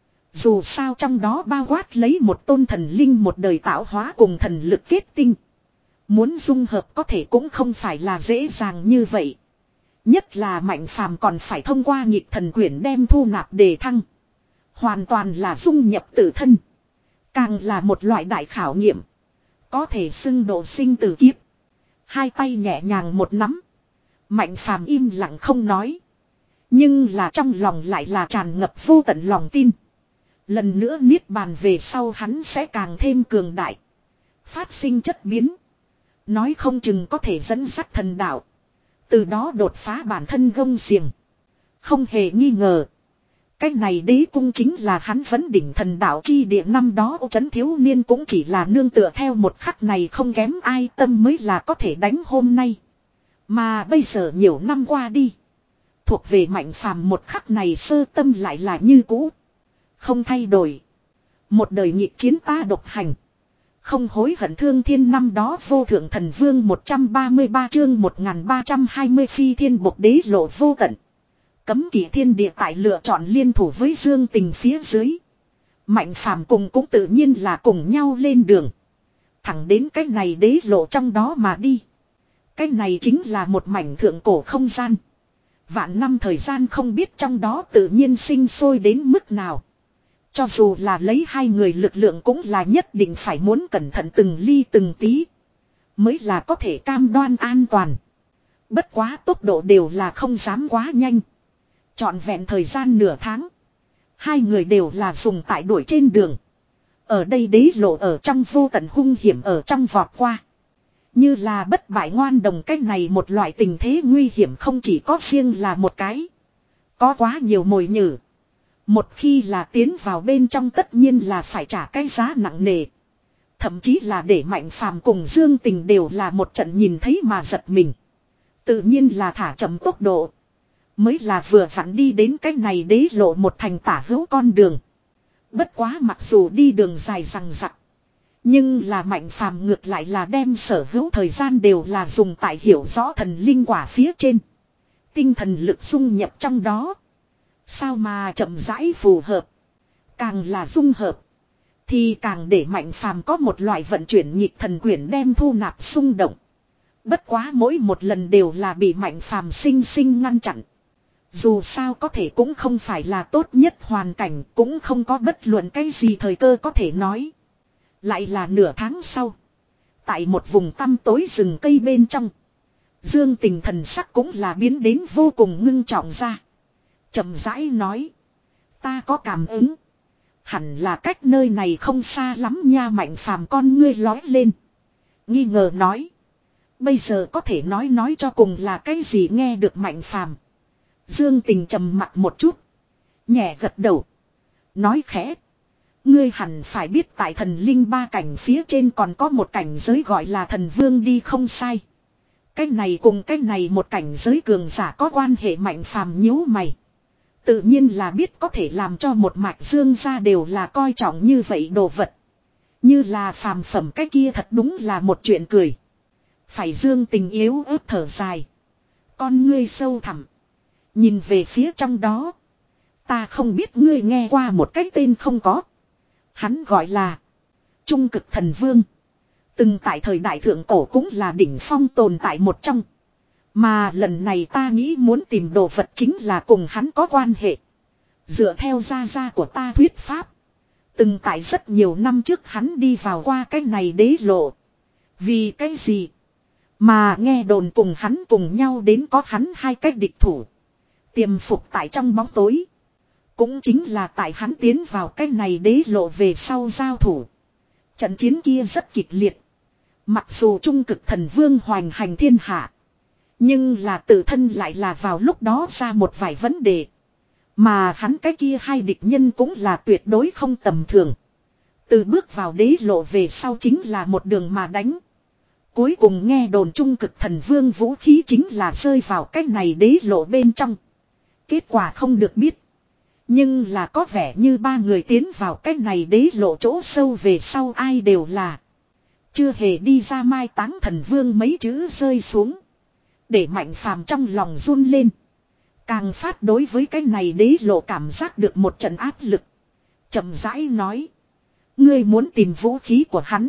Dù sao trong đó bao quát lấy một tôn thần linh một đời tạo hóa cùng thần lực kết tinh. Muốn dung hợp có thể cũng không phải là dễ dàng như vậy. Nhất là Mạnh Phàm còn phải thông qua nhịp thần quyển đem thu nạp đề thăng. Hoàn toàn là dung nhập tự thân. Càng là một loại đại khảo nghiệm. Có thể xưng độ sinh tử kiếp. Hai tay nhẹ nhàng một nắm. Mạnh Phàm im lặng không nói. Nhưng là trong lòng lại là tràn ngập vô tận lòng tin. Lần nữa niết bàn về sau hắn sẽ càng thêm cường đại. Phát sinh chất biến. Nói không chừng có thể dẫn dắt thần đạo. Từ đó đột phá bản thân gông xiềng. Không hề nghi ngờ. Cái này đế cung chính là hắn vấn đỉnh thần đạo chi địa năm đó. Ô Trấn thiếu niên cũng chỉ là nương tựa theo một khắc này không kém ai tâm mới là có thể đánh hôm nay. Mà bây giờ nhiều năm qua đi. Thuộc về Mạnh Phàm một khắc này sơ tâm lại là như cũ. Không thay đổi. Một đời nhịp chiến ta độc hành. Không hối hận thương thiên năm đó vô thượng thần vương một trăm ba mươi ba chương một nghìn ba trăm hai mươi phi thiên bộc đế lộ vô tận. Cấm kỵ thiên địa tại lựa chọn liên thủ với Dương Tình phía dưới. Mạnh Phàm cùng cũng tự nhiên là cùng nhau lên đường. Thẳng đến cái này đế lộ trong đó mà đi. Cái này chính là một mảnh thượng cổ không gian. Vạn năm thời gian không biết trong đó tự nhiên sinh sôi đến mức nào. Cho dù là lấy hai người lực lượng cũng là nhất định phải muốn cẩn thận từng ly từng tí. Mới là có thể cam đoan an toàn. Bất quá tốc độ đều là không dám quá nhanh. Trọn vẹn thời gian nửa tháng. Hai người đều là dùng tại đuổi trên đường. Ở đây đế lộ ở trong vô tận hung hiểm ở trong vọt qua. Như là bất bại ngoan đồng cách này một loại tình thế nguy hiểm không chỉ có riêng là một cái. Có quá nhiều mồi nhử. Một khi là tiến vào bên trong tất nhiên là phải trả cái giá nặng nề. Thậm chí là để Mạnh Phàm cùng Dương Tình đều là một trận nhìn thấy mà giật mình. Tự nhiên là thả chậm tốc độ. Mới là vừa vặn đi đến cái này đế lộ một thành tả hữu con đường. Bất quá mặc dù đi đường dài rằng rặc. Nhưng là Mạnh Phàm ngược lại là đem sở hữu thời gian đều là dùng tại hiểu rõ thần linh quả phía trên. Tinh thần lực dung nhập trong đó. Sao mà chậm rãi phù hợp. Càng là dung hợp. Thì càng để Mạnh Phàm có một loại vận chuyển nhịp thần quyển đem thu nạp xung động. Bất quá mỗi một lần đều là bị Mạnh Phàm sinh sinh ngăn chặn. Dù sao có thể cũng không phải là tốt nhất hoàn cảnh. Cũng không có bất luận cái gì thời cơ có thể nói. Lại là nửa tháng sau. Tại một vùng tăm tối rừng cây bên trong. Dương Tình thần sắc cũng là biến đến vô cùng ngưng trọng ra. Chậm rãi nói. Ta có cảm ứng. Hẳn là cách nơi này không xa lắm nha. Mạnh Phàm con ngươi lói lên. Nghi ngờ nói. Bây giờ có thể nói nói cho cùng là cái gì nghe được Mạnh Phàm. Dương Tình trầm mặt một chút. Nhẹ gật đầu. Nói khẽ. Ngươi hẳn phải biết tại thần linh ba cảnh phía trên còn có một cảnh giới gọi là thần vương đi không sai. Cái này cùng cái này một cảnh giới cường giả có quan hệ. Mạnh Phàm nhíu mày. Tự nhiên là biết có thể làm cho một mạch dương gia đều là coi trọng như vậy đồ vật. Như là phàm phẩm cái kia thật đúng là một chuyện cười. Phải Dương Tình yếu ớt thở dài. Con ngươi sâu thẳm. Nhìn về phía trong đó. Ta không biết ngươi nghe qua một cái tên không có. Hắn gọi là Trung Cực Thần Vương. Từng tại thời đại thượng cổ cũng là đỉnh phong tồn tại một trong. Mà lần này ta nghĩ muốn tìm đồ vật chính là cùng hắn có quan hệ. Dựa theo gia gia của ta thuyết pháp. Từng tại rất nhiều năm trước hắn đi vào qua cái này đế lộ. Vì cái gì? Mà nghe đồn cùng hắn cùng nhau đến có hắn hai cái địch thủ. Tiềm phục tại trong bóng tối. Cũng chính là tại hắn tiến vào cái này đế lộ về sau giao thủ. Trận chiến kia rất kịch liệt. Mặc dù trung cực thần vương hoành hành thiên hạ. Nhưng là tự thân lại là vào lúc đó ra một vài vấn đề. Mà hắn cái kia hai địch nhân cũng là tuyệt đối không tầm thường. Từ bước vào đế lộ về sau chính là một đường mà đánh. Cuối cùng nghe đồn trung cực thần vương vũ khí chính là rơi vào cái này đế lộ bên trong. Kết quả không được biết. Nhưng là có vẻ như ba người tiến vào cái này đế lộ chỗ sâu về sau ai đều là. Chưa hề đi ra mai táng thần vương mấy chữ rơi xuống. Để Mạnh Phàm trong lòng run lên. Càng phát đối với cái này đế lộ cảm giác được một trận áp lực. Chậm rãi nói. Ngươi muốn tìm vũ khí của hắn.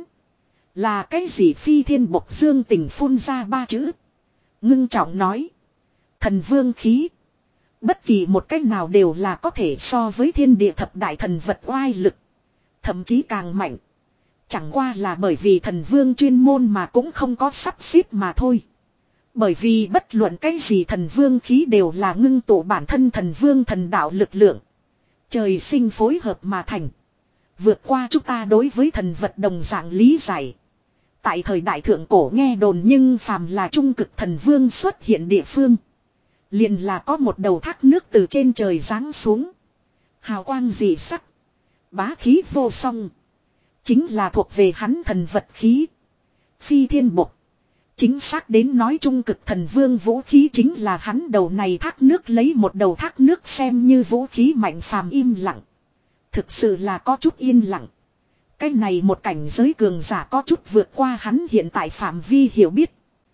Là cái gì phi thiên bộc dương tình phun ra ba chữ. Ngưng trọng nói. Thần vương khí. Bất kỳ một cách nào đều là có thể so với thiên địa thập đại thần vật oai lực. Thậm chí càng mạnh. Chẳng qua là bởi vì thần vương chuyên môn mà cũng không có sắp xếp mà thôi. Bởi vì bất luận cái gì thần vương khí đều là ngưng tụ bản thân thần vương thần đạo lực lượng. Trời sinh phối hợp mà thành. Vượt qua chúng ta đối với thần vật đồng dạng lý giải. Tại thời đại thượng cổ nghe đồn nhưng phàm là trung cực thần vương xuất hiện địa phương. Liền là có một đầu thác nước từ trên trời giáng xuống. Hào quang dị sắc. Bá khí vô song. Chính là thuộc về hắn thần vật khí. Phi thiên bộc. Chính xác đến nói trung cực thần vương vũ khí chính là hắn đầu này thác nước lấy một đầu thác nước xem như vũ khí Mạnh Phàm im lặng. Thực sự là có chút yên lặng. Cái này một cảnh giới cường giả có chút vượt qua hắn hiện tại phạm vi hiểu biết.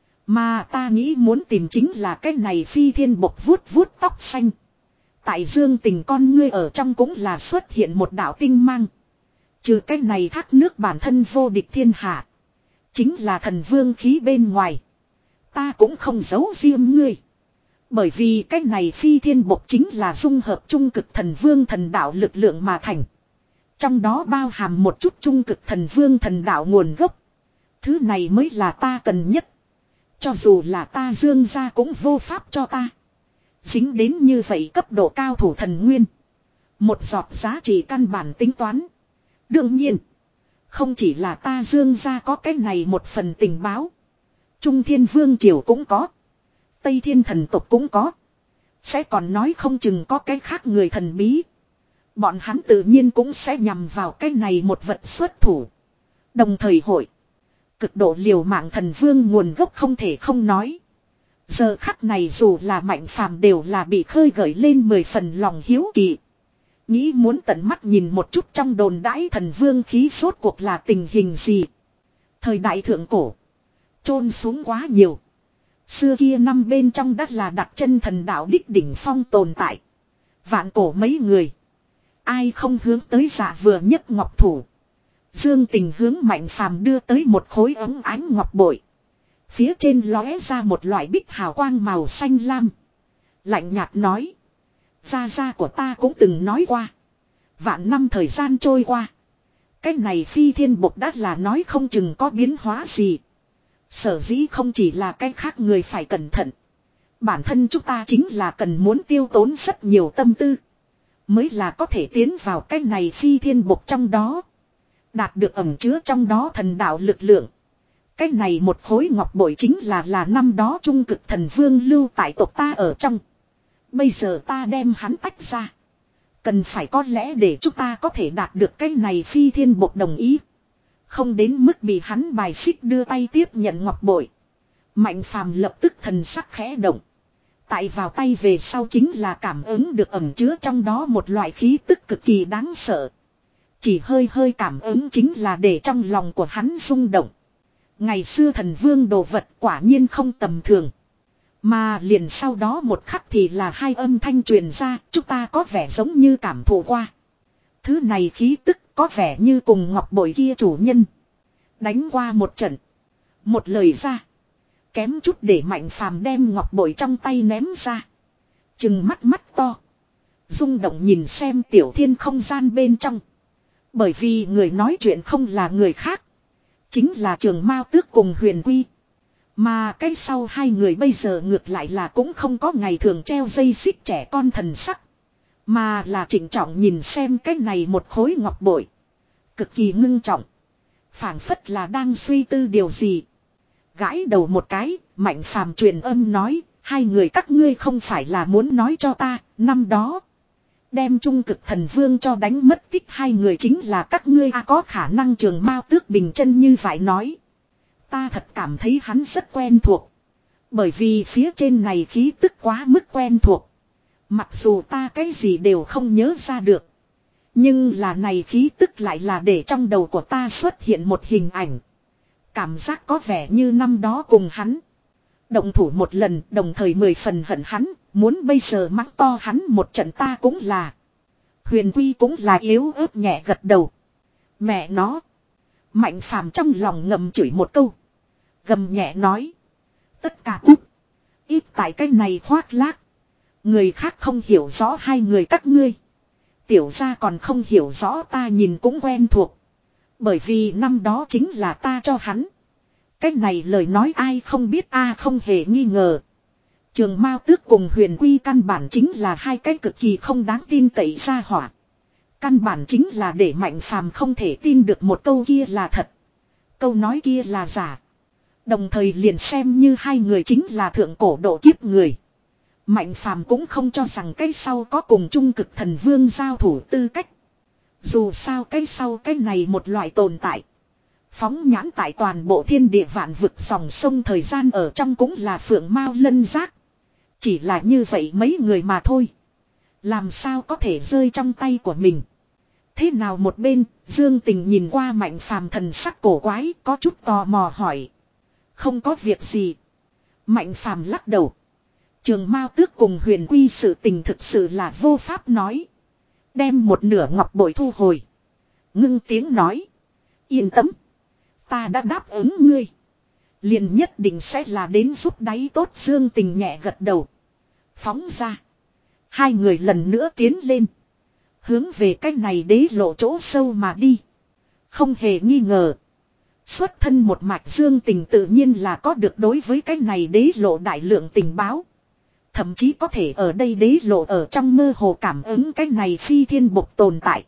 Mà ta nghĩ muốn tìm chính là cái này phi thiên bộc vuốt vuốt tóc xanh. Tại dương tình con ngươi ở trong cũng là xuất hiện một đạo tinh mang. Trừ cái này thác nước bản thân vô địch thiên hạ. Chính là thần vương khí bên ngoài. Ta cũng không giấu riêng ngươi. Bởi vì cái này phi thiên bộc chính là dung hợp trung cực thần vương thần đạo lực lượng mà thành. Trong đó bao hàm một chút trung cực thần vương thần đạo nguồn gốc. Thứ này mới là ta cần nhất. Cho dù là ta dương ra cũng vô pháp cho ta. Dính đến như vậy cấp độ cao thủ thần nguyên. Một giọt giá trị căn bản tính toán. Đương nhiên. Không chỉ là ta dương ra có cái này một phần tình báo. Trung Thiên Vương Triều cũng có. Tây Thiên thần tộc cũng có. Sẽ còn nói không chừng có cái khác người thần bí. Bọn hắn tự nhiên cũng sẽ nhằm vào cái này một vật xuất thủ. Đồng thời hội. Cực độ liều mạng thần vương nguồn gốc không thể không nói. Giờ khắc này dù là Mạnh Phàm đều là bị khơi gợi lên mười phần lòng hiếu kỳ. Nghĩ muốn tận mắt nhìn một chút trong đồn đãi thần vương khí sốt cuộc là tình hình gì. Thời đại thượng cổ. Chôn xuống quá nhiều. Xưa kia năm bên trong đất là đặt chân thần đạo đích đỉnh phong tồn tại. Vạn cổ mấy người. Ai không hướng tới dạ vừa nhất ngọc thủ. Dương Tình hướng Mạnh Phàm đưa tới một khối ống ánh ngọc bội. Phía trên lóe ra một loại bích hào quang màu xanh lam. Lạnh nhạt nói. Gia gia của ta cũng từng nói qua. Vạn năm thời gian trôi qua. Cái này phi thiên bộc đã là nói không chừng có biến hóa gì. Sở dĩ không chỉ là cái khác người phải cẩn thận. Bản thân chúng ta chính là cần muốn tiêu tốn rất nhiều tâm tư. Mới là có thể tiến vào cái này phi thiên bộc trong đó. Đạt được ẩn chứa trong đó thần đạo lực lượng. Cái này một khối ngọc bội chính là là năm đó trung cực thần vương lưu tại tộc ta ở trong. Bây giờ ta đem hắn tách ra. Cần phải có lẽ để chúng ta có thể đạt được cái này phi thiên bộc đồng ý. Không đến mức bị hắn bài xích đưa tay tiếp nhận ngọc bội. Mạnh Phàm lập tức thần sắc khẽ động. Tại vào tay về sau chính là cảm ứng được ẩn chứa trong đó một loại khí tức cực kỳ đáng sợ. Chỉ hơi hơi cảm ứng chính là để trong lòng của hắn rung động. Ngày xưa thần vương đồ vật quả nhiên không tầm thường. Mà liền sau đó một khắc thì là hai âm thanh truyền ra, chúng ta có vẻ giống như cảm thụ qua. Thứ này khí tức có vẻ như cùng ngọc bội kia chủ nhân. Đánh qua một trận. Một lời ra. Kém chút để Mạnh Phàm đem ngọc bội trong tay ném ra. Chừng mắt mắt to. Rung động nhìn xem tiểu thiên không gian bên trong. Bởi vì người nói chuyện không là người khác. Chính là Trường Mao Tước cùng Huyền Quy. Mà cái sau hai người bây giờ ngược lại là cũng không có ngày thường treo dây xích trẻ con thần sắc. Mà là trịnh trọng nhìn xem cái này một khối ngọc bội. Cực kỳ ngưng trọng. Phảng phất là đang suy tư điều gì. Gãi đầu một cái, Mạnh Phàm truyền âm nói, hai người các ngươi không phải là muốn nói cho ta, năm đó. Đem Trung Cực Thần Vương cho đánh mất tích hai người chính là các ngươi à, có khả năng Trường Mao Tước bình chân như vậy nói. Ta thật cảm thấy hắn rất quen thuộc. Bởi vì phía trên này khí tức quá mức quen thuộc. Mặc dù ta cái gì đều không nhớ ra được. Nhưng là này khí tức lại là để trong đầu của ta xuất hiện một hình ảnh. Cảm giác có vẻ như năm đó cùng hắn. Động thủ một lần đồng thời mười phần hận hắn. Muốn bây giờ mắng to hắn một trận ta cũng là. Huyền Quy cũng là yếu ớt nhẹ gật đầu. Mẹ nó. Mạnh Phàm trong lòng ngầm chửi một câu. Gầm nhẹ nói. Tất cả cút. Ít tại cái này khoác lác. Người khác không hiểu rõ hai người các ngươi. Tiểu gia còn không hiểu rõ ta nhìn cũng quen thuộc. Bởi vì năm đó chính là ta cho hắn. Cái này lời nói ai không biết a không hề nghi ngờ. Trường Mao Tước cùng Huyền Quy căn bản chính là hai cái cực kỳ không đáng tin cậy ra hỏa. Căn bản chính là để Mạnh Phàm không thể tin được một câu kia là thật. Câu nói kia là giả. Đồng thời liền xem như hai người chính là thượng cổ độ kiếp người. Mạnh Phàm cũng không cho rằng cái sau có cùng Trung Cực Thần Vương giao thủ tư cách. Dù sao cái sau cái này một loại tồn tại. Phóng nhãn tại toàn bộ thiên địa vạn vực dòng sông thời gian ở trong cũng là phượng mao lân giác. Chỉ là như vậy mấy người mà thôi. Làm sao có thể rơi trong tay của mình. Thế nào một bên, Dương Tình nhìn qua Mạnh Phàm thần sắc cổ quái, có chút tò mò hỏi. Không có việc gì. Mạnh Phàm lắc đầu. Trường Mao Tước cùng Huyền Quy sự tình thực sự là vô pháp nói. Đem một nửa ngọc bội thu hồi. Ngưng tiếng nói. Yên tâm. Ta đã đáp ứng ngươi. Liền nhất định sẽ là đến giúp đáy tốt. Dương Tình nhẹ gật đầu. Phóng ra. Hai người lần nữa tiến lên. Hướng về cái này đế lộ chỗ sâu mà đi. Không hề nghi ngờ. Xuất thân một mạch Dương Tình tự nhiên là có được đối với cái này đế lộ đại lượng tình báo. Thậm chí có thể ở đây đế lộ ở trong mơ hồ cảm ứng cái này phi thiên bộc tồn tại.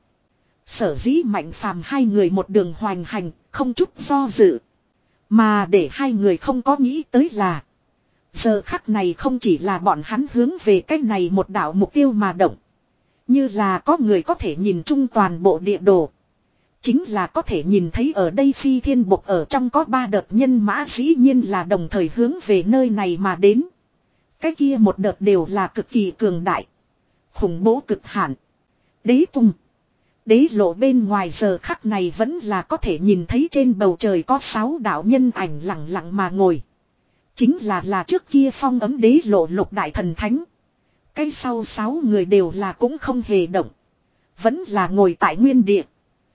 Sở dĩ Mạnh Phàm hai người một đường hoành hành, không chút do dự. Mà để hai người không có nghĩ tới là. Giờ khắc này không chỉ là bọn hắn hướng về cái này một đạo mục tiêu mà động. Như là có người có thể nhìn chung toàn bộ địa đồ. Chính là có thể nhìn thấy ở đây phi thiên bộc ở trong có ba đợt nhân mã dĩ nhiên là đồng thời hướng về nơi này mà đến. Cái kia một đợt đều là cực kỳ cường đại. Khủng bố cực hạn. Đế cung. Đế lộ bên ngoài giờ khắc này vẫn là có thể nhìn thấy trên bầu trời có sáu đạo nhân ảnh lặng lặng mà ngồi. Chính là là trước kia phong ấm đế lộ lục đại thần thánh. Cái sau sáu người đều là cũng không hề động. Vẫn là ngồi tại nguyên địa.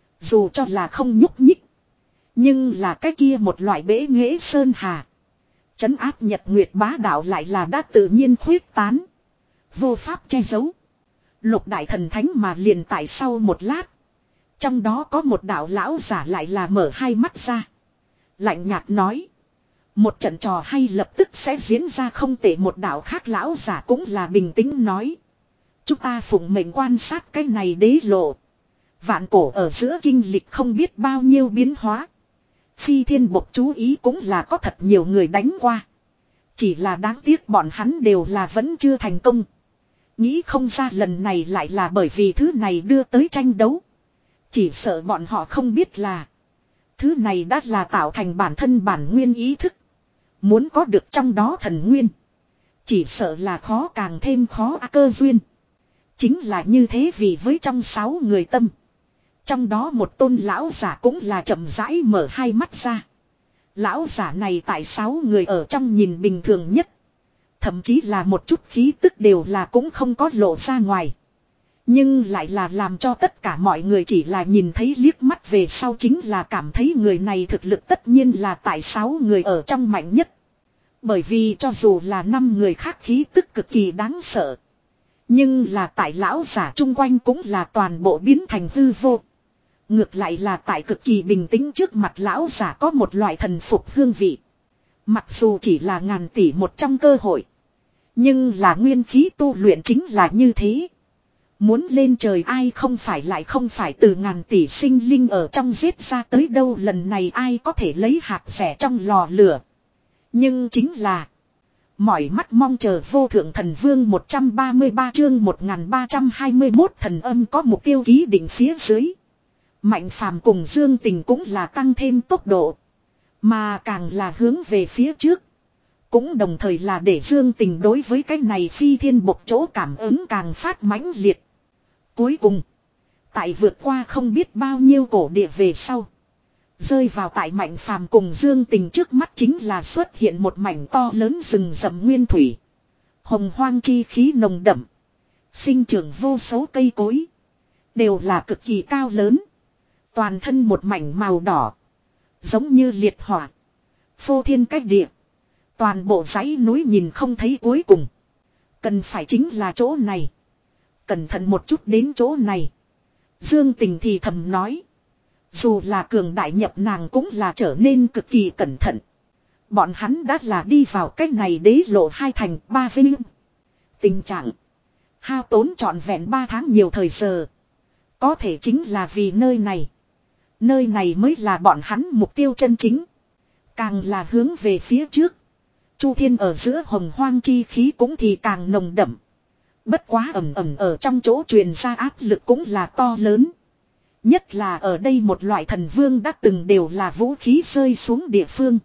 Dù cho là không nhúc nhích. Nhưng là cái kia một loại bể nghệ sơn hà. Trấn áp nhật nguyệt bá đạo lại là đã tự nhiên khuyết tán. Vô pháp che giấu. Lục đại thần thánh mà liền tại sau một lát. Trong đó có một đạo lão giả lại là mở hai mắt ra. Lạnh nhạt nói. Một trận trò hay lập tức sẽ diễn ra không tệ. Một đạo khác lão giả cũng là bình tĩnh nói. Chúng ta phụng mệnh quan sát cái này đế lộ. Vạn cổ ở giữa kinh lịch không biết bao nhiêu biến hóa. Phi thiên bộc chú ý cũng là có thật nhiều người đánh qua. Chỉ là đáng tiếc bọn hắn đều là vẫn chưa thành công. Nghĩ không ra lần này lại là bởi vì thứ này đưa tới tranh đấu. Chỉ sợ bọn họ không biết là. Thứ này đã là tạo thành bản thân bản nguyên ý thức. Muốn có được trong đó thần nguyên. Chỉ sợ là khó càng thêm khó a cơ duyên. Chính là như thế vì với trong sáu người tâm. Trong đó một tôn lão giả cũng là chậm rãi mở hai mắt ra. Lão giả này tại sáu người ở trong nhìn bình thường nhất. Thậm chí là một chút khí tức đều là cũng không có lộ ra ngoài. Nhưng lại là làm cho tất cả mọi người chỉ là nhìn thấy liếc mắt về sau chính là cảm thấy người này thực lực tất nhiên là tại sáu người ở trong mạnh nhất. Bởi vì cho dù là năm người khác khí tức cực kỳ đáng sợ. Nhưng là tại lão giả chung quanh cũng là toàn bộ biến thành hư vô. Ngược lại là tại cực kỳ bình tĩnh trước mặt lão giả có một loại thần phục hương vị. Mặc dù chỉ là ngàn tỷ một trong cơ hội. Nhưng là nguyên khí tu luyện chính là như thế. Muốn lên trời ai không phải lại không phải từ ngàn tỷ sinh linh ở trong giết ra tới đâu, lần này ai có thể lấy hạt rẻ trong lò lửa. Nhưng chính là mỏi mắt mong chờ vô thượng thần vương một trăm ba mươi ba chương một nghìn ba trăm hai mươi mốt thần âm có mục tiêu ký định phía dưới. Mạnh phàm cùng Dương Tình cũng là tăng thêm tốc độ. Mà càng là hướng về phía trước. Cũng đồng thời là để Dương Tình đối với cái này phi thiên bộc chỗ cảm ứng càng phát mãnh liệt. Cuối cùng, tại vượt qua không biết bao nhiêu cổ địa về sau. Rơi vào tại Mạnh phàm cùng Dương Tình trước mắt chính là xuất hiện một mảnh to lớn rừng rậm nguyên thủy. Hồng hoang chi khí nồng đậm. Sinh trưởng vô số cây cối. Đều là cực kỳ cao lớn. Toàn thân một mảnh màu đỏ. Giống như liệt hỏa. Phô thiên cách địa. Toàn bộ dãy núi nhìn không thấy cuối cùng. Cần phải chính là chỗ này. Cẩn thận một chút đến chỗ này. Dương Tình thì thầm nói. Dù là cường đại nhập nàng cũng là trở nên cực kỳ cẩn thận. Bọn hắn đã là đi vào cách này đế lộ hai thành ba vinh. Tình trạng hao tốn trọn vẹn ba tháng nhiều thời giờ. Có thể chính là vì nơi này. Nơi này mới là bọn hắn mục tiêu chân chính. Càng là hướng về phía trước. Chu thiên ở giữa hồng hoang chi khí cũng thì càng nồng đậm. Bất quá ẩm ẩm ở trong chỗ truyền ra áp lực cũng là to lớn. Nhất là ở đây một loại thần vương đã từng đều là vũ khí rơi xuống địa phương.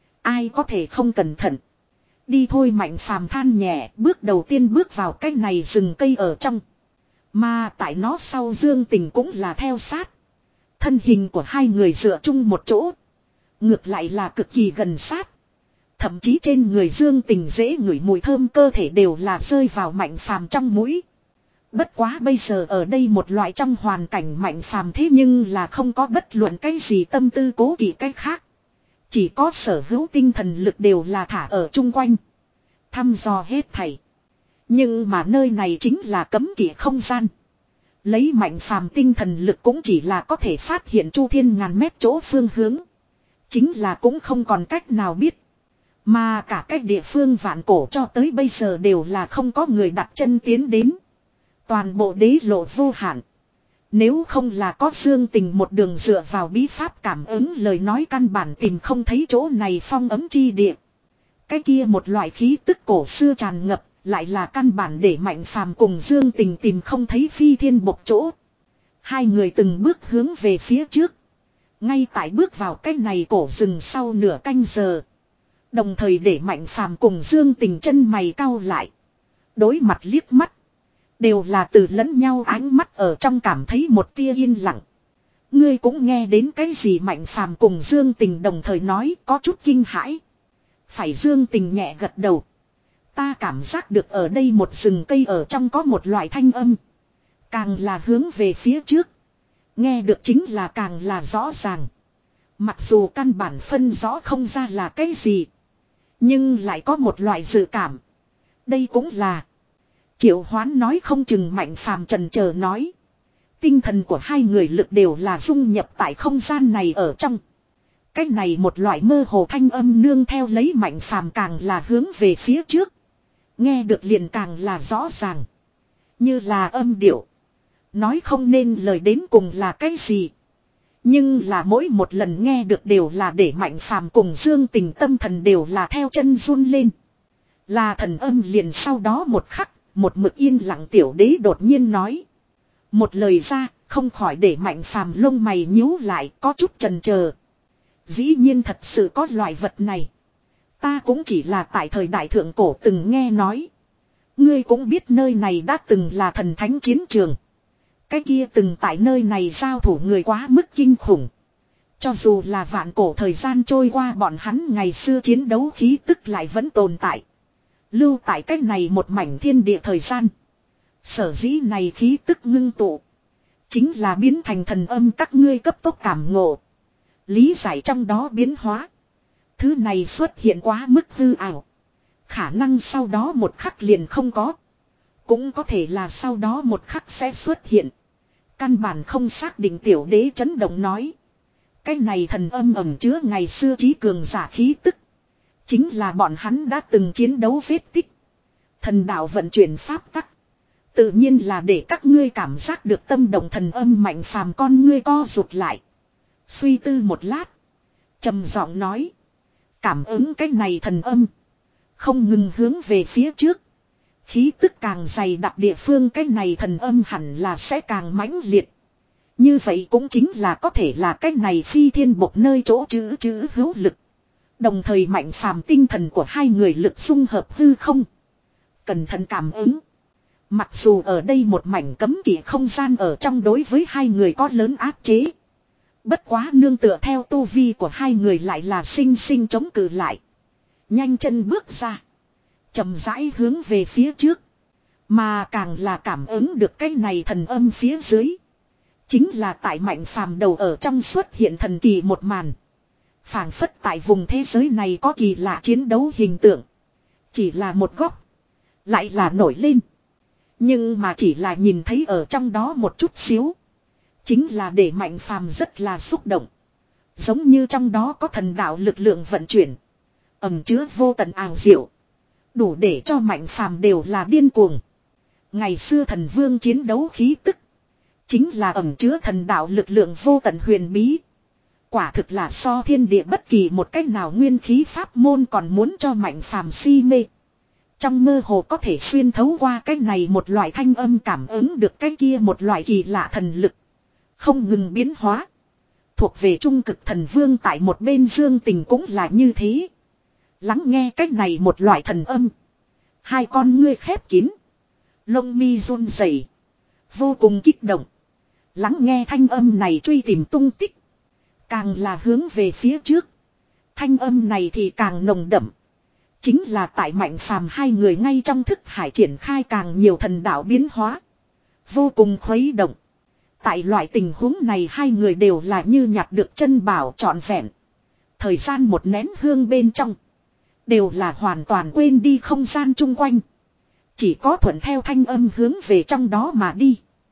Ai có thể không cẩn thận. Đi thôi Mạnh phàm than nhẹ, bước đầu tiên bước vào cái này rừng cây ở trong. Mà tại nó sau Dương Tình cũng là theo sát. Thân hình của hai người dựa chung một chỗ. Ngược lại là cực kỳ gần sát. Thậm chí trên người Dương Tình dễ ngửi mùi thơm cơ thể đều là rơi vào Mạnh phàm trong mũi. Bất quá bây giờ ở đây một loại trong hoàn cảnh Mạnh phàm thế nhưng là không có bất luận cái gì tâm tư cố kỵ cái khác. Chỉ có sở hữu tinh thần lực đều là thả ở chung quanh. Thăm dò hết thảy. Nhưng mà nơi này chính là cấm kỵ không gian. Lấy Mạnh phàm tinh thần lực cũng chỉ là có thể phát hiện chu thiên ngàn mét chỗ phương hướng. Chính là cũng không còn cách nào biết. Mà cả cách địa phương vạn cổ cho tới bây giờ đều là không có người đặt chân tiến đến. Toàn bộ đế lộ vô hạn. Nếu không là có Dương Tình một đường dựa vào bí pháp cảm ứng lời nói căn bản tìm không thấy chỗ này phong ấm chi địa. Cái kia một loại khí tức cổ xưa tràn ngập, lại là căn bản để Mạnh phàm cùng Dương Tình tìm không thấy phi thiên bộc chỗ. Hai người từng bước hướng về phía trước. Ngay tại bước vào cái này cổ rừng sau nửa canh giờ. Đồng thời để Mạnh phàm cùng Dương Tình chân mày cau lại. Đối mặt liếc mắt. Đều là từ lẫn nhau ánh mắt ở trong cảm thấy một tia yên lặng. Ngươi cũng nghe đến cái gì Mạnh phàm cùng Dương Tình đồng thời nói có chút kinh hãi. Phải Dương Tình nhẹ gật đầu. Ta cảm giác được ở đây một rừng cây ở trong có một loại thanh âm. Càng là hướng về phía trước. Nghe được chính là càng là rõ ràng. Mặc dù căn bản phân rõ không ra là cái gì. Nhưng lại có một loại dự cảm. Đây cũng là. Triệu Hoán nói không chừng Mạnh phàm trần chờ nói. Tinh thần của hai người lực đều là dung nhập tại không gian này ở trong. Cách này một loại mơ hồ thanh âm nương theo lấy Mạnh phàm càng là hướng về phía trước. Nghe được liền càng là rõ ràng. Như là âm điệu. Nói không nên lời đến cùng là cái gì. Nhưng là mỗi một lần nghe được đều là để Mạnh phàm cùng Dương Tình tâm thần đều là theo chân run lên. Là thần âm liền sau đó một khắc. Một mực yên lặng tiểu đế đột nhiên nói. Một lời ra, không khỏi để Mạnh phàm lông mày nhíu lại có chút chần chờ. Dĩ nhiên thật sự có loại vật này. Ta cũng chỉ là tại thời đại thượng cổ từng nghe nói. Ngươi cũng biết nơi này đã từng là thần thánh chiến trường. Cái kia từng tại nơi này giao thủ người quá mức kinh khủng. Cho dù là vạn cổ thời gian trôi qua bọn hắn ngày xưa chiến đấu khí tức lại vẫn tồn tại. Lưu tại cách này một mảnh thiên địa thời gian. Sở dĩ này khí tức ngưng tụ. Chính là biến thành thần âm các ngươi cấp tốc cảm ngộ. Lý giải trong đó biến hóa. Thứ này xuất hiện quá mức hư ảo. Khả năng sau đó một khắc liền không có. Cũng có thể là sau đó một khắc sẽ xuất hiện. Căn bản không xác định tiểu đế chấn động nói. Cái này thần âm ẩm chứa ngày xưa trí cường giả khí tức. Chính là bọn hắn đã từng chiến đấu vết tích. Thần đạo vận chuyển pháp tắc. Tự nhiên là để các ngươi cảm giác được tâm động thần âm. Mạnh phàm con ngươi co rụt lại. Suy tư một lát. Trầm giọng nói. Cảm ứng cái này thần âm. Không ngừng hướng về phía trước. Khí tức càng dày đặc địa phương cái này thần âm hẳn là sẽ càng mãnh liệt. Như vậy cũng chính là có thể là cái này phi thiên bộc nơi chỗ chữ chữ hữu lực. Đồng thời mạnh phàm tinh thần của hai người lực xung hợp hư không. Cẩn thận cảm ứng. Mặc dù ở đây một mảnh cấm kỵ không gian ở trong đối với hai người có lớn áp chế. Bất quá nương tựa theo tu vi của hai người lại là sinh sinh chống cự lại. Nhanh chân bước ra. Chậm rãi hướng về phía trước. Mà càng là cảm ứng được cái này thần âm phía dưới. Chính là tại mạnh phàm đầu ở trong xuất hiện thần kỳ một màn. Phảng phất tại vùng thế giới này có kỳ lạ chiến đấu hình tượng. Chỉ là một góc. Lại là nổi lên. Nhưng mà chỉ là nhìn thấy ở trong đó một chút xíu. Chính là để mạnh phàm rất là xúc động. Giống như trong đó có thần đạo lực lượng vận chuyển. Ẩm chứa vô tận ảo diệu. Đủ để cho mạnh phàm đều là điên cuồng. Ngày xưa thần vương chiến đấu khí tức. Chính là ẩm chứa thần đạo lực lượng vô tận huyền bí. Quả thực là so thiên địa bất kỳ một cách nào nguyên khí pháp môn còn muốn cho mạnh phàm si mê. Trong mơ hồ có thể xuyên thấu qua cái này một loại thanh âm cảm ứng được cái kia một loại kỳ lạ thần lực. Không ngừng biến hóa. Thuộc về trung cực thần vương tại một bên Dương Tình cũng là như thế. Lắng nghe cái này một loại thần âm. Hai con ngươi khép kín. Lông mi run rẩy, vô cùng kích động. Lắng nghe thanh âm này truy tìm tung tích. Càng là hướng về phía trước. Thanh âm này thì càng nồng đậm. Chính là tại mạnh phàm hai người ngay trong thức hải triển khai càng nhiều thần đạo biến hóa. Vô cùng khuấy động. Tại loại tình huống này hai người đều là như nhặt được chân bảo trọn vẹn. Thời gian một nén hương bên trong. Đều là hoàn toàn quên đi không gian chung quanh. Chỉ có thuận theo thanh âm hướng về trong đó mà đi.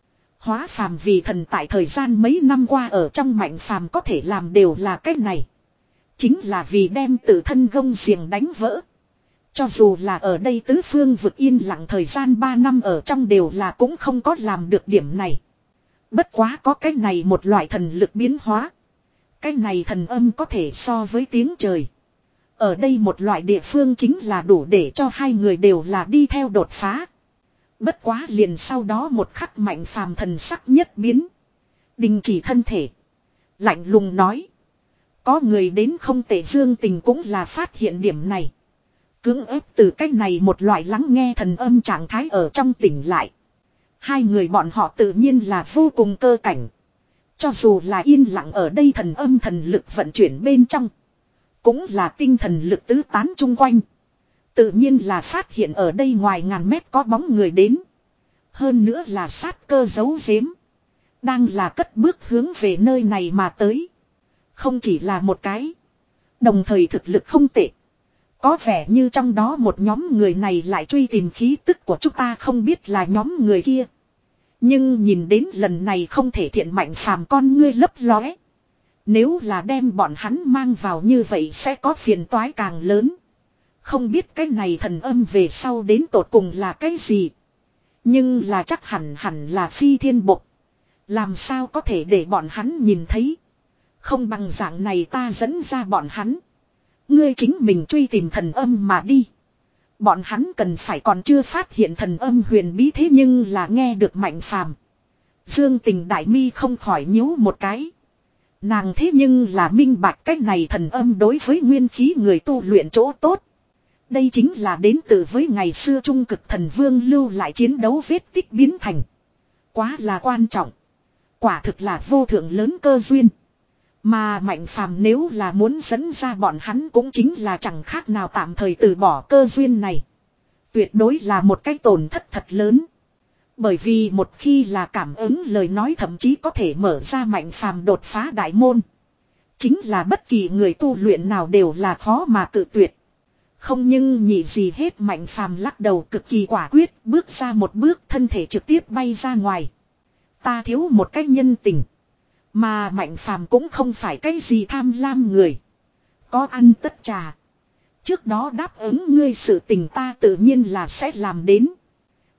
Hóa phàm vì thần tại thời gian mấy năm qua ở trong mạnh phàm có thể làm đều là cách này. Chính là vì đem tự thân gông xiềng đánh vỡ. Cho dù là ở đây tứ phương vực yên lặng thời gian ba năm ở trong đều là cũng không có làm được điểm này. Bất quá có cái này một loại thần lực biến hóa. Cái này thần âm có thể so với tiếng trời. Ở đây một loại địa phương chính là đủ để cho hai người đều là đi theo đột phá. Bất quá liền sau đó một khắc mạnh phàm thần sắc nhất biến. Đình chỉ thân thể. Lạnh lùng nói. Có người đến không tệ. Dương Tình cũng là phát hiện điểm này. Cưỡng ép từ cách này một loại lắng nghe thần âm trạng thái ở trong tỉnh lại. Hai người bọn họ tự nhiên là vô cùng cơ cảnh. Cho dù là yên lặng ở đây thần âm thần lực vận chuyển bên trong. Cũng là tinh thần lực tứ tán chung quanh. Tự nhiên là phát hiện ở đây ngoài ngàn mét có bóng người đến. Hơn nữa là sát cơ giấu giếm. Đang là cất bước hướng về nơi này mà tới. Không chỉ là một cái. Đồng thời thực lực không tệ. Có vẻ như trong đó một nhóm người này lại truy tìm khí tức của chúng ta không biết là nhóm người kia. Nhưng nhìn đến lần này không thể thiện mạnh phàm con ngươi lấp lóe. Nếu là đem bọn hắn mang vào như vậy sẽ có phiền toái càng lớn. Không biết cái này thần âm về sau đến tột cùng là cái gì. Nhưng là chắc hẳn hẳn là phi thiên bộc. Làm sao có thể để bọn hắn nhìn thấy. Không bằng dạng này ta dẫn ra bọn hắn. Ngươi chính mình truy tìm thần âm mà đi. Bọn hắn cần phải còn chưa phát hiện thần âm huyền bí thế nhưng là nghe được mạnh phàm. Dương Tình đại mi không khỏi nhíu một cái. Nàng thế nhưng là minh bạch cách này thần âm đối với nguyên khí người tu luyện chỗ tốt. Đây chính là đến từ với ngày xưa trung cực thần vương lưu lại chiến đấu vết tích biến thành. Quá là quan trọng. Quả thực là vô thượng lớn cơ duyên. Mà mạnh phàm nếu là muốn dẫn ra bọn hắn cũng chính là chẳng khác nào tạm thời từ bỏ cơ duyên này. Tuyệt đối là một cái tổn thất thật lớn. Bởi vì một khi là cảm ứng lời nói thậm chí có thể mở ra mạnh phàm đột phá đại môn. Chính là bất kỳ người tu luyện nào đều là khó mà cự tuyệt. Không nhưng nhị gì hết mạnh phàm lắc đầu cực kỳ quả quyết bước ra một bước thân thể trực tiếp bay ra ngoài. Ta thiếu một cái nhân tình. Mà mạnh phàm cũng không phải cái gì tham lam người. Có ăn tất trà. Trước đó đáp ứng ngươi sự tình ta tự nhiên là sẽ làm đến.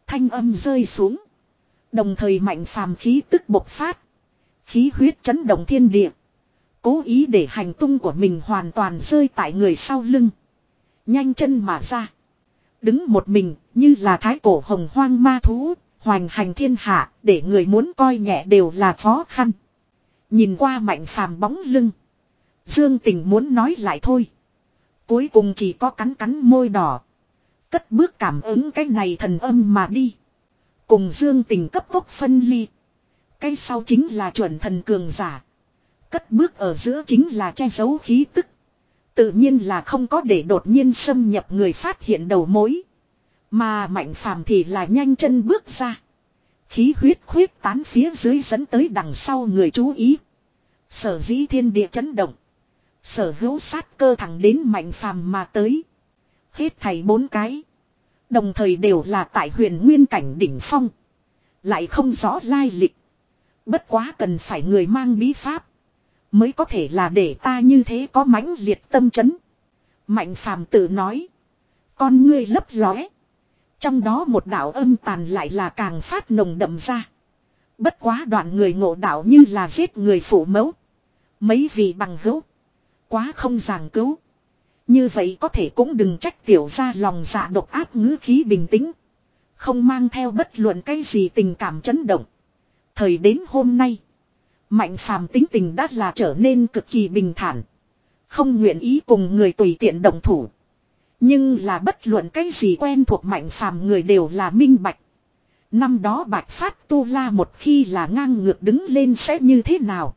Thanh âm rơi xuống. Đồng thời Mạnh Phàm khí tức bộc phát. Khí huyết chấn động thiên địa. Cố ý để hành tung của mình hoàn toàn rơi tại người sau lưng. Nhanh chân mà ra. Đứng một mình như là thái cổ hồng hoang ma thú. Hoành hành thiên hạ để người muốn coi nhẹ đều là khó khăn. Nhìn qua Mạnh Phàm bóng lưng. Dương Tình muốn nói lại thôi. Cuối cùng chỉ có cắn cắn môi đỏ. Cất bước cảm ứng cái này thần âm mà đi. Cùng Dương Tình cấp tốc phân ly. Cái sau chính là chuẩn thần cường giả. Cất bước ở giữa chính là che giấu khí tức. Tự nhiên là không có để đột nhiên xâm nhập người phát hiện đầu mối. Mà Mạnh Phàm thì là nhanh chân bước ra. Khí huyết khuyết tán phía dưới dẫn tới đằng sau người chú ý. Sở dĩ thiên địa chấn động. Sở hữu sát cơ thẳng đến Mạnh Phàm mà tới. Hết thảy bốn cái. Đồng thời đều là tại huyền nguyên cảnh đỉnh phong. Lại không rõ lai lịch. Bất quá cần phải người mang bí pháp. Mới có thể là để ta như thế có mãnh liệt tâm chấn. Mạnh Phàm tự nói. Con ngươi lấp lóe. Trong đó một đạo âm tàn lại là càng phát nồng đậm ra. Bất quá đoạn người ngộ đạo như là giết người phụ mẫu. Mấy vị bằng hữu. Quá không giảng cứu. Như vậy có thể cũng đừng trách tiểu ra lòng dạ độc ác ngữ khí bình tĩnh. Không mang theo bất luận cái gì tình cảm chấn động. Thời đến hôm nay. Mạnh Phàm tính tình đã là trở nên cực kỳ bình thản. Không nguyện ý cùng người tùy tiện động thủ. Nhưng là bất luận cái gì quen thuộc Mạnh Phàm người đều là minh bạch. Năm đó Bạch Phát Tu La một khi là ngang ngược đứng lên sẽ như thế nào.